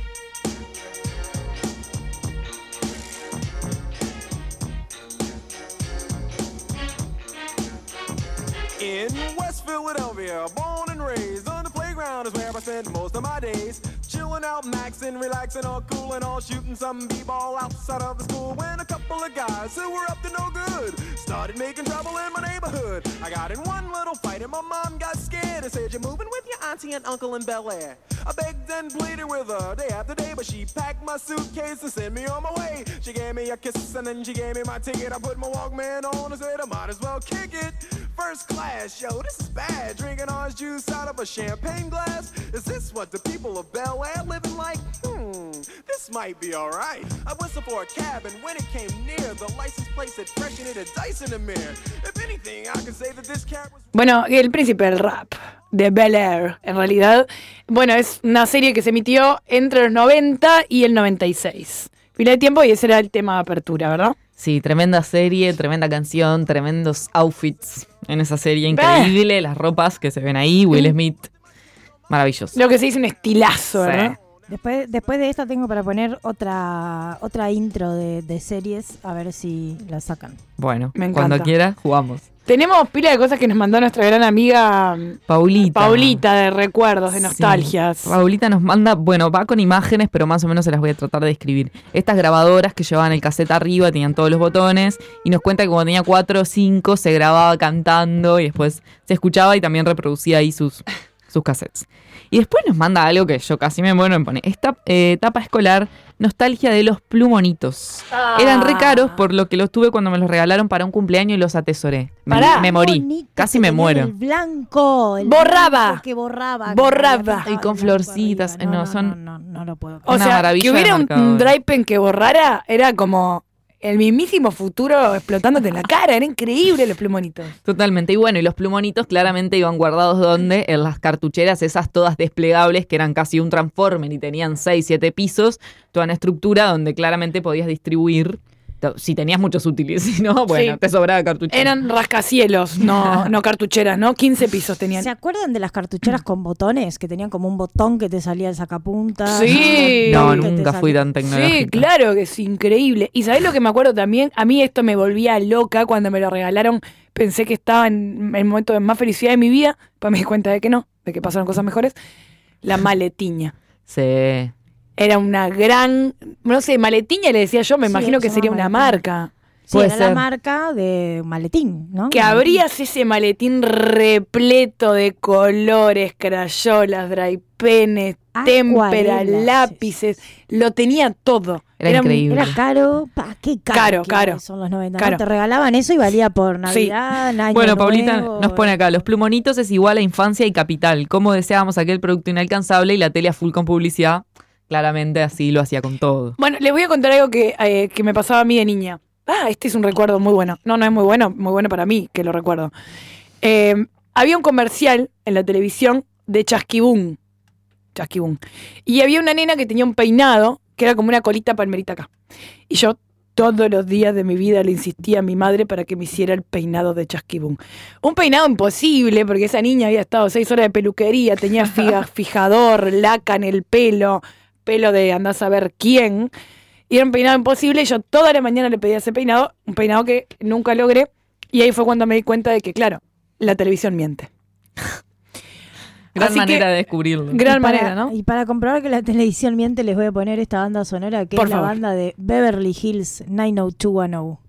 S17: In West Philadelphia, born and raised on the playground is where I spent most of my days. Chilling out, maxing, relaxing, all cool and all shooting some b-ball outside of the school. When a couple of guys who were up to no good started making trouble in my neighborhood. I got in one little fight and my mom got scared and said, "You're moving with your auntie and uncle in Bel Air." I begged and pleaded with her day after day, but she packed my suitcase and sent me on my way. She gave me a kiss and then she gave me my ticket. I put my Walkman on and said I might as well kick it. First class, yo, this is bad. Drinking orange juice out of a champagne glass. Is this what the people of Bel Air living like? Hmm, this might be alright. I whistled for a cab and when it came near, the license plate said fresh and it a dice in the mirror. If anything, I could say that this cab was...
S4: Bueno, el príncipe del rap de Bel Air, en realidad. Bueno, es una serie que se emitió entre los noventa y el noventa y seis. Pila de tiempo y ese era el tema de apertura, ¿verdad?
S5: Sí, tremenda serie, tremenda canción, tremendos outfits en esa serie. Increíble, las ropas que se ven ahí, Will Smith. Maravilloso.
S4: Lo que se dice un estilazo,
S5: Sí.
S4: ¿verdad?
S6: Después, después de esta tengo para poner otra otra intro de, de series, a ver si la sacan.
S5: Bueno,
S4: Me encanta.
S5: cuando quiera, jugamos.
S4: Tenemos pila de cosas que nos mandó nuestra gran amiga
S5: Paulita.
S4: Paulita, de recuerdos, de nostalgias.
S5: Sí. Paulita nos manda, bueno, va con imágenes, pero más o menos se las voy a tratar de describir. Estas grabadoras que llevaban el cassette arriba, tenían todos los botones, y nos cuenta que cuando tenía cuatro o cinco se grababa cantando y después se escuchaba y también reproducía ahí sus, sus cassettes. Y después nos manda algo que yo casi me muero, me pone, esta eh, etapa escolar, nostalgia de los plumonitos.
S4: Ah.
S5: Eran re caros, por lo que los tuve cuando me los regalaron para un cumpleaños y los atesoré. Me,
S4: Pará.
S5: me morí,
S6: Bonito
S5: casi
S6: que
S5: me
S6: tenía
S5: muero.
S6: El blanco. El
S4: Borraba.
S6: blanco que borraba.
S4: Borraba.
S6: que
S5: Y con
S6: blanco
S5: florcitas,
S6: arriba.
S5: no,
S6: No,
S5: son...
S6: no, no, no, no lo puedo
S4: O
S5: Una
S4: sea,
S5: maravilla
S4: que
S5: de
S4: hubiera un,
S5: marcador.
S4: un dry pen que borrara era como el mismísimo futuro explotándote en la cara. Era increíble los plumonitos.
S5: Totalmente. Y bueno, y los plumonitos claramente iban guardados ¿dónde? En las cartucheras esas todas desplegables que eran casi un transformer y tenían seis, siete pisos, toda una estructura donde claramente podías distribuir, si tenías muchos útiles, si no, bueno,
S4: Sí.
S5: te sobraba cartuchera.
S4: Eran rascacielos, no, no cartucheras, ¿no? quince pisos tenían.
S6: ¿Se acuerdan de las cartucheras con botones? Que tenían como un botón que te salía el sacapunta.
S4: Sí.
S5: No,
S6: un botón que te
S5: nunca fui
S6: salía-
S5: tan tecnológica.
S4: Sí, claro que es increíble. ¿Y sabés lo que me acuerdo también? A mí esto me volvía loca cuando me lo regalaron. Pensé que estaba en el momento de más felicidad de mi vida, pues me di cuenta de que no, de que pasaron cosas mejores. La maletiña.
S5: Sí.
S4: Era una gran, no sé, maletiña le decía yo, me
S6: Sí,
S4: imagino que
S6: se
S4: sería
S6: llama
S4: una
S6: maletiña.
S4: marca.
S6: Sí,
S5: Puede
S6: era la
S5: ser.
S6: marca de maletín, ¿no?
S4: Que abrías ese maletín repleto de colores, crayolas, dry penes, témpera,
S6: Acuarelas.
S4: lápices, lo tenía todo.
S5: Era
S4: un-
S5: increíble.
S6: Era caro, pa, qué caro.
S4: Caro,
S6: que
S4: caro.
S6: son los noventa.
S4: Caro.
S6: ¿no? Te regalaban eso y valía por Navidad, Año
S5: Bueno, Paulita
S6: Nuevo.
S5: nos pone acá, los plumonitos es igual a infancia y capital. Como deseábamos aquel producto inalcanzable y la tele a full con publicidad, claramente así lo hacía con todo.
S4: Bueno, les voy a contar algo que, eh, que me pasaba a mí de niña. Ah, este es un recuerdo muy bueno. No, no es muy bueno, muy bueno para mí, que lo recuerdo. Eh, había un comercial en la televisión de Chasquibún. Chasquibún. Y había una nena que tenía un peinado que era como una colita palmerita acá. Y yo todos los días de mi vida le insistía a mi madre para que me hiciera el peinado de Chasquibún. Un peinado imposible, porque esa niña había estado seis horas de peluquería, tenía fija, fijador, laca en el pelo, pelo de andás a ver quién. Y era un peinado imposible, y yo toda la mañana le pedía ese peinado, un peinado que nunca logré. Y ahí fue cuando me di cuenta de que, claro, la televisión miente.
S5: Gran
S4: Así
S5: manera
S4: que,
S5: de descubrirlo.
S4: Gran
S6: Y para-
S4: manera, ¿no?
S6: Y para comprobar que la televisión miente, les voy a poner esta banda sonora que
S4: Por
S6: es la
S4: favor.
S6: banda de Beverly Hills nueve oh dos one oh.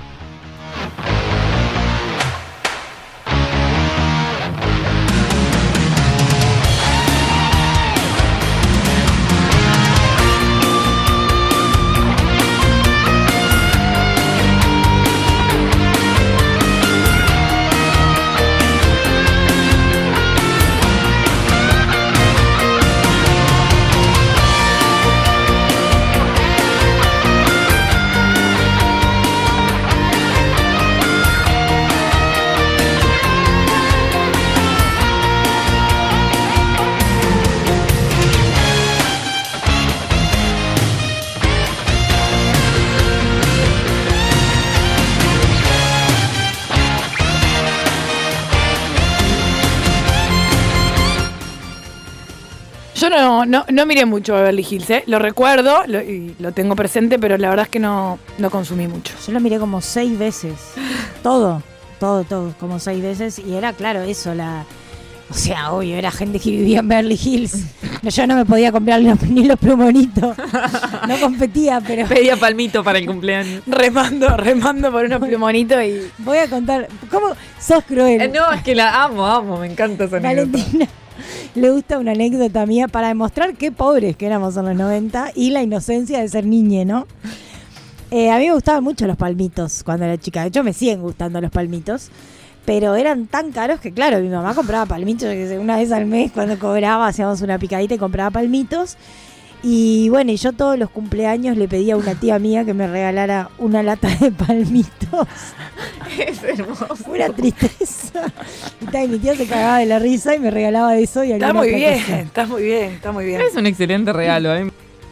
S4: Yo no, no, no miré mucho Beverly Hills, ¿eh? Lo recuerdo lo, y lo tengo presente, pero la verdad es que no, no consumí mucho.
S6: Yo lo miré como seis veces. Todo, todo, todo, como seis veces. Y era claro eso, la... O sea, obvio, era gente que vivía en Beverly Hills. No, yo no me podía comprar los- ni los plumonitos. No competía, pero...
S5: Pedía palmito para el cumpleaños.
S4: Remando, remando por unos plumonitos y...
S6: Voy a contar... ¿Cómo sos cruel?
S5: Eh, no, es que la amo, amo, me encanta esa anécdota.
S6: Valentina le gusta una anécdota mía para demostrar qué pobres que éramos en los noventa y la inocencia de ser niña, ¿no? Eh, a mí me gustaban mucho los palmitos cuando era chica. De hecho, me siguen gustando los palmitos. Pero eran tan caros que, claro, mi mamá compraba palmitos, yo qué sé, una vez al mes cuando cobraba, hacíamos una picadita y compraba palmitos. Y bueno, y yo todos los cumpleaños le pedía a una tía mía que me regalara una lata de palmitos.
S5: Es hermoso.
S6: Una tristeza. Y, ta, y mi tía se cagaba de la risa y me regalaba eso y
S4: Está
S6: alguna
S4: muy
S6: otra
S4: bien,
S6: cosa.
S4: está muy bien, está muy bien.
S5: Es un excelente regalo, ¿eh?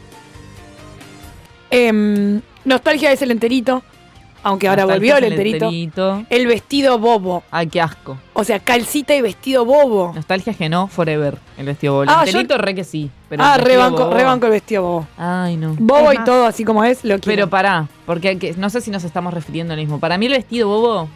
S4: Em, nostalgia es el enterito, aunque ahora
S5: Nostalgia
S4: volvió
S5: es
S4: el
S5: el
S4: enterito.
S5: enterito.
S4: El vestido bobo.
S5: Ay, qué asco.
S4: O sea, calcita y vestido bobo.
S5: Nostalgia es que no, forever, el vestido bobo. El
S4: Ah,
S5: enterito re que sí. Pero
S4: ah,
S5: el vestido
S4: rebanco,
S5: bobo-
S4: rebanco el vestido bobo.
S5: Ay, no.
S4: Bobo
S6: Es
S4: y
S6: más-
S4: todo así como es, lo quiero.
S5: Pero pará, porque hay que- no sé si nos estamos refiriendo al mismo. Para mí el vestido bobo...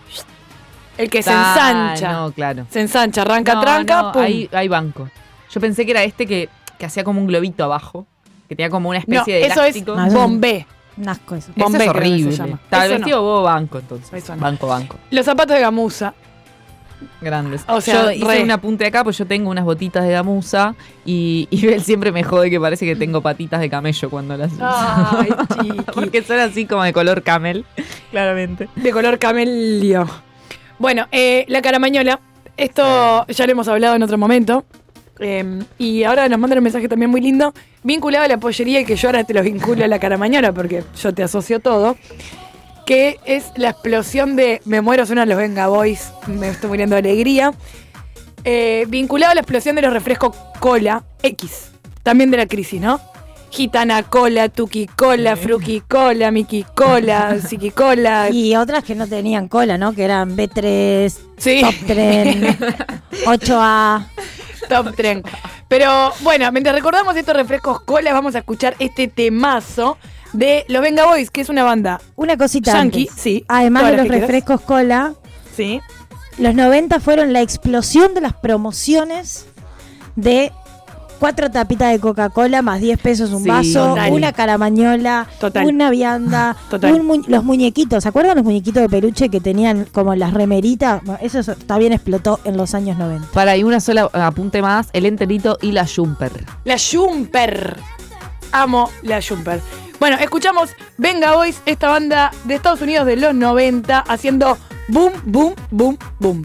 S4: el que se
S5: Ah,
S4: ensancha.
S5: No, claro.
S4: Se ensancha, arranca,
S5: No,
S4: tranca,
S5: no,
S4: pum.
S5: Hay, hay banco. Yo pensé que era este que, que hacía como un globito abajo. Que tenía como una
S4: No,
S5: especie de
S4: eso es
S5: elástico.
S4: bombé.
S6: Un asco eso.
S5: Ese
S4: Bombé,
S5: es
S4: creo que
S5: horrible.
S4: se llama.
S5: Está, el
S4: Eso
S5: vestido bobo banco, entonces.
S4: Eso no.
S5: Banco, banco.
S4: Los zapatos de gamuza.
S5: Grandes.
S4: O sea,
S5: yo hice
S4: re.
S5: un apunte acá, pues yo tengo unas botitas de gamuza y, y él siempre me jode que parece que tengo patitas de camello cuando las uso.
S4: Ay, chiqui.
S5: Porque son así como de color camel, claramente.
S4: De color camelio. Bueno, eh, la caramañola. Esto ya lo hemos hablado en otro momento. Eh, y ahora nos mandan un mensaje también muy lindo, vinculado a la pollería, y que yo ahora te lo vinculo a la caramañola porque yo te asocio todo. Que es la explosión de Me muero, suenan los Venga Boys, me estoy muriendo de alegría. Eh, vinculado a la explosión de los refrescos Cola X, también de la crisis, ¿no? Gitana Cola, Tuki Cola, Fruki Cola, Miki Cola, Siki Cola.
S6: Y otras que no tenían cola, ¿no? Que eran B tres,
S4: Sí.
S6: Top Tren, ocho A.
S4: Top Tren. Pero bueno, mientras recordamos estos refrescos Cola, vamos a escuchar este temazo de los Venga Boys, que es una banda
S6: Una cosita
S4: yankee,
S6: antes.
S4: sí.
S6: Además
S4: todas
S6: de
S4: las
S6: los
S4: que quieras.
S6: refrescos cola,
S4: Sí.
S6: los noventa fueron la explosión de las promociones de cuatro tapitas de Coca-Cola más diez pesos un
S5: Sí,
S6: vaso,
S4: total.
S6: una caramañola,
S4: Total.
S6: una vianda,
S4: Total.
S6: un mu- los muñequitos. ¿Se acuerdan los muñequitos de peluche que tenían como las remeritas? Bueno, eso so- también explotó en los años noventa.
S5: Para, y una sola apunte más, el enterito y la jumper.
S4: La Jumper. Amo la Jumper. Bueno, escuchamos Venga Boys, esta banda de Estados Unidos de los noventa, haciendo boom, boom, boom, boom.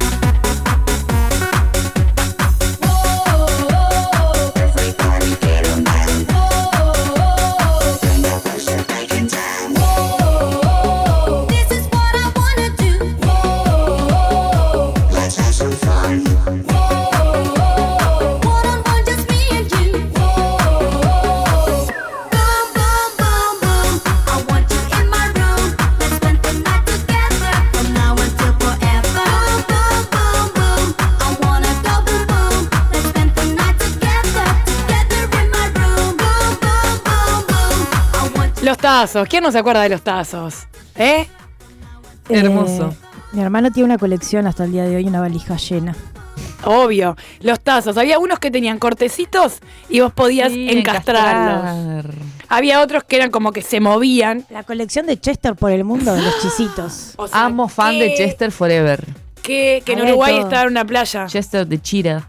S8: Everybody get
S4: Los tazos, ¿quién no se acuerda de los tazos? ¿Eh?
S5: Hermoso.
S6: Eh, mi hermano tiene una colección hasta el día de hoy, una valija llena.
S4: Obvio, los tazos. Había unos que tenían cortecitos y vos podías
S5: Sí,
S4: encastrarlos.
S5: encastrar.
S4: Había otros que eran como que se movían.
S6: La colección de Chester por el mundo de los chisitos.
S4: O sea,
S5: Amo fan
S4: que-
S5: de Chester Forever.
S4: Que, que en
S6: Había
S4: Uruguay
S6: todo.
S4: estaba en una playa.
S5: Chester de Cheetah.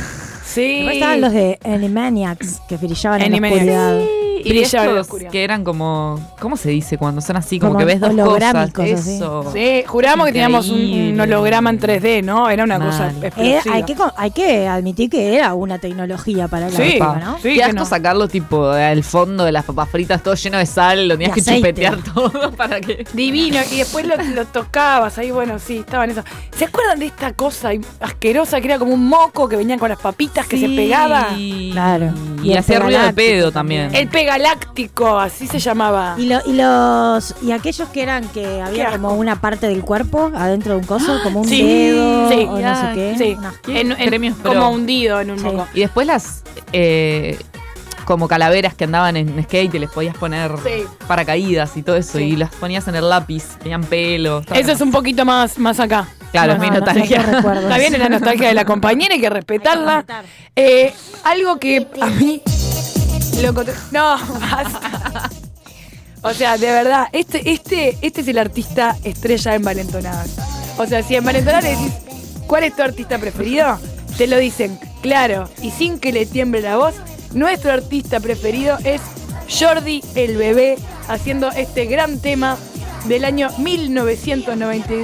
S4: Sí.
S6: Después estaban los de Animaniacs que brillaban en la
S4: Animaniacs.
S6: oscuridad.
S5: Y
S4: Brillaba en la
S5: estos
S4: oscuridad.
S5: que eran como, ¿cómo se dice cuando son así? Como,
S6: Como
S5: que ves dos cosas.
S6: holográmicos, así.
S5: Eso.
S4: Sí, jurábamos que teníamos un, un
S5: Increíble.
S4: holograma en tres D, ¿no? Era una cosa
S5: Mal.
S6: Eh,
S4: explosiva.
S6: hay, que, co- hay que admitir que era una tecnología para la
S4: Sí,
S6: época, ¿no?
S4: sí,
S5: Qué
S4: que
S5: asco
S4: no.
S5: sacarlo tipo al fondo de las papas fritas todo lleno de sal, lo tenías
S6: De
S5: que
S6: aceite.
S5: chupetear todo para que...
S4: Divino, y después lo, lo tocabas, ahí bueno, sí, estaban esos. ¿Se acuerdan de esta cosa asquerosa que era como un moco que venían con las papitas que se
S5: Sí.
S4: pegaba?
S6: Claro.
S5: Y,
S6: Y el
S5: hacía ruido de
S6: pegaláctico
S5: pedo
S6: también.
S5: también.
S4: El pegaláctico, así se llamaba.
S6: Y, lo- y los y aquellos que eran que había
S4: Qué
S6: como una parte del cuerpo adentro de un coso, como un
S4: Sí,
S6: dedo
S4: sí.
S6: o no sé qué.
S4: Sí,
S6: Una-
S4: en- en-
S5: Premios Pro.
S4: como hundido en un
S6: Sí.
S4: moco.
S5: Y después las eh, como calaveras que andaban en skate y les podías poner
S4: Sí.
S5: paracaídas y todo eso.
S4: Sí.
S5: Y las ponías en el lápiz, tenían pelo. estaba
S4: Eso es un poquito más, más acá.
S5: Claro,
S6: No,
S5: es mi
S6: no sé
S5: nostalgia.
S6: qué recuerdo.
S4: Está bien, es la nostalgia de la compañera, hay que respetarla. Eh, algo que a mí lo encontré- No, basta. O sea, de verdad, este, este, este es el artista estrella en Valentonadas. O sea, si en Valentonadas le decís, ¿cuál es tu artista preferido? Te lo dicen, claro, y sin que le tiemble la voz, nuestro artista preferido es Jordi el Bebé, haciendo este gran tema del año mil novecientos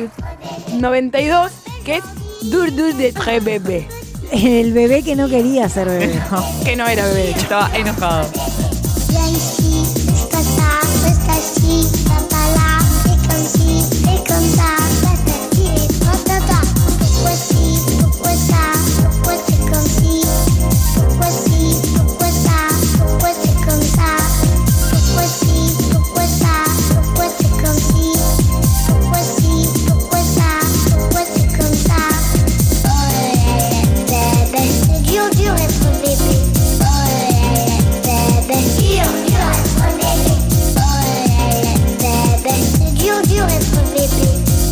S4: noventa y dos, que es Dur Dur de Tres Bebé.
S6: El bebé que no quería ser bebé.
S4: Que no era bebé, de hecho.
S5: Estaba enojado.
S8: Viens ici, c'est comme ça, reste assis, papa là, c'est comme si, c'est comme ça, reste assis, papa, pourquoi si, pourquoi ça, pourquoi c'est comme si, pourquoi si, pourquoi ça, pourquoi c'est comme ça, pourquoi si, pourquoi ça, pourquoi c'est comme si, pourquoi si, pourquoi ça, pourquoi c'est comme ça. Oh bébé, c'est dur dur être bébé. Oh bébé, dur dur être bébé. Oh bébé, c'est dur dur être bébé.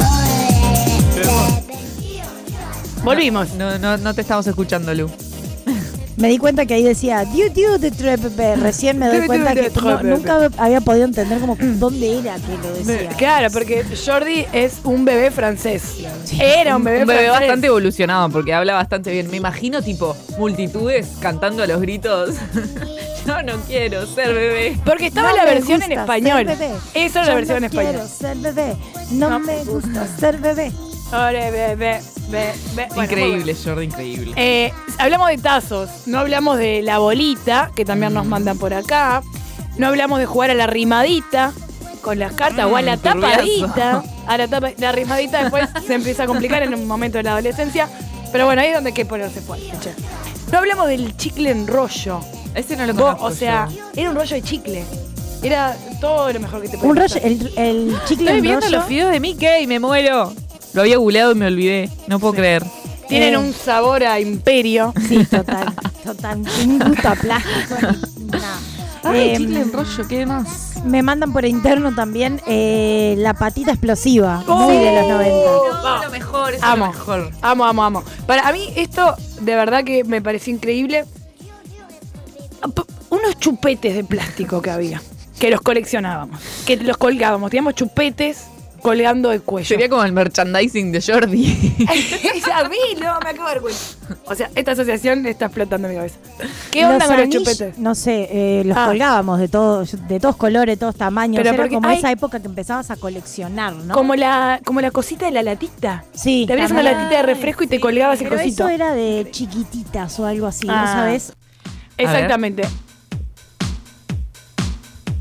S8: Oh bébé.
S4: Volvimos.
S5: No, no, no te estamos escuchando, Lu.
S6: Me di cuenta que ahí decía Diu Diu de Tres Bebé. Recién me doy
S4: Diu,
S6: cuenta
S4: diu
S6: que
S4: de
S6: no-
S4: Tres Bebé.
S6: nunca había podido entender como dónde era que lo decía.
S4: Claro, porque Jordi es un bebé francés. Era un bebé
S5: Un bebé
S4: francés.
S5: bastante evolucionado porque habla bastante bien. Me imagino tipo multitudes cantando a los gritos. Yo no quiero ser bebé.
S4: Porque estaba
S6: No
S4: la
S6: me
S4: versión en
S6: gusta
S4: español.
S6: ser bebé.
S4: Esa era
S6: Yo
S4: la versión
S6: no
S4: en español.
S6: quiero ser bebé. No,
S4: No
S6: me gusta ser bebé.
S4: Ore, bebé, bebé. Bueno, muy
S5: Increíble, Jordi, increíble.
S4: Eh, hablamos de tazos, no hablamos de la bolita, que también nos mandan por acá. No hablamos de jugar a la rimadita con las cartas o a la
S5: Mm, turbiazo.
S4: tapadita. A la tapa, la rimadita después se empieza a complicar en un momento de la adolescencia. Pero bueno, ahí es donde hay que ponerse fuerte, che. No hablamos del chicle en rollo.
S5: Ese no lo
S4: Vos,
S5: conozco
S4: o sea,
S5: yo.
S4: era un rollo de chicle. Era todo lo mejor que te podía
S6: Un rollo,
S4: pasar.
S6: el, el chicle
S5: Estoy
S6: en
S5: viendo
S6: rollo.
S5: los videos de Mickey y me muero. Lo había googleado y me olvidé. No puedo creer.
S4: Tienen
S6: Eh.
S4: un sabor a imperio.
S6: Sí, total. Total. Un gusto a plástico. Nada.
S5: Ay,
S6: Eh,
S5: chicle en rollo, ¿qué más?
S6: Me mandan por interno también eh, la patita explosiva,
S4: Oh.
S6: muy de los noventa.
S5: No, lo mejor, es
S4: Amo.
S5: lo mejor.
S4: Amo, amo, amo. Para a mí esto de verdad que me pareció increíble. P- Unos chupetes de plástico que había, que los coleccionábamos, que los colgábamos. Teníamos chupetes colgando del cuello.
S5: Sería como el merchandising de Jordi.
S4: A mí no, me acabo de dar cuenta. O sea, esta asociación está explotando en mi cabeza. ¿Qué onda
S6: Los
S4: con los
S6: anillos,
S4: chupetes?
S6: No sé, eh, los
S4: Ah.
S6: colgábamos de todos, de todos colores, todos tamaños.
S4: Pero
S6: Era
S4: porque
S6: como
S4: hay-
S6: esa época que empezabas a coleccionar, ¿no?
S4: Como la, como la cosita de la latita.
S6: Sí.
S4: Te abrías una
S6: también.
S4: latita de refresco y te colgabas el
S6: Pero
S4: cosito.
S6: eso era de chiquititas o algo así, ¿no
S4: Ah.
S6: sabes?
S4: Exactamente.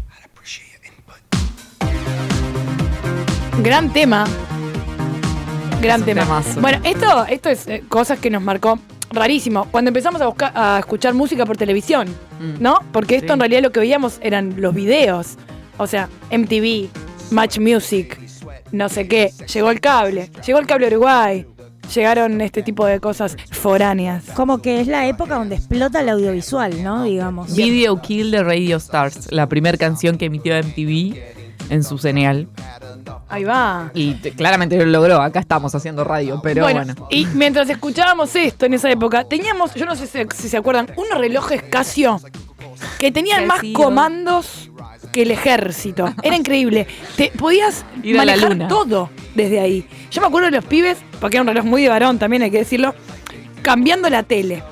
S4: Gran tema. Gran
S5: Es un
S4: tema.
S5: temazo.
S4: Bueno, esto, esto es eh, cosas que nos marcó rarísimo. Cuando empezamos a buscar, a escuchar música por televisión,
S5: Mm.
S4: ¿no? Porque esto
S5: Sí.
S4: en realidad lo que veíamos eran los videos. O sea, M T V, Match Music, no sé qué. Llegó el cable. Llegó el cable Uruguay. Llegaron este tipo de cosas foráneas.
S6: Como que es la época donde explota el audiovisual, ¿no? Digamos.
S5: Video Kill de Radio Stars, la primera canción que emitió M T V en su señal.
S4: Ahí va.
S5: Y te- claramente lo logró. Acá estamos haciendo radio, pero bueno.
S4: Y mientras escuchábamos esto en esa época, teníamos, yo no sé si, si se acuerdan, unos relojes Casio que tenían más
S5: Casio.
S4: comandos que el ejército. Era increíble. Te podías
S5: Ir a la
S4: manejar
S5: luna.
S4: todo desde ahí. Yo me acuerdo de los pibes, porque era un reloj muy de varón también, hay que decirlo, cambiando la tele.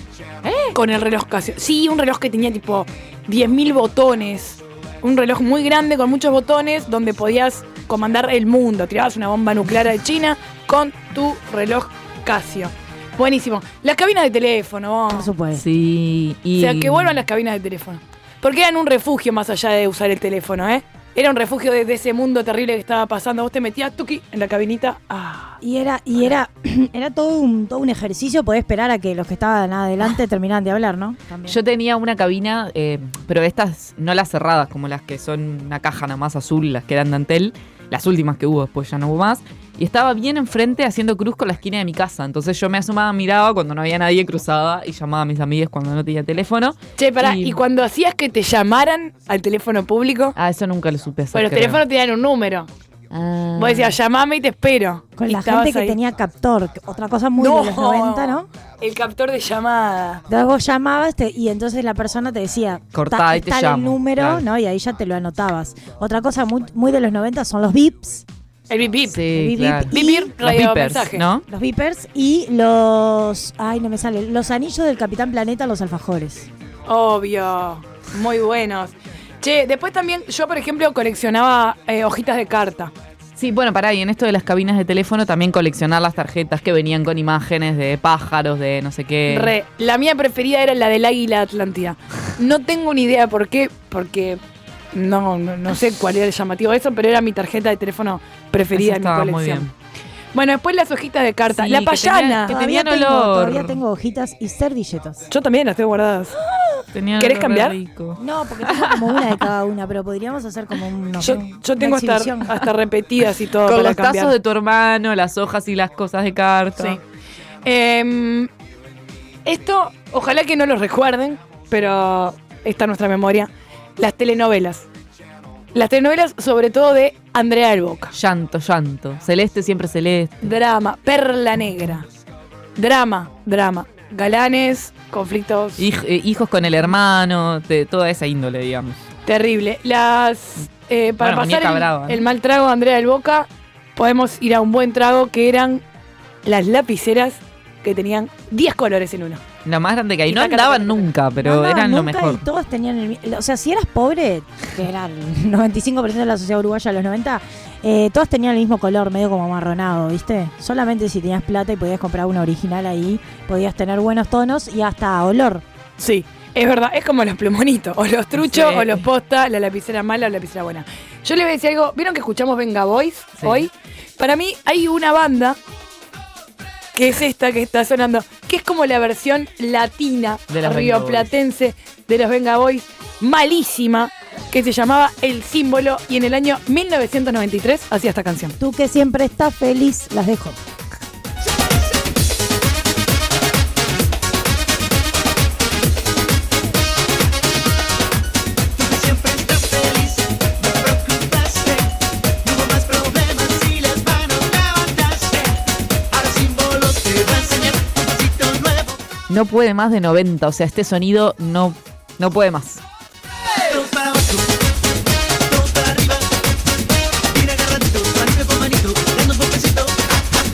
S4: Con el reloj Casio. Sí, un reloj que tenía tipo diez mil botones. Un reloj muy grande con muchos botones donde podías comandar el mundo. Tirabas una bomba nuclear de China con tu reloj Casio. Buenísimo. Las cabinas de teléfono.
S6: Por supuesto.
S5: Sí. Y...
S4: O sea, que vuelvan las cabinas de teléfono. Porque eran un refugio más allá de usar el teléfono, ¿eh? Era un refugio de, de ese mundo terrible que estaba pasando. Vos te metías tuki en la cabinita. Ah.
S6: Y era, y era, era todo un, todo un ejercicio poder esperar a que los que estaban adelante terminaran de hablar, ¿no? También.
S5: Yo tenía una cabina, eh, pero estas no las cerradas, como las que son una caja nada más azul, las que eran de Antel. Las últimas que hubo, después ya no hubo más. Y estaba bien enfrente haciendo cruz con la esquina de mi casa. Entonces yo me asomaba, miraba cuando no había nadie, cruzaba y llamaba a mis amigas cuando no tenía teléfono.
S4: Che, pará,
S5: Y-
S4: y, cuando hacías que te llamaran al teléfono público,
S5: Ah, eso nunca lo supe hacer.
S4: bueno, los
S5: creo.
S4: teléfonos tenían un número.
S5: Ah.
S4: Vos decías, llamame y te espero.
S6: Con
S4: Y
S6: la
S4: estabas
S6: gente que
S4: ahí.
S6: tenía captor, que- otra cosa muy
S4: No.
S6: de los noventa, ¿no?
S4: El captor de llamada.
S6: Entonces vos llamabas te- y entonces la persona te decía,
S5: Cortá
S6: "Ta-
S5: y te
S6: tal
S5: llamo",
S6: el número,
S5: claro.
S6: ¿no? Y ahí ya te lo anotabas. Otra cosa muy, muy de los noventa son los bips,
S4: El bip bip.
S5: Sí,
S6: El bip,
S5: claro.
S6: bip,
S4: Bip bip,
S5: Los
S4: radio
S5: beepers,
S4: mensaje.
S5: ¿no?
S6: los beepers y los, ay, no me sale, los anillos del Capitán Planeta, los alfajores.
S4: Obvio. Muy buenos. Che, después también, yo por ejemplo coleccionaba eh, hojitas de carta.
S5: Sí, bueno, pará, y en esto de las cabinas de teléfono también coleccionar las tarjetas que venían con imágenes de pájaros, de no sé qué.
S4: Re. La mía preferida era la del águila atlántida. No tengo ni idea por qué, porque no, no, no sé cuál era el llamativo de eso, pero era mi tarjeta de teléfono preferida
S5: Esa
S4: en mi
S5: estaba muy
S4: colección.
S5: bien.
S4: Bueno, después las hojitas de carta.
S5: Sí,
S4: la
S5: que
S4: payana.
S5: tenía- que
S6: Todavía
S5: tenían
S6: tengo,
S5: olor.
S6: todavía tengo hojitas y servilletas.
S4: Yo también las tengo guardadas.
S5: Tenían
S4: ¿Querés
S5: olor
S4: cambiar?
S5: rico.
S6: No, porque tengo como una de cada una, pero podríamos hacer como un, no sé,
S4: Yo,
S6: un-
S4: yo
S6: una
S4: tengo hasta,
S6: exhibición.
S4: hasta repetidas y todo
S5: Con
S4: para
S5: los
S4: cambiar.
S5: tazos de tu hermano, las hojas y las cosas de carta.
S4: Sí. Em, esto, ojalá que no lo recuerden, pero está en nuestra memoria. Las telenovelas. Las telenovelas, sobre todo de Andrea del Boca.
S5: Llanto, llanto. Celeste, siempre celeste.
S4: Drama, Perla Negra. Drama, drama. Galanes, conflictos.
S5: Hij- eh, hijos con el hermano, de toda esa índole, digamos.
S4: Terrible. Las eh, para
S5: Bueno,
S4: pasar
S5: muñeca
S4: el,
S5: brava, ¿no?
S4: el mal trago de Andrea del Boca, podemos ir a un buen trago que eran las lapiceras que tenían diez colores en uno.
S5: La más grande que hay.
S4: Y
S5: No
S4: taca,
S5: andaban
S4: taca, taca.
S5: nunca, pero
S6: No andaban
S5: eran lo
S6: nunca
S5: mejor.
S6: Y todos tenían el mi- O sea, si eras pobre, que era el noventa y cinco por ciento de la sociedad uruguaya de los noventa, eh, todos tenían el mismo color, medio como marronado, ¿viste? Solamente si tenías plata y podías comprar una original ahí, podías tener buenos tonos y hasta olor.
S4: Sí, es verdad, es como los plumonitos, o los truchos,
S5: Sí.
S4: o los posta, la lapicera mala o la lapicera buena. Yo les voy a decir algo, ¿vieron que escuchamos Venga Boys
S5: Sí.
S4: hoy? Para mí hay una banda que es esta que está sonando, que es como la versión latina,
S5: De los Venga
S4: rioplatense de los Venga Boys, malísima, que se llamaba El Símbolo, y en el año mil novecientos noventa y tres hacía esta canción.
S6: Tú que siempre estás feliz, las dejo.
S7: Siempre estás feliz, no te preocupaste, no hubo más problemas y las manos levantaste. Ahora símbolo te va a enseñar un pasito nuevo.
S5: No puede más de noventa, o sea, este sonido no, no puede más.
S7: Todos para abajo, todos para arriba. Mira agarraditos, manito por manito, dando un golpecito.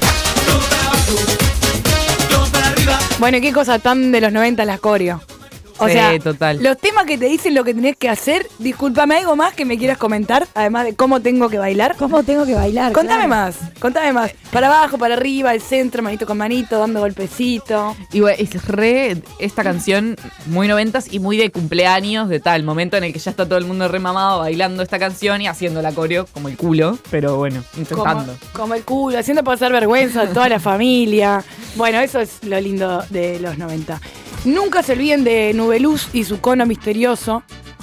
S7: Todos para abajo, todos para arriba.
S4: Bueno, ¿y qué cosa tan de los noventa las coreo? O
S5: Sí,
S4: sea,
S5: total.
S4: los temas que te dicen lo que tenés que hacer, discúlpame, ¿algo más que me quieras comentar? Además de cómo tengo que bailar.
S6: ¿Cómo tengo que bailar?
S4: Contame
S6: Claro.
S4: más, contame más. Para abajo, para arriba, el centro, manito con manito, dando golpecito.
S5: Y bueno, es re esta canción muy noventas y muy de cumpleaños, de tal momento en el que ya está todo el mundo remamado bailando esta canción y haciendo la coreo como el culo, pero bueno, intentando.
S4: Como, como el culo, haciendo pasar vergüenza a toda la familia. Bueno, eso es lo lindo de los noventa. Nunca se olviden de Nubeluz y su cono misterioso.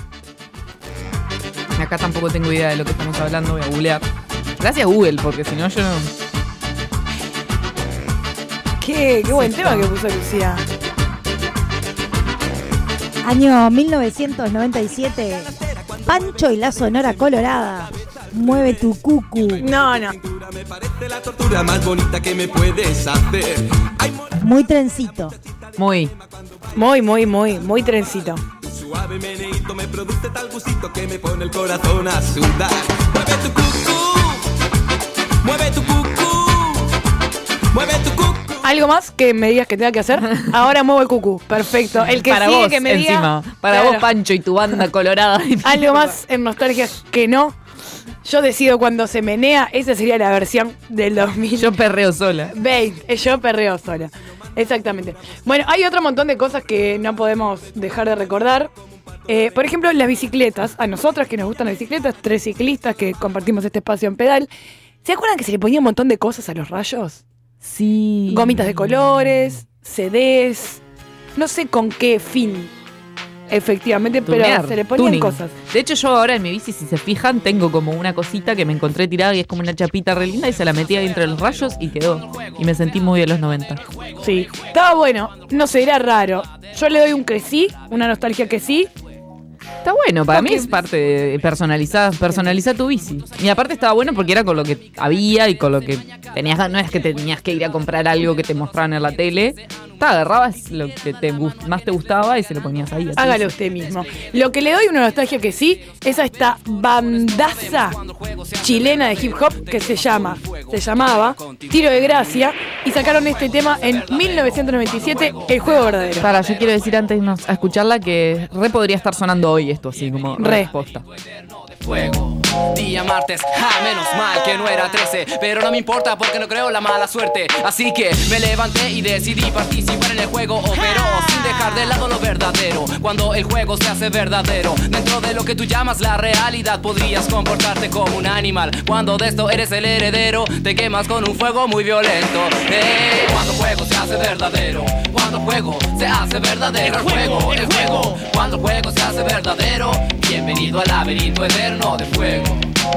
S5: Acá tampoco tengo idea de lo que estamos hablando, voy a googlear. Gracias Google, porque si no yo no...
S4: Qué, qué buen tema que puso Lucía.
S6: Año mil novecientos noventa y siete. Pancho y la Sonora Colorada. Mueve tu cucu.
S4: No, no.
S7: La tortura más bonita que me puedes hacer.
S6: Muy trencito.
S5: Muy.
S4: Muy, muy, muy, muy trencito.
S7: Suave meneíto me produce tal gustito que me pone el corazón a sudar. Mueve tu cucu, mueve tu cucu, mueve tu cucu.
S4: ¿Algo más que me digas que tenga que hacer? Ahora muevo el cucú. Perfecto. El que
S5: para
S4: sigue
S5: vos,
S4: que me
S5: encima.
S4: diga.
S5: Para
S4: Claro.
S5: vos, Pancho, y tu banda colorada.
S4: Algo más en nostalgia que no. Yo decido cuando se menea. Esa sería la versión del dos mil.
S5: Yo perreo sola.
S4: veinte. Yo perreo sola. Exactamente. Bueno, hay otro montón de cosas que no podemos dejar de recordar. Eh, por ejemplo, las bicicletas. A nosotras que nos gustan las bicicletas, tres ciclistas que compartimos este espacio en Pedal. ¿Se acuerdan que se le ponía un montón de cosas a los rayos?
S5: Sí.
S4: Gomitas de colores, C Ds, no sé con qué fin, efectivamente,
S5: Tunear,
S4: pero se le ponían
S5: tuning.
S4: cosas.
S5: De hecho, yo ahora en mi bici, si se fijan, tengo como una cosita que me encontré tirada y es como una chapita re linda y se la metí dentro de los rayos y quedó. Y me sentí muy de los noventa.
S4: Sí, estaba bueno, no sé, era raro. Yo le doy un que sí, una nostalgia que sí.
S5: Está bueno, para
S4: Porque-
S5: mí es parte de personalizar, personalizar tu bici. Y aparte estaba bueno porque era con lo que había y con lo que tenías, no es que tenías que ir a comprar algo que te mostraban en la tele. Te agarrabas lo que te gust- más te gustaba y se lo ponías ahí. a tu
S4: Hágalo
S5: bici.
S4: usted mismo. Lo que le doy una nostalgia que sí es a esta bandaza chilena de hip hop que se llama, se llamaba Tiro de Gracia y sacaron este tema en mil novecientos noventa y siete, El Juego Verdadero.
S5: Para, yo quiero decir antes de irnos a escucharla que re podría estar sonando hoy esto así como
S4: Re.
S5: respuesta.
S18: Fuego. Día martes, ja, menos mal que no era trece, pero no me importa porque no creo la mala suerte. Así que me levanté y decidí participar en el juego, oh, pero sin dejar de lado lo verdadero. Cuando el juego se hace verdadero, dentro de lo que tú llamas la realidad, podrías comportarte como un animal. Cuando de esto eres el heredero, te quemas con un fuego muy violento. Hey, cuando el juego se hace verdadero, cuando el juego se hace verdadero, el juego, el juego, cuando el juego se hace verdadero, bienvenido al laberinto eterno de fuego.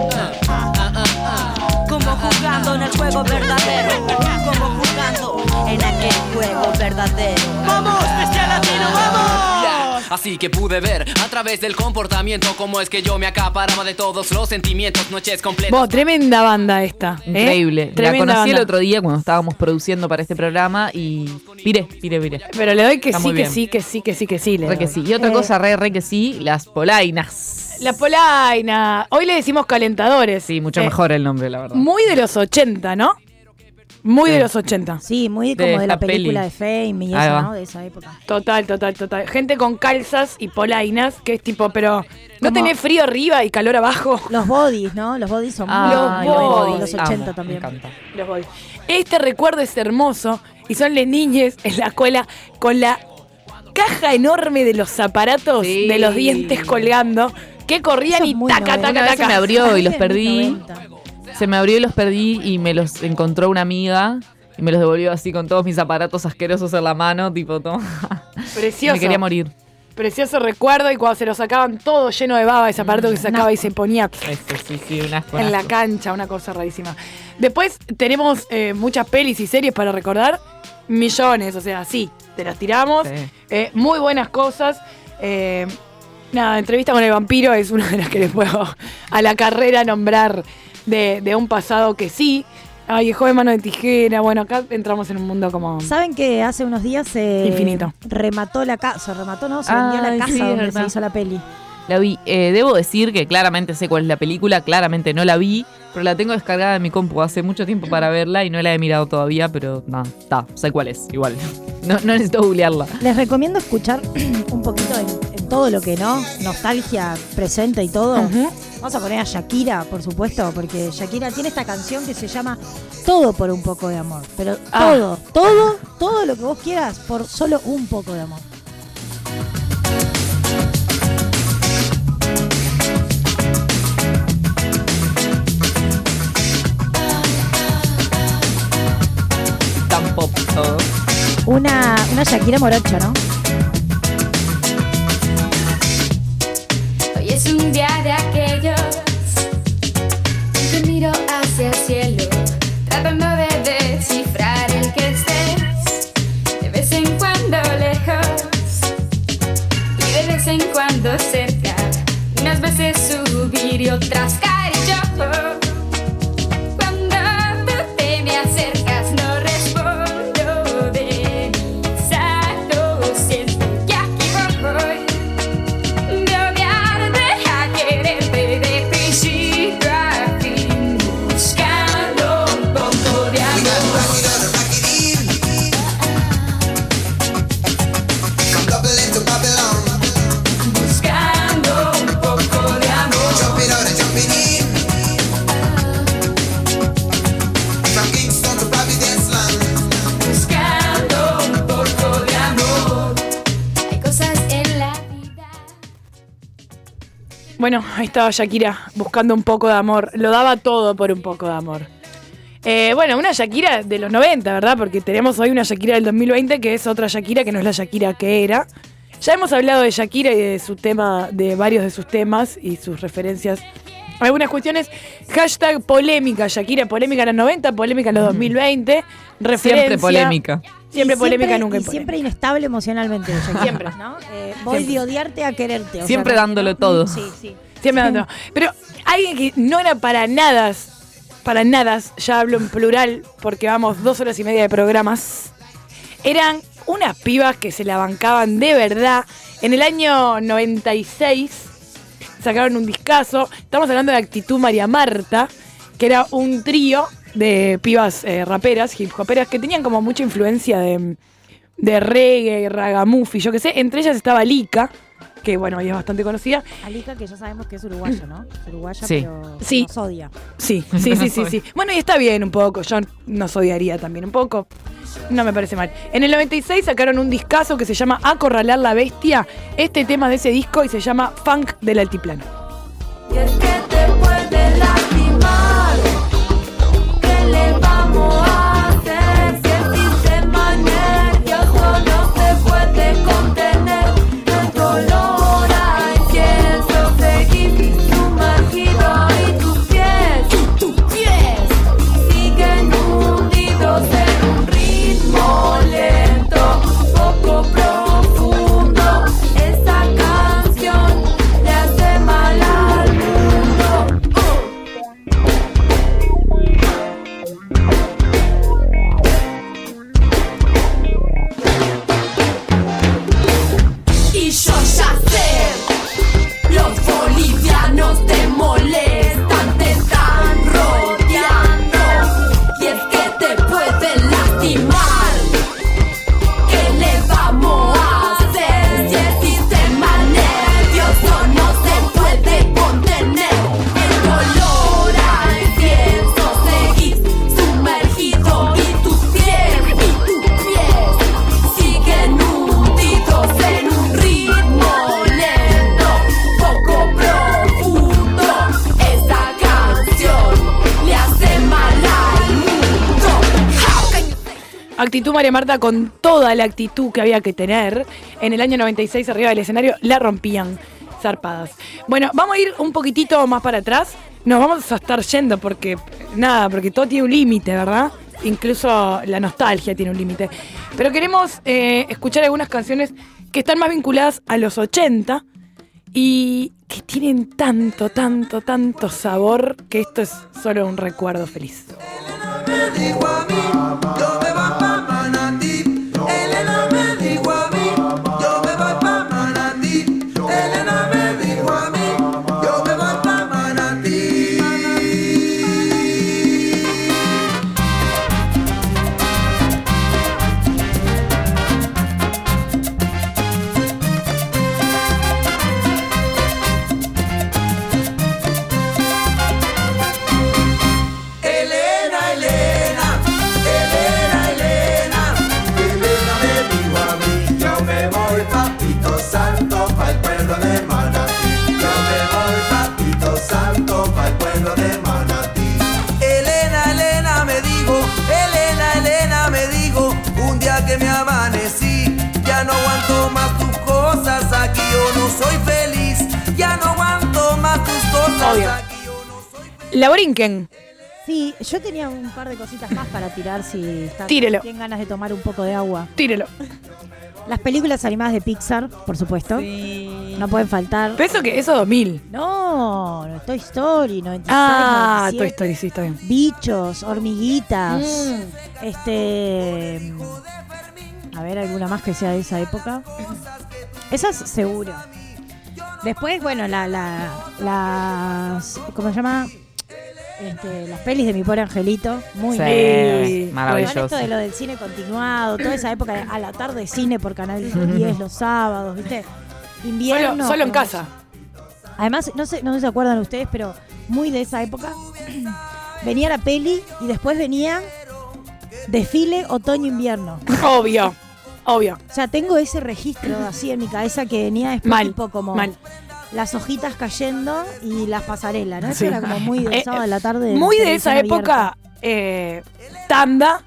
S19: Como jugando en el juego verdadero, como jugando en aquel juego verdadero.
S18: ¡Vamos, bestia latino, vamos! Así que pude ver a través del comportamiento cómo es que yo me acaparaba de todos los sentimientos, noches completas.
S4: Vos, tremenda banda esta. ¿eh?
S5: Increíble. La
S4: Tremenda
S5: conocí el
S4: banda.
S5: otro día cuando estábamos produciendo para este programa y piré, piré, piré.
S4: Pero le doy que
S5: Está
S4: sí,
S5: muy
S4: que
S5: bien.
S4: sí, que sí, que sí, que sí. le
S5: Re que
S4: doy.
S5: sí. Y otra
S4: Eh,
S5: cosa, re, re que sí, las polainas.
S4: La polaina. Hoy le decimos calentadores.
S5: Sí, mucho
S4: Eh,
S5: mejor el nombre, la verdad.
S4: Muy de los ochenta, ¿no? Muy de
S5: Sí.
S4: los ochenta.
S6: Sí, muy
S5: De
S6: como de la
S5: esta
S6: película
S5: peli.
S6: de Fame y
S5: Ahí
S6: eso,
S5: va.
S6: ¿no? De esa época.
S4: Total, total, total. Gente con calzas y polainas, que es tipo, pero ¿no
S6: Como-
S4: tenés frío arriba y calor abajo?
S6: Los bodies, ¿no? Los bodies son muy
S4: Ah,
S6: los
S4: los
S6: bodies,
S4: bodies.
S6: los ochenta
S5: Amo,
S6: también.
S5: Me encanta.
S4: Los voy. Este recuerdo es hermoso y son las niñas en la escuela con la caja enorme de los aparatos,
S5: Sí.
S4: de los dientes colgando, que corrían
S6: Eso es
S4: y
S6: muy
S4: taca,
S6: noventa.
S5: Una
S4: taca,
S5: vez se
S4: taca.
S5: me abrió y los
S6: Muy
S5: perdí.
S6: noventa.
S5: Se me abrió y los perdí y me los encontró una amiga y me los devolvió así con todos mis aparatos asquerosos en la mano, tipo, toma.
S4: Precioso.
S5: Me quería morir.
S4: Precioso recuerdo y cuando se lo sacaban todo lleno de baba, ese aparato que se sacaba y se ponía
S5: Eso, sí, sí, un asco. un
S4: en la
S5: asco.
S4: cancha, una cosa rarísima. Después tenemos eh, muchas pelis y series para recordar, millones, o sea, sí, te las tiramos.
S5: Sí.
S4: Eh, muy buenas cosas. Eh, nada, entrevista con el vampiro es una de las que les puedo a la carrera nombrar de, de un pasado que sí. Ay, joven mano de tijera. Bueno, acá entramos en un mundo como
S6: ¿Saben que hace unos días se
S4: Infinito.
S6: remató la casa? Se remató, ¿no? Se
S5: Ay,
S6: vendió la casa
S5: sí, es
S6: donde
S5: verdad.
S6: se hizo la peli.
S5: La vi. Eh, debo decir que claramente sé cuál es la película, claramente no la vi, pero la tengo descargada en mi compu hace mucho tiempo para verla y no la he mirado todavía, pero nada, está, sé cuál es, igual. No, no necesito googlearla.
S6: Les recomiendo escuchar un poquito en, en todo lo que no, nostalgia presente y todo. Uh-huh. Vamos a poner a Shakira, por supuesto, porque Shakira tiene esta canción que se llama Todo por un poco de amor. Pero ah. todo, todo, todo lo que vos quieras por solo un poco de amor.
S5: Tan pop todo.
S6: Una, una Shakira morocha, ¿no?
S8: Hoy es un día de aquellos que miro hacia el cielo, tratando de descifrar el que estés, de vez en cuando lejos y de vez en cuando cerca, unas veces subir y otras caer y yo.
S4: Bueno, ahí estaba Shakira buscando un poco de amor. Lo daba todo por un poco de amor. Eh, bueno, una Shakira de los noventa, ¿verdad? Porque tenemos hoy una Shakira del dos mil veinte que es otra Shakira que no es la Shakira que era. Ya hemos hablado de Shakira y de su tema, de varios de sus temas y sus referencias. Algunas cuestiones. Hashtag polémica, Shakira, polémica en los noventa, polémica en los dos mil veinte. Referencia.
S5: Siempre polémica.
S4: Siempre
S6: y
S4: polémica,
S6: siempre,
S4: nunca
S6: y siempre inestable emocionalmente. Shakira,
S4: siempre.
S6: ¿no? Eh, voy
S4: siempre.
S6: de odiarte a quererte. O
S5: siempre
S6: sea,
S5: dándolo
S6: ¿no?
S5: todo.
S6: Sí, sí.
S4: Siempre dándolo. Pero alguien que no era para nada, para nada, ya hablo en plural, porque vamos dos horas y media de programas, eran unas pibas que se la bancaban de verdad. En el año noventa y seis sacaron un discazo. Estamos hablando de Actitud María Marta, que era un trío de pibas eh, raperas, hip hoperas, que tenían como mucha influencia de, de reggae, ragamuffin, yo qué sé. Entre ellas estaba Lika, que bueno, ella es bastante conocida.
S6: Alika, que ya sabemos que es uruguaya, ¿no? Es uruguaya,
S5: sí.
S6: pero
S4: sí.
S6: nos odia.
S4: Sí, sí, sí, sí, sí. Bueno, y está bien un poco. Yo nos odiaría también un poco. No me parece mal. En el noventa y seis sacaron un discazo que se llama Acorralar la Bestia. Este tema de ese disco y se llama Funk del Altiplano.
S8: Y es que te puede lastimar. ¿Qué le vamos a hacer si el sistema nervioso no se puede contener? El dolor a incienso seguir sumergido y tus pies, tus pies siguen hundidos en un ritmo lento, poco profundo. Esa canción le hace mal al mundo. Y yo ya sé, los bolivianos te molestan, te están rodeando. Y es que te pueden lastimar. ¿Qué le vamos a hacer si el sistema nervioso no se puede contener? El dolor a incienso seguís sumergido y tus pies, y tus pies siguen hundidos en un ritmo lento, poco profundo. Esa canción le hace mal al mundo. How can you
S4: Actitud María Marta, con toda la actitud que había que tener, en el año noventa y seis arriba del escenario la rompían zarpadas. Bueno, vamos a ir un poquitito más para atrás. Nos vamos a estar yendo porque, nada, porque todo tiene un límite, ¿verdad? Incluso la nostalgia tiene un límite. Pero queremos eh, escuchar algunas canciones que están más vinculadas a los ochenta y que tienen tanto, tanto, tanto sabor que esto es solo un recuerdo feliz.
S7: Me dijo a mí, yo me voy pa' Manatí. Elena me dijo a mí, yo me voy pa' Manatí. Elena me dijo a
S4: Obvio. La Borinquen.
S6: Sí, yo tenía un par de cositas más para tirar si están,
S4: Tírelo.
S6: tienen ganas de tomar un poco de agua.
S4: Tírelo.
S6: Las películas animadas de Pixar, por supuesto. No pueden faltar.
S4: ¿Pero eso qué? Eso dos mil.
S6: No, no, Toy Story, noventa y seis,
S4: Ah,
S6: noventa y siete.
S4: Toy Story, sí, está bien.
S6: Bichos, hormiguitas.
S4: Mm.
S6: Este. A ver, alguna más que sea de esa época. Esas seguro. Después, bueno, la, la, las. ¿Cómo se llama? Este, las pelis de Mi Pobre Angelito. Muy
S5: Sí,
S6: lindas.
S5: maravilloso.
S6: Con esto de lo del cine continuado, toda esa época de a la tarde cine por Canal diez los sábados, ¿viste? Invierno.
S4: Solo, solo en
S6: hermoso.
S4: casa.
S6: Además, no sé, no sé si se acuerdan ustedes, pero muy de esa época. Venía la peli y después venía desfile otoño-invierno.
S4: Obvio, obvio.
S6: O sea, tengo ese registro así en mi cabeza que venía después
S4: Mal,
S6: tipo como
S4: mal.
S6: las hojitas cayendo y las pasarelas, ¿no? Eso
S4: Sí.
S6: era como muy de
S4: Eh,
S6: sábado de la tarde.
S4: Muy de
S6: televisión
S4: esa
S6: abierta.
S4: época, eh, tanda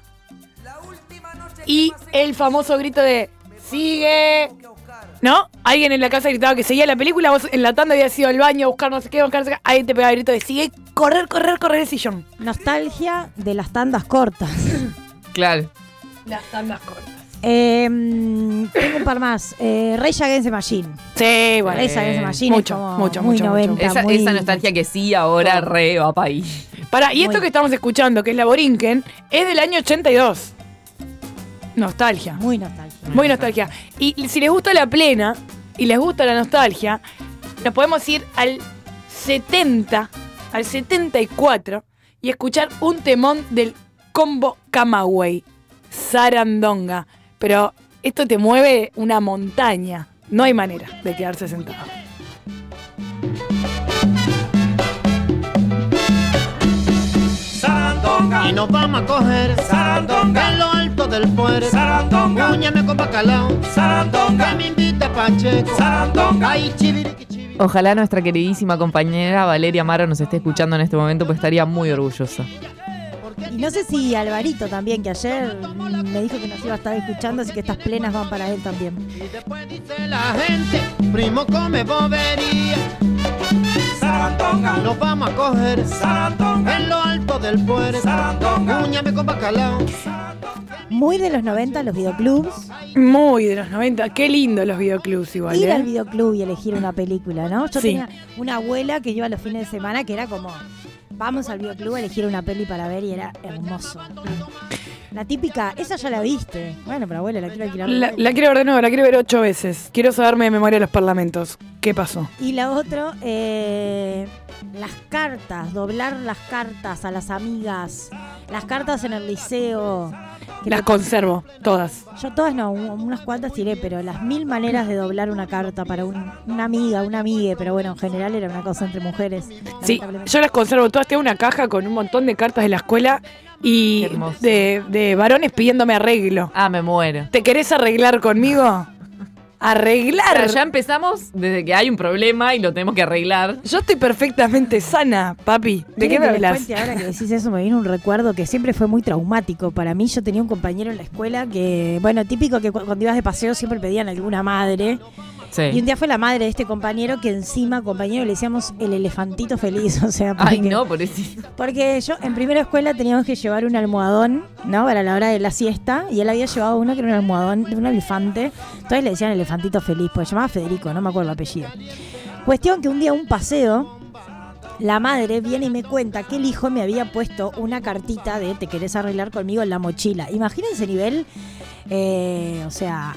S4: y el famoso grito de sigue, ¿no? Alguien en la casa gritaba que seguía la película, vos en la tanda habías ido al baño a buscar no sé qué, buscar no sé qué, ahí te pegaba el grito de sigue, correr, correr, correr el sillón.
S6: Nostalgia de las tandas cortas.
S5: Claro.
S4: Las tandas cortas.
S6: Eh, tengo un par más. Eh, Rage Against the Machine.
S4: Sí, bueno.
S6: Rage Against the Machine
S4: Mucho,
S6: es como
S4: mucho,
S6: muy
S4: mucho,
S6: noventa,
S4: mucho.
S5: Esa,
S6: muy-
S5: esa nostalgia que sí ahora re va para ahí.
S4: Para, y esto
S6: Muy-
S4: que estamos escuchando, que es la Borinquen, es del año ochenta y dos. Nostalgia.
S6: Muy nostálgica.
S4: Muy nostalgia. Y si les gusta la plena y les gusta la nostalgia, nos podemos ir al setenta, al setenta y cuatro y escuchar un temón del combo Camagüey, Sarandonga. Pero esto te mueve una montaña. No hay manera de quedarse sentado.
S20: Sarandonga. Y nos vamos a coger Sarandonga en lo alto del puerto. Sarandonga. Úñame con bacalao. Sarandonga. Que me invita Pacheco. Sarandonga. Ay, chiviriqui, chiviriqui.
S5: Ojalá nuestra queridísima compañera Valeria Amaro nos esté escuchando en este momento, pues estaría muy orgullosa.
S6: Y no sé si Alvarito también, que ayer me dijo que nos iba a estar escuchando, así que estas plenas van para él también.
S20: Y después dice la gente, primo come bobería. Sarandonga. Nos vamos a coger Sarandonga en lo alto del puerto. Sarandonga. Úñame con bacalao.
S6: Muy de los noventa los videoclubs.
S4: Muy de los noventa. Qué lindo los videoclubs igual,
S6: Ir
S4: ¿eh?
S6: al videoclub y elegir una película, ¿no? Yo
S4: Sí.
S6: tenía una abuela que iba los fines de semana que era como, vamos al videoclub a elegir una peli para ver y era hermoso. La típica, esa ya la viste. Bueno, pero abuela, la quiero alquilar. de
S4: La,
S6: nuevo.
S4: la quiero ver de nuevo, la quiero ver ocho veces. Quiero saberme de memoria de los parlamentos. ¿Qué pasó?
S6: Y la otra, eh, las cartas, doblar las cartas a las amigas, las cartas en el liceo. que
S4: Las
S6: te-
S4: conservo, todas.
S6: Yo todas no, un- unas cuantas tiré, pero las mil maneras de doblar una carta para un- una amiga, una amigue, pero bueno, en general era una cosa entre mujeres.
S4: Sí,
S6: lamentablemente.
S4: yo las conservo todas. Tengo una caja con un montón de cartas de la escuela y
S5: Qué hermoso.
S4: de, de varones pidiéndome arreglo.
S5: Ah, me muero.
S4: ¿Te querés arreglar conmigo? ¿Arreglar?
S5: Claro, ya empezamos desde que hay un problema y lo tenemos que arreglar.
S4: Yo estoy perfectamente sana, papi. ¿De qué
S6: ¿Quieren
S4: me
S6: que les
S4: hablas?
S6: cuente? Ahora que decís eso me viene un recuerdo que siempre fue muy traumático para mí. Yo tenía un compañero en la escuela que, bueno, típico que cu- cuando ibas de paseo siempre pedían alguna madre.
S5: Sí.
S6: Y un día fue la madre de este compañero que encima, compañero, le decíamos el elefantito feliz. O sea, porque,
S5: Ay, no, por eso.
S6: porque yo en primera escuela teníamos que llevar un almohadón, ¿no? Para la hora de la siesta. Y él había llevado uno que era un almohadón de un elefante. Entonces le decían elefantito feliz, porque se llamaba Federico, no me acuerdo el apellido. Cuestión que un día un paseo, la madre viene y me cuenta que el hijo me había puesto una cartita de te querés arreglar conmigo en la mochila. Imagínense nivel, eh, o sea,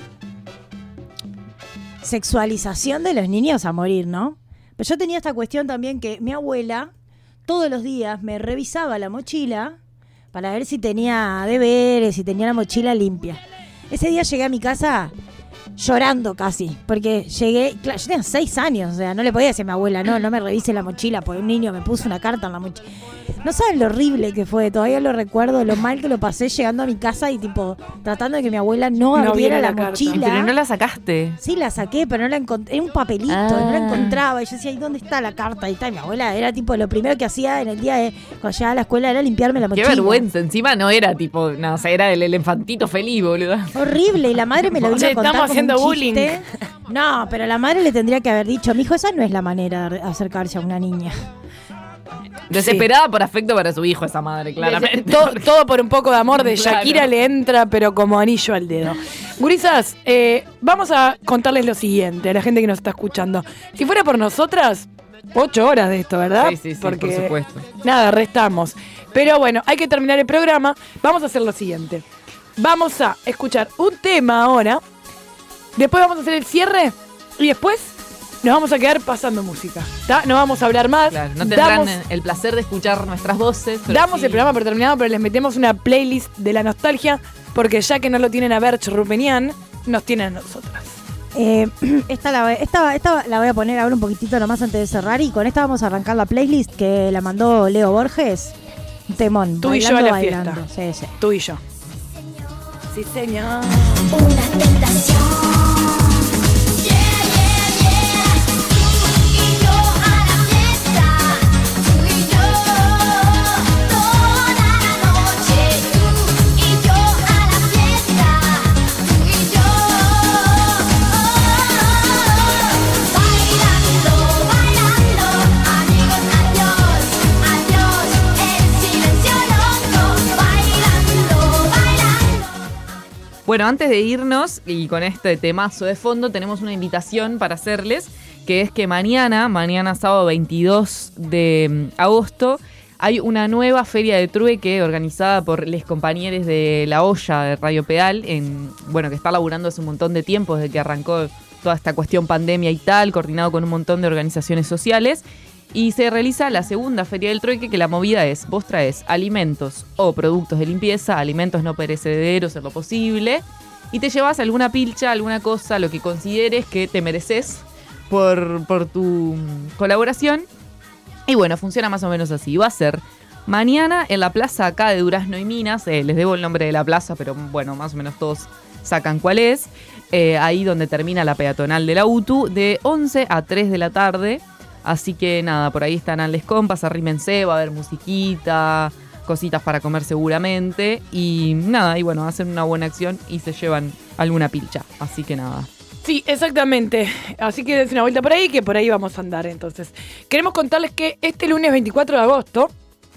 S6: sexualización de los niños a morir, ¿no? Pero yo tenía esta cuestión también que mi abuela todos los días me revisaba la mochila para ver si tenía deberes, si tenía la mochila limpia. Ese día llegué a mi casa llorando casi, porque llegué, claro, yo tenía seis años, o sea, no le podía decir a mi abuela, no, no me revise la mochila, porque un niño me puso una carta en la mochila. No saben lo horrible que fue, todavía lo recuerdo, lo mal que lo pasé llegando a mi casa y tipo, tratando de que mi abuela no,
S4: No
S6: abriera
S4: viera
S6: la,
S4: la carta.
S6: mochila.
S5: Pero no la sacaste.
S6: Sí, la saqué, pero no la encontré. Era un papelito,
S5: Ah.
S6: no la encontraba. Y yo decía, ¿y dónde está la carta? Y tal, mi abuela era tipo, lo primero que hacía en el día de cuando llegaba a la escuela era limpiarme la
S5: Qué
S6: mochila.
S5: vergüenza. Encima no era tipo, no, o sea, era el elefantito feliz, boludo.
S6: Horrible, y la madre me lo vino
S4: Che,
S6: a contar
S4: estamos
S6: como un
S4: haciendo
S6: chiste.
S4: bullying.
S6: No, pero la madre le tendría que haber dicho, mijo, esa no es la manera de acercarse a una niña.
S5: Desesperada por afecto para su hijo esa madre, claramente.
S4: Todo, todo por un poco de amor de
S5: Claro.
S4: Shakira le entra, pero como anillo al dedo. Gurisas, eh, vamos a contarles lo siguiente a la gente que nos está escuchando. Si fuera por nosotras, ocho horas de esto, ¿verdad?
S5: Sí, sí, sí,
S4: Porque,
S5: por supuesto.
S4: Nada, restamos. Pero bueno, hay que terminar el programa. Vamos a hacer lo siguiente. Vamos a escuchar un tema ahora. Después vamos a hacer el cierre. Y después nos vamos a quedar pasando música. ¿Tá? No vamos a hablar más.
S5: Claro, no tendrán
S4: Damos-
S5: el placer de escuchar nuestras voces. pero
S4: Damos
S5: sí.
S4: el programa por terminado, pero les metemos una playlist de la nostalgia, porque ya que no lo tienen a Berch Rupenian, nos tienen a nosotras.
S6: Eh, esta, la, voy- esta, esta la voy a poner ahora un poquitito nomás antes de cerrar y con esta vamos a arrancar la playlist que la mandó Leo Borges. Un temón.
S4: Tú y yo a
S6: bailando,
S4: la
S6: bailando.
S4: fiesta.
S6: Sí, sí.
S4: Tú y yo. Sí, señor.
S8: Una tentación.
S5: Bueno, antes de irnos, y con este temazo de fondo, tenemos una invitación para hacerles, que es que mañana, mañana sábado veintidós de agosto, hay una nueva feria de trueque organizada por les compañeros de La Olla de Radio Pedal, en, bueno, que está laburando hace un montón de tiempo, desde que arrancó toda esta cuestión pandemia y tal, coordinado con un montón de organizaciones sociales. Y se realiza la segunda feria del trueque, que la movida es, vos traes alimentos o productos de limpieza, alimentos no perecederos en lo posible, y te llevas alguna pilcha, alguna cosa, lo que consideres que te mereces por, por tu colaboración. Y bueno, funciona más o menos así. Va a ser mañana en la plaza acá de Durazno y Minas, eh, les debo el nombre de la plaza, pero bueno, más o menos todos sacan cuál es, eh, ahí donde termina la peatonal de la U T U, de once a tres de la tarde. Así que nada, por ahí están les compas, arrímense, va a haber musiquita, cositas para comer seguramente. Y nada, y bueno, hacen una buena acción y se llevan alguna pilcha. Así que nada.
S4: Sí, exactamente. Así que dense una vuelta por ahí, que por ahí vamos a andar entonces. Queremos contarles que este lunes veinticuatro de agosto,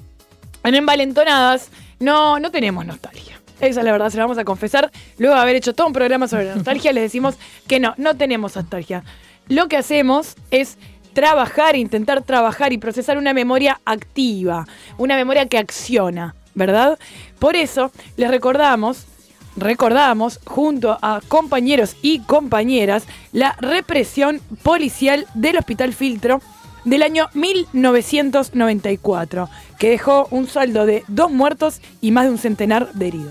S4: en Envalentonadas, no, no tenemos nostalgia. Esa es la verdad, se la vamos a confesar. Luego de haber hecho todo un programa sobre la nostalgia, les decimos que no, no tenemos nostalgia. Lo que hacemos es trabajar, intentar trabajar y procesar una memoria activa, una memoria que acciona, ¿verdad? Por eso les recordamos, recordamos junto a compañeros y compañeras la represión policial del Hospital Filtro del año mil novecientos noventa y cuatro, que dejó un saldo de dos muertos y más de un centenar de heridos.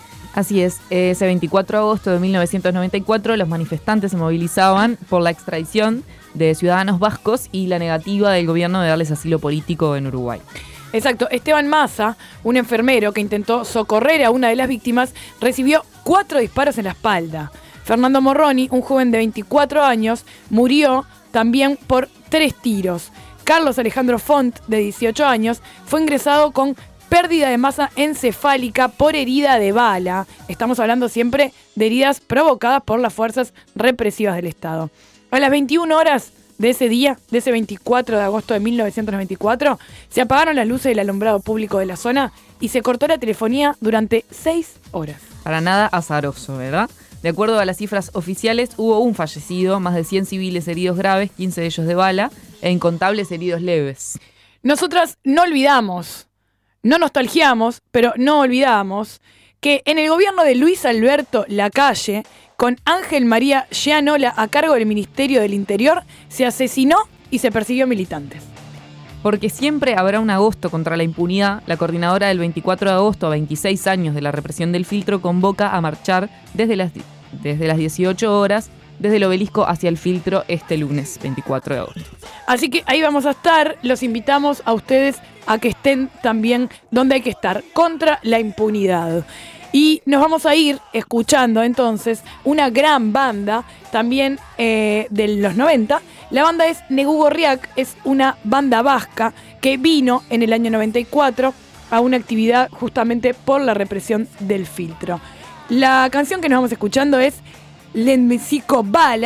S5: Así es, ese veinticuatro de agosto de mil novecientos noventa y cuatro los manifestantes se movilizaban por la extradición de ciudadanos vascos y la negativa del gobierno de darles asilo político en Uruguay.
S4: Exacto, Esteban Massa, un enfermero que intentó socorrer a una de las víctimas, recibió cuatro disparos en la espalda. Fernando Morroni, un joven de veinticuatro años, murió también por tres tiros. Carlos Alejandro Font, de dieciocho años, fue ingresado con pérdida de masa encefálica por herida de bala. Estamos hablando siempre de heridas provocadas por las fuerzas represivas del Estado. A las veintiuna horas de ese día, de ese veinticuatro de agosto de mil novecientos noventa y cuatro, se apagaron las luces del alumbrado público de la zona y se cortó la telefonía durante seis horas.
S5: Para nada azaroso, ¿verdad? De acuerdo a las cifras oficiales, hubo un fallecido, más de cien civiles heridos graves, quince de ellos de bala, e incontables heridos leves.
S4: Nosotras no olvidamos, no nostalgiamos, pero no olvidamos que en el gobierno de Luis Alberto Lacalle, con Ángel María Gianola a cargo del Ministerio del Interior, se asesinó y se persiguió militantes.
S5: Porque siempre habrá un agosto contra la impunidad, la coordinadora del veinticuatro de agosto, a veintiséis años de la represión del Filtro, convoca a marchar desde las, desde las dieciocho horas desde el obelisco hacia el Filtro este lunes veinticuatro de agosto.
S4: Así que ahí vamos a estar, los invitamos a ustedes a que estén también donde hay que estar, contra la impunidad. Y nos vamos a ir escuchando entonces una gran banda también eh, de los noventa. La banda es Negu Gorriak, es una banda vasca que vino en el año noventa y cuatro a una actividad justamente por la represión del Filtro. La canción que nos vamos escuchando es Lehenbiziko Bala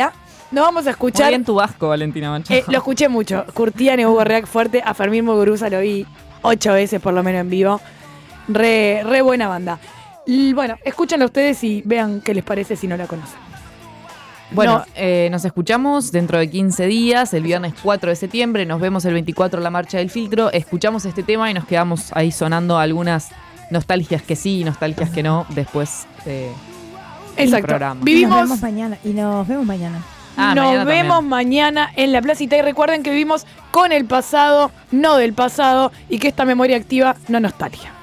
S4: nos vamos a
S5: Muy
S4: escuchar.
S5: bien tu vasco, Valentina Manchaco.
S4: Eh, lo escuché mucho. Curtían y Hugo Reac fuerte. A Fermín Muguruza lo vi ocho veces por lo menos en vivo. Re, re buena banda. Y bueno, escúchenla ustedes y vean qué les parece si no la conocen.
S5: Bueno,
S4: No.
S5: eh, nos escuchamos dentro de quince días, el viernes cuatro de septiembre. Nos vemos el veinticuatro en la Marcha del Filtro. Escuchamos este tema y nos quedamos ahí sonando algunas nostalgias que sí y nostalgias que no después de
S4: Exacto.
S5: el programa.
S6: Y nos
S4: Vivimos.
S6: vemos mañana. Y nos vemos mañana.
S5: Ah,
S4: Nos
S5: mañana
S4: vemos
S5: también.
S4: mañana en la placita y recuerden que vivimos con el pasado, no del pasado, y que esta memoria activa no nostalgia.